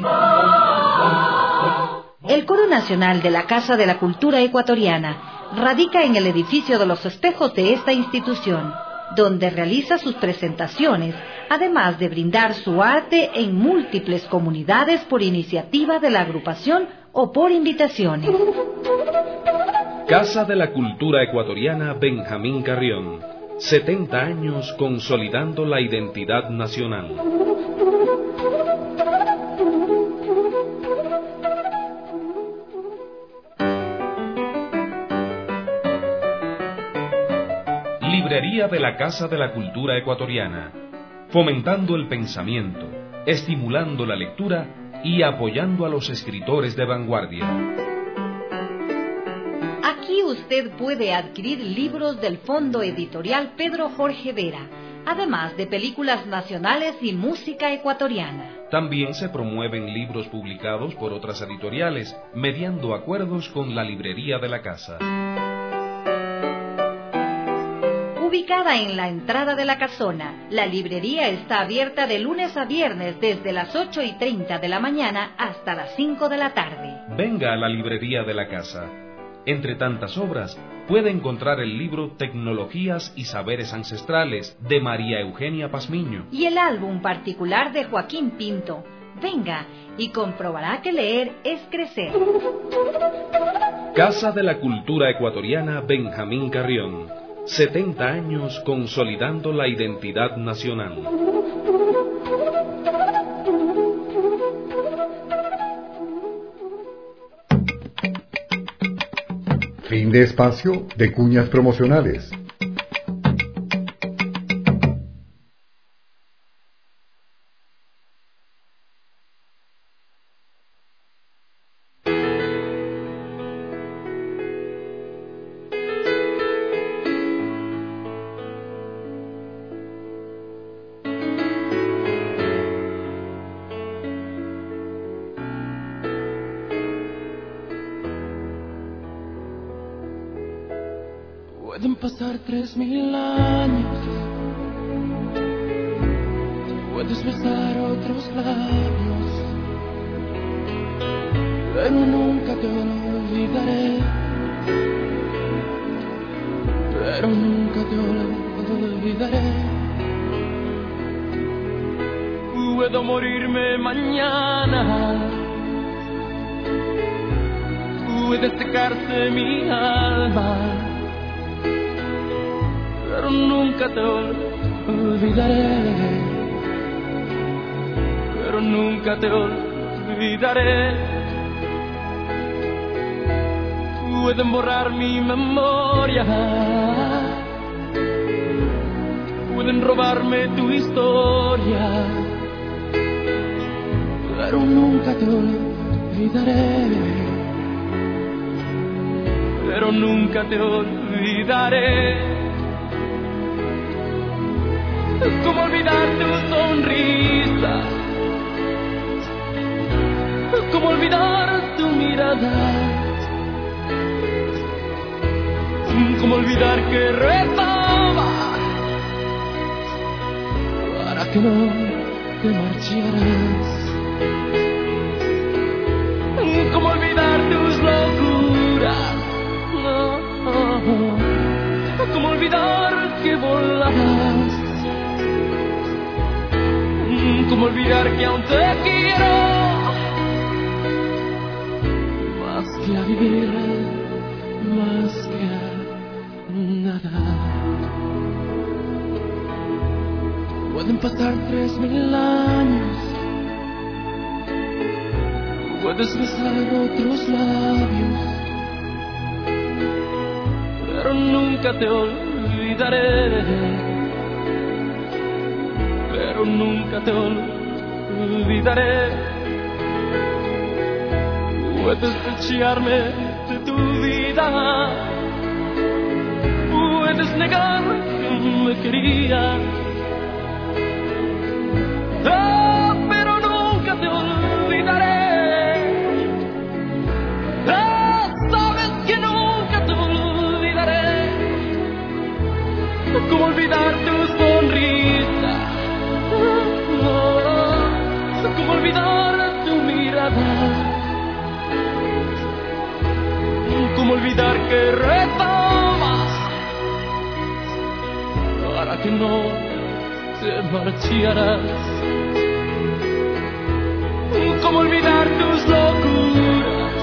El Coro Nacional de la Casa de la Cultura Ecuatoriana radica en el edificio de los espejos de esta institución, donde realiza sus presentaciones, además de brindar su arte en múltiples comunidades por iniciativa de la agrupación o por invitaciones. Casa de la Cultura Ecuatoriana Benjamín Carrión, setenta años consolidando la identidad nacional. Librería de la Casa de la Cultura Ecuatoriana, fomentando el pensamiento, estimulando la lectura y apoyando a los escritores de vanguardia. Aquí usted puede adquirir libros del Fondo Editorial Pedro Jorge Vera, además de películas nacionales y música ecuatoriana. También se promueven libros publicados por otras editoriales, mediando acuerdos con la librería de la casa. Ubicada en la entrada de la casona, la librería está abierta de lunes a viernes desde las ocho y treinta de la mañana hasta las cinco de la tarde. Venga a la librería de la casa. Entre tantas obras, puede encontrar el libro Tecnologías y Saberes Ancestrales de María Eugenia Pazmiño y el álbum particular de Joaquín Pinto. Venga y comprobará que leer es crecer. Casa de la Cultura Ecuatoriana Benjamín Carrión. setenta años consolidando la identidad nacional. Fin de espacio de cuñas promocionales. Pueden pasar tres mil años, puedes besar otros labios, pero nunca te olvidaré, pero nunca te olvidaré. Puedo morirme mañana, puede secarse mi alma, pero nunca te olvidaré, pero nunca te olvidaré. Pueden borrar mi memoria, pueden robarme tu historia, pero nunca te olvidaré, pero nunca te olvidaré. ¿Cómo olvidar tu sonrisa? ¿Cómo olvidar tu mirada? ¿Cómo olvidar que rezaba para que no te marcharas? ¿Cómo olvidar tus locuras? No. ¿Cómo olvidar que volabas? ¿Cómo olvidar que aún te quiero más que a vivir, más que a nada? Pueden pasar tres mil años, puedes besar otros labios, pero nunca te olvidaré, pero nunca te olvidaré. Puedes echarme de tu vida, puedes negar que me querías, oh, pero nunca te olvidaré. Oh, sabes que nunca te olvidaré. ¿Cómo olvidar tu sonrisa? ¿Cómo olvidar tu mirada? ¿Cómo olvidar que rezaba para que no te marcharas? ¿Cómo olvidar tus locuras?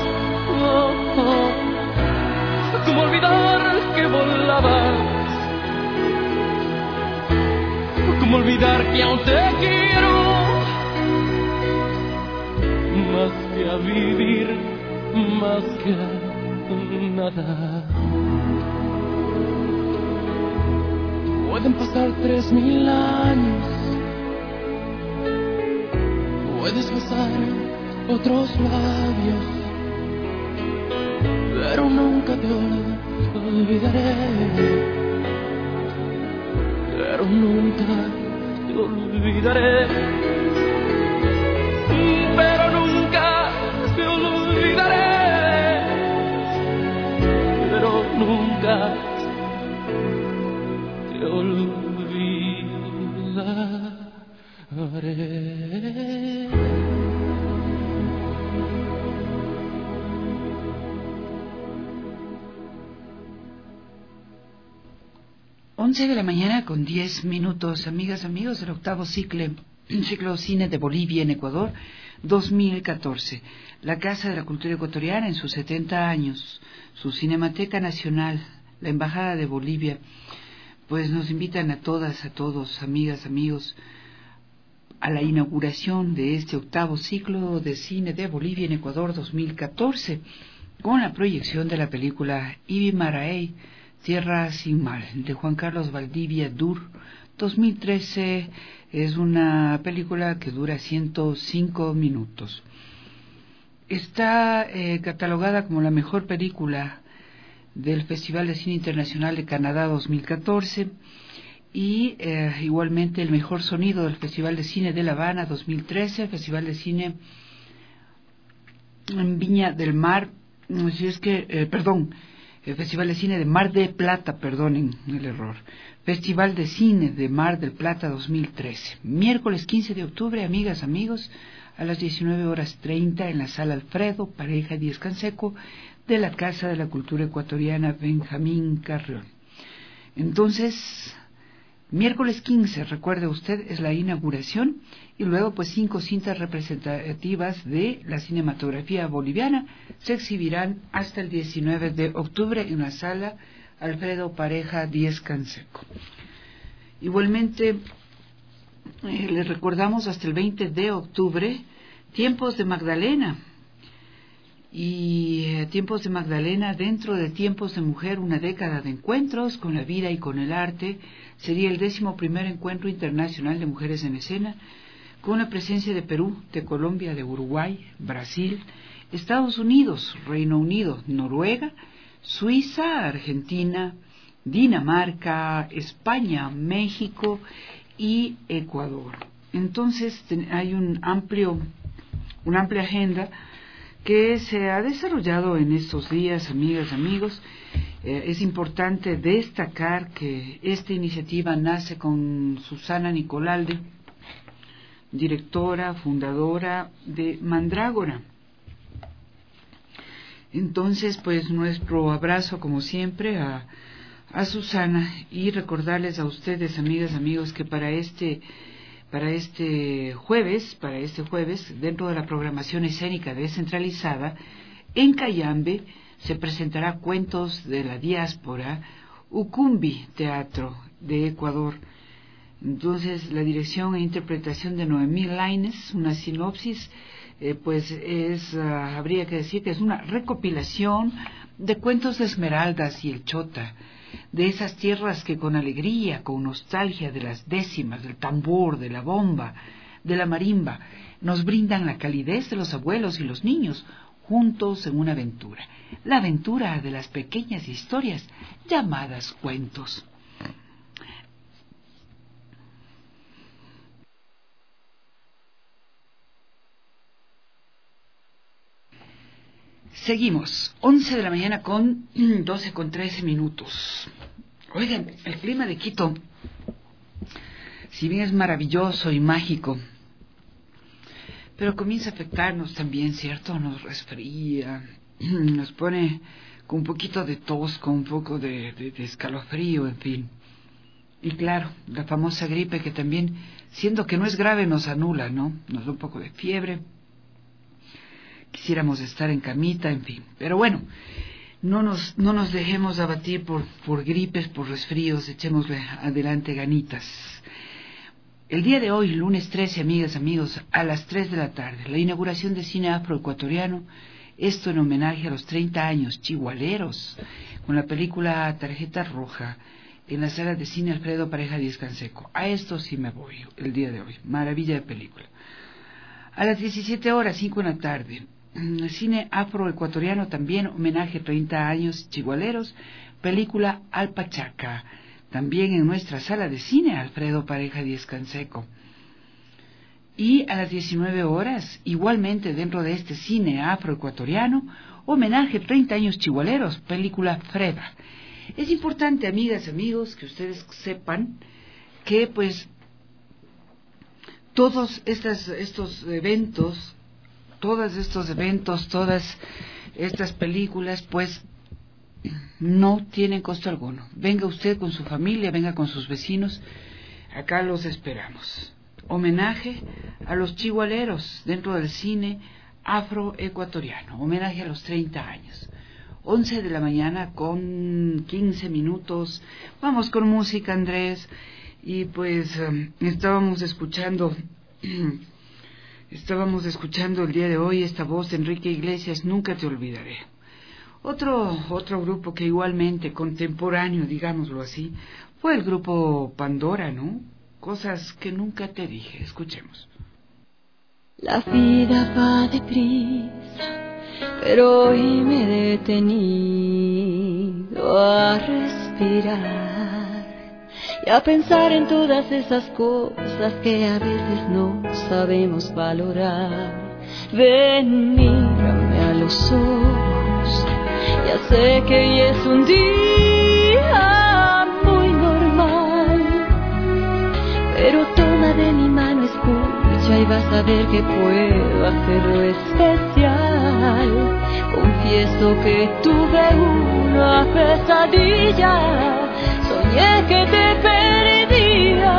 ¿Cómo olvidar que volabas? ¿Cómo olvidar que aún te quiero más que a vivir, más que a nada? Pueden pasar tres mil años, puedes besar otros labios, pero nunca te olvidaré, pero nunca te olvidaré, pero nunca te olvidaré, pero nunca te te olvidaré. Once de la mañana con diez minutos, amigas, amigos, del octavo ciclo, ciclo Cine de Bolivia en Ecuador, dos mil catorce. La Casa de la Cultura Ecuatoriana en sus setenta años, su Cinemateca Nacional, la Embajada de Bolivia, pues nos invitan a todas, a todos, amigas, amigos, a la inauguración de este octavo ciclo de Cine de Bolivia en Ecuador dos mil catorce, con la proyección de la película Ibimaraey, Tierra sin Mal, de Juan Carlos Valdivia Dur, dos mil trece. Es una película que dura ciento cinco minutos. Está eh, catalogada como la mejor película del Festival de Cine Internacional de Canadá dos mil catorce y eh, igualmente el mejor sonido del Festival de Cine de La Habana dos mil trece, Festival de Cine en Viña del Mar, si es que, eh, perdón, el Festival de Cine de Mar de Plata, perdonen el error, Festival de Cine de Mar del Plata dos mil trece, miércoles quince de octubre, amigas, amigos, a las diecinueve horas treinta en la Sala Alfredo Pareja Díez Canseco de la Casa de la Cultura Ecuatoriana Benjamín Carrión. Entonces, miércoles quince, recuerde usted, es la inauguración, y luego pues cinco cintas representativas de la cinematografía boliviana se exhibirán hasta el diecinueve de octubre en la Sala Alfredo Pareja Díez Canseco. Igualmente, eh, les recordamos hasta el veinte de octubre, Tiempos de Magdalena, y eh, Tiempos de Magdalena dentro de Tiempos de Mujer, una década de encuentros con la vida y con el arte. Sería el décimo primer encuentro internacional de mujeres en escena, con la presencia de Perú, de Colombia, de Uruguay, Brasil, Estados Unidos, Reino Unido, Noruega, Suiza, Argentina, Dinamarca, España, México y Ecuador. Entonces hay un amplio, una amplia agenda que se ha desarrollado en estos días, amigas, amigos. Eh, es importante destacar que esta iniciativa nace con Susana Nicolalde, directora, fundadora de Mandrágora. Entonces, pues nuestro abrazo, como siempre, a, a Susana, y recordarles a ustedes, amigas, amigos, que para este para este jueves, para este jueves, dentro de la programación escénica descentralizada, en Cayambe se presentará Cuentos de la Diáspora, Ucumbi Teatro de Ecuador. Entonces, la dirección e interpretación de Noemí Lainez, una sinopsis, eh, pues es, uh, habría que decir que es una recopilación de cuentos de Esmeraldas y el Chota, de esas tierras que con alegría, con nostalgia de las décimas, del tambor, de la bomba, de la marimba, nos brindan la calidez de los abuelos y los niños, juntos en una aventura, la aventura de las pequeñas historias llamadas cuentos. Seguimos, once de la mañana con doce con trece minutos. Oigan, el clima de Quito, si bien es maravilloso y mágico, pero comienza a afectarnos también, ¿cierto? Nos resfría, nos pone con un poquito de tos, con un poco de, de, de escalofrío, en fin. Y claro, la famosa gripe que también, siendo que no es grave, nos anula, ¿no? Nos da un poco de fiebre. Quisiéramos estar en camita, en fin. Pero bueno, no nos, no nos dejemos abatir por, por gripes, por resfríos, echémosle adelante ganitas. El día de hoy, lunes trece, amigas, amigos, a las tres de la tarde, la inauguración de cine afroecuatoriano, esto en homenaje a los treinta años chigualeros, con la película Tarjeta Roja, en la sala de cine Alfredo Pareja Díez Canseco. A esto sí me voy el día de hoy, maravilla de película. A las diecisiete horas, cinco de la tarde, cine afroecuatoriano también, homenaje a treinta años chigualeros, película Alpachaca, también en nuestra sala de cine Alfredo Pareja Díez Canseco. Y a las diecinueve horas, igualmente dentro de este cine afroecuatoriano, homenaje a treinta años chigualeros, película Freda. Es importante, amigas, amigos, que ustedes sepan que pues todos estas, estos eventos, todos estos eventos, todas estas películas, pues no tienen costo alguno. Venga usted con su familia, venga con sus vecinos, acá los esperamos. Homenaje a los chihualeros dentro del cine afroecuatoriano, homenaje a los treinta años. once de la mañana con quince minutos, vamos con música, Andrés, y pues um, estábamos escuchando, estábamos escuchando el día de hoy esta voz de Enrique Iglesias, Nunca te olvidaré. Otro, otro grupo que igualmente contemporáneo, digámoslo así, fue el grupo Pandora, ¿no? Cosas que nunca te dije. Escuchemos. La vida va deprisa, pero hoy me he detenido a respirar y a pensar en todas esas cosas que a veces no sabemos valorar. Ven, mírame a los ojos, ya sé que hoy es un día muy normal, pero toma de mi mano, escucha y vas a ver que puedo hacerlo especial. Confieso que tuve una pesadilla, soñé que te perdía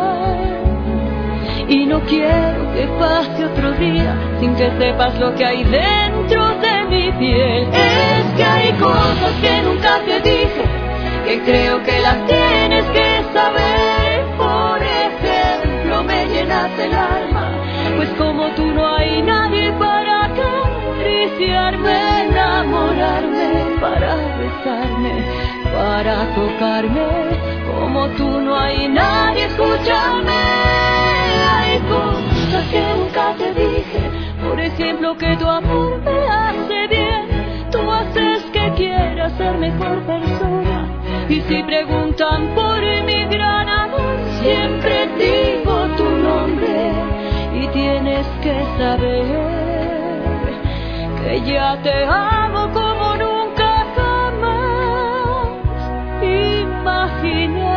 y no quiero que pase otro día sin que sepas lo que hay dentro de mi piel. Es que hay cosas que nunca te dije, que creo que las tienes que saber. Por ejemplo, me llenas el alma, pues como tú no hay nadie para acariciarme, enamorarme, para besarme, para tocarme. Como tú no hay nadie, escúchame. Hay cosas que nunca te dije, por ejemplo, que tu amor me hace bien. Tú haces que quiera ser mejor persona, y si preguntan por mi gran amor, siempre digo tu nombre. Y tienes que saber que ya te amo como nunca jamás imaginé.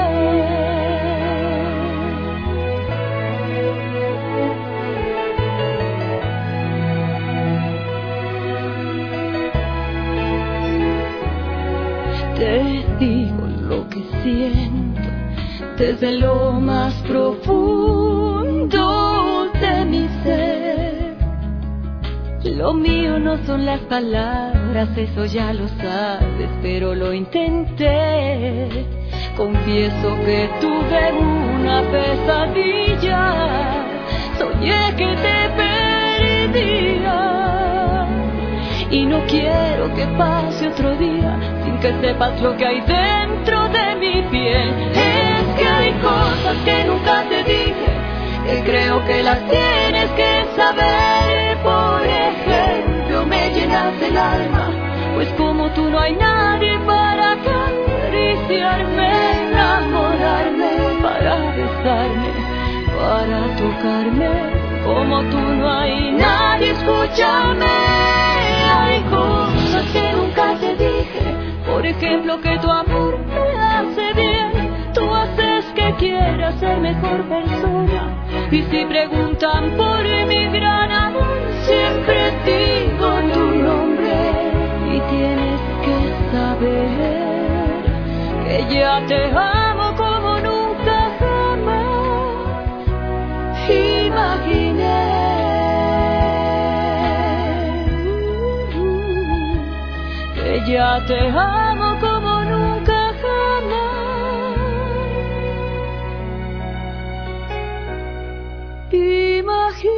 Te digo lo que siento desde lo más profundo de mi ser. Lo mío no son las palabras, eso ya lo sabes, pero lo intenté. Confieso que tuve una pesadilla, soñé que te perdía y no quiero que pase otro día sin que sepas lo que hay dentro de mi piel. Es que hay cosas que nunca te dije, que creo que las tienes que saber. Por ejemplo, me llenas el alma, pues como tú no hay nadie para acariciarme, enamorarme, para besarme, para tocarme. Como tú no hay nadie, escúchame. Hay cosas que nunca te dije, por ejemplo, que tu amor me hace bien. Tú haces que quiera ser mejor persona, y si preguntan por mi gran amor, siempre digo tu nombre. Y tienes que saber que ya te amo como nunca jamás imaginé. Que ya te amo como nunca jamás imaginé.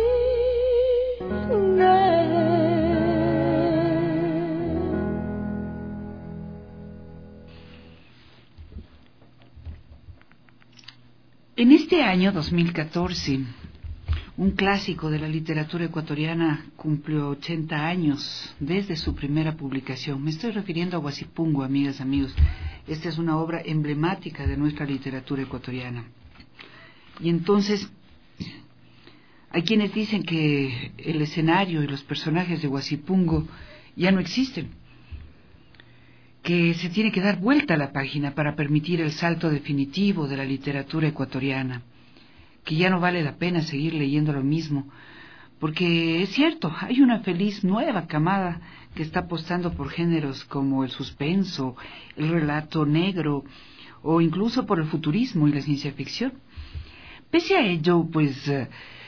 En este año dos mil catorce, un clásico de la literatura ecuatoriana cumplió ochenta años desde su primera publicación. Me estoy refiriendo a Huasipungo, amigas, amigos. Esta es una obra emblemática de nuestra literatura ecuatoriana. Y entonces, hay quienes dicen que el escenario y los personajes de Huasipungo ya no existen. que se tiene que dar vuelta a la página para permitir el salto definitivo de la literatura ecuatoriana, que ya no vale la pena seguir leyendo lo mismo, porque es cierto, hay una feliz nueva camada que está apostando por géneros como el suspenso, el relato negro o incluso por el futurismo y la ciencia ficción. Pese a ello, pues eh,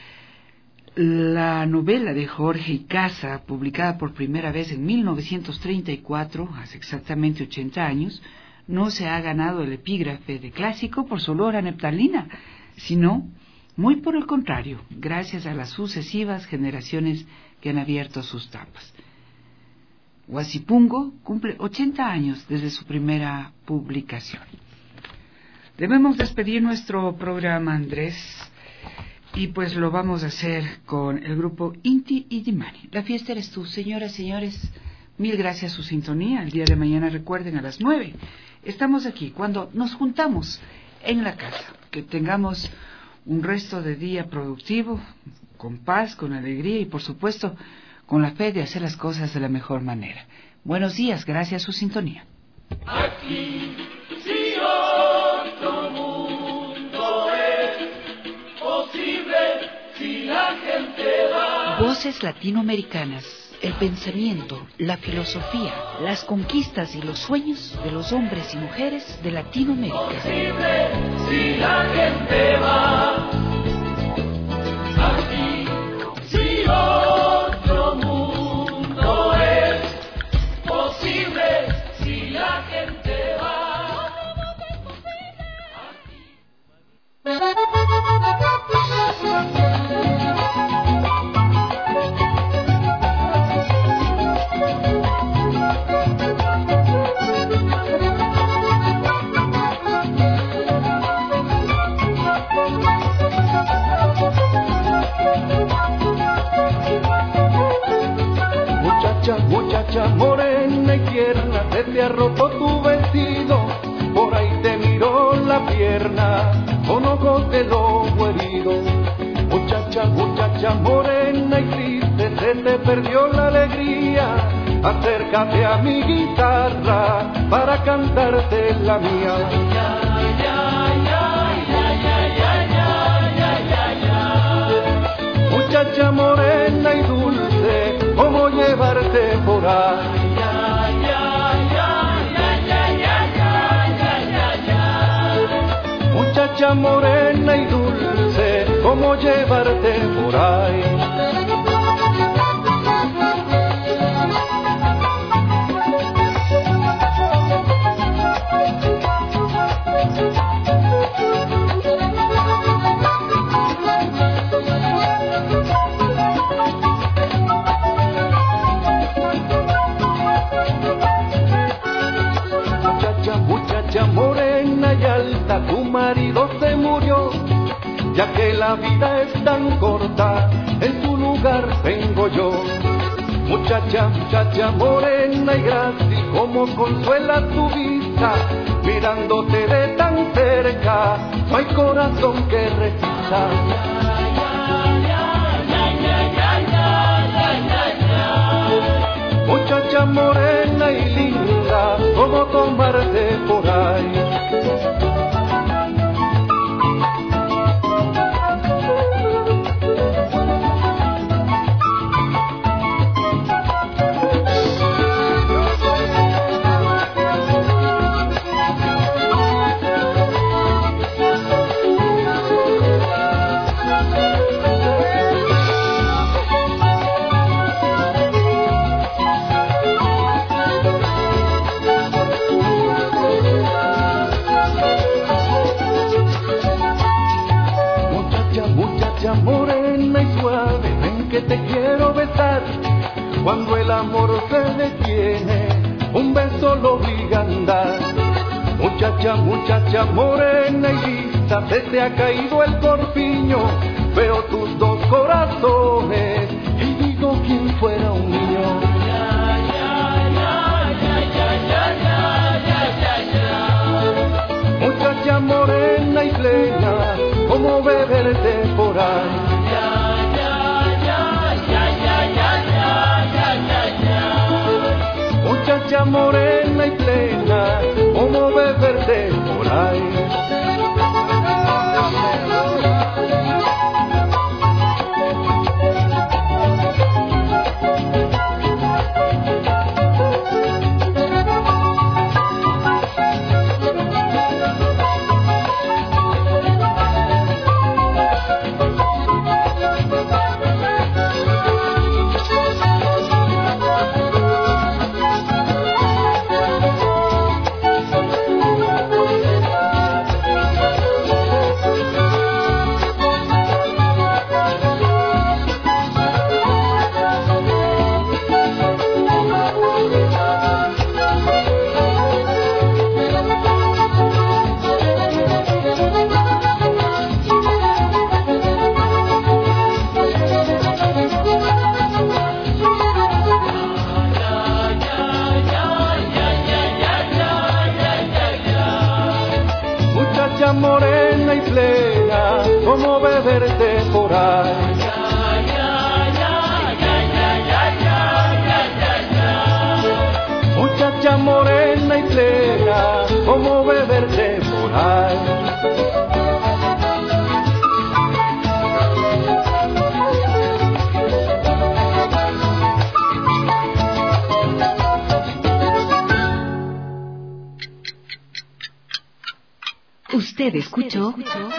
la novela de Jorge Icaza, publicada por primera vez en mil novecientos treinta y cuatro, hace exactamente ochenta años, no se ha ganado el epígrafe de clásico por su olor a naftalina, sino muy por el contrario, gracias a las sucesivas generaciones que han abierto sus tapas. Huasipungo cumple ochenta años desde su primera publicación. Debemos despedir nuestro programa, Andrés, y pues lo vamos a hacer con el grupo Inti Illimani. La fiesta eres tú, señoras y señores. Mil gracias a su sintonía. El día de mañana, recuerden, a las nueve. Estamos aquí cuando nos juntamos en la casa. Que tengamos un resto de día productivo, con paz, con alegría y por supuesto con la fe de hacer las cosas de la mejor manera. Buenos días, gracias a su sintonía. Aquí, si otro mundo es posible, si la gente va. Voces latinoamericanas, el pensamiento, la filosofía, las conquistas y los sueños de los hombres y mujeres de Latinoamérica. Posible, si la gente va. Aquí, si otro mundo es posible, si la gente va. Muchacha, muchacha morena y tierna, se te ha roto tu vestido, por ahí te miró la pierna, con ojos de lobo herido. Muchacha, muchacha morena y triste, se te perdió la alegría, acércate a mi guitarra, para cantarte la mía. Muchacha morena y dulce, ¿cómo llevarte por ahí? Muchacha morena y dulce, ¿cómo llevarte por ahí? Muchacha morena y alta, tu marido se murió, ya que la vida es tan corta, en tu lugar vengo yo. Muchacha, muchacha morena y grácil, como consuela tu vista, mirándote de tan cerca, no hay corazón que resista. Muchacha morena y linda, ¿cómo tomarte por ahí? Morena y suave, ven que te quiero besar. Cuando el amor se detiene, un beso lo obliga a andar. Muchacha, muchacha morena y lista, se te ha caído el corpiño. Veo tus dos corazones y digo quién fuera un niño. Muchacha morena y plena, como beberte por ahí. Muchacha morena y plena. como beberte por ahí. Muchacha morena y plena, como beberte por ahí. Usted escuchó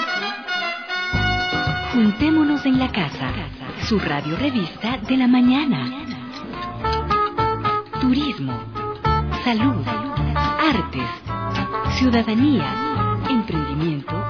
Juntémonos en la Casa, su radio revista de la mañana. Turismo, salud, artes, ciudadanía, emprendimiento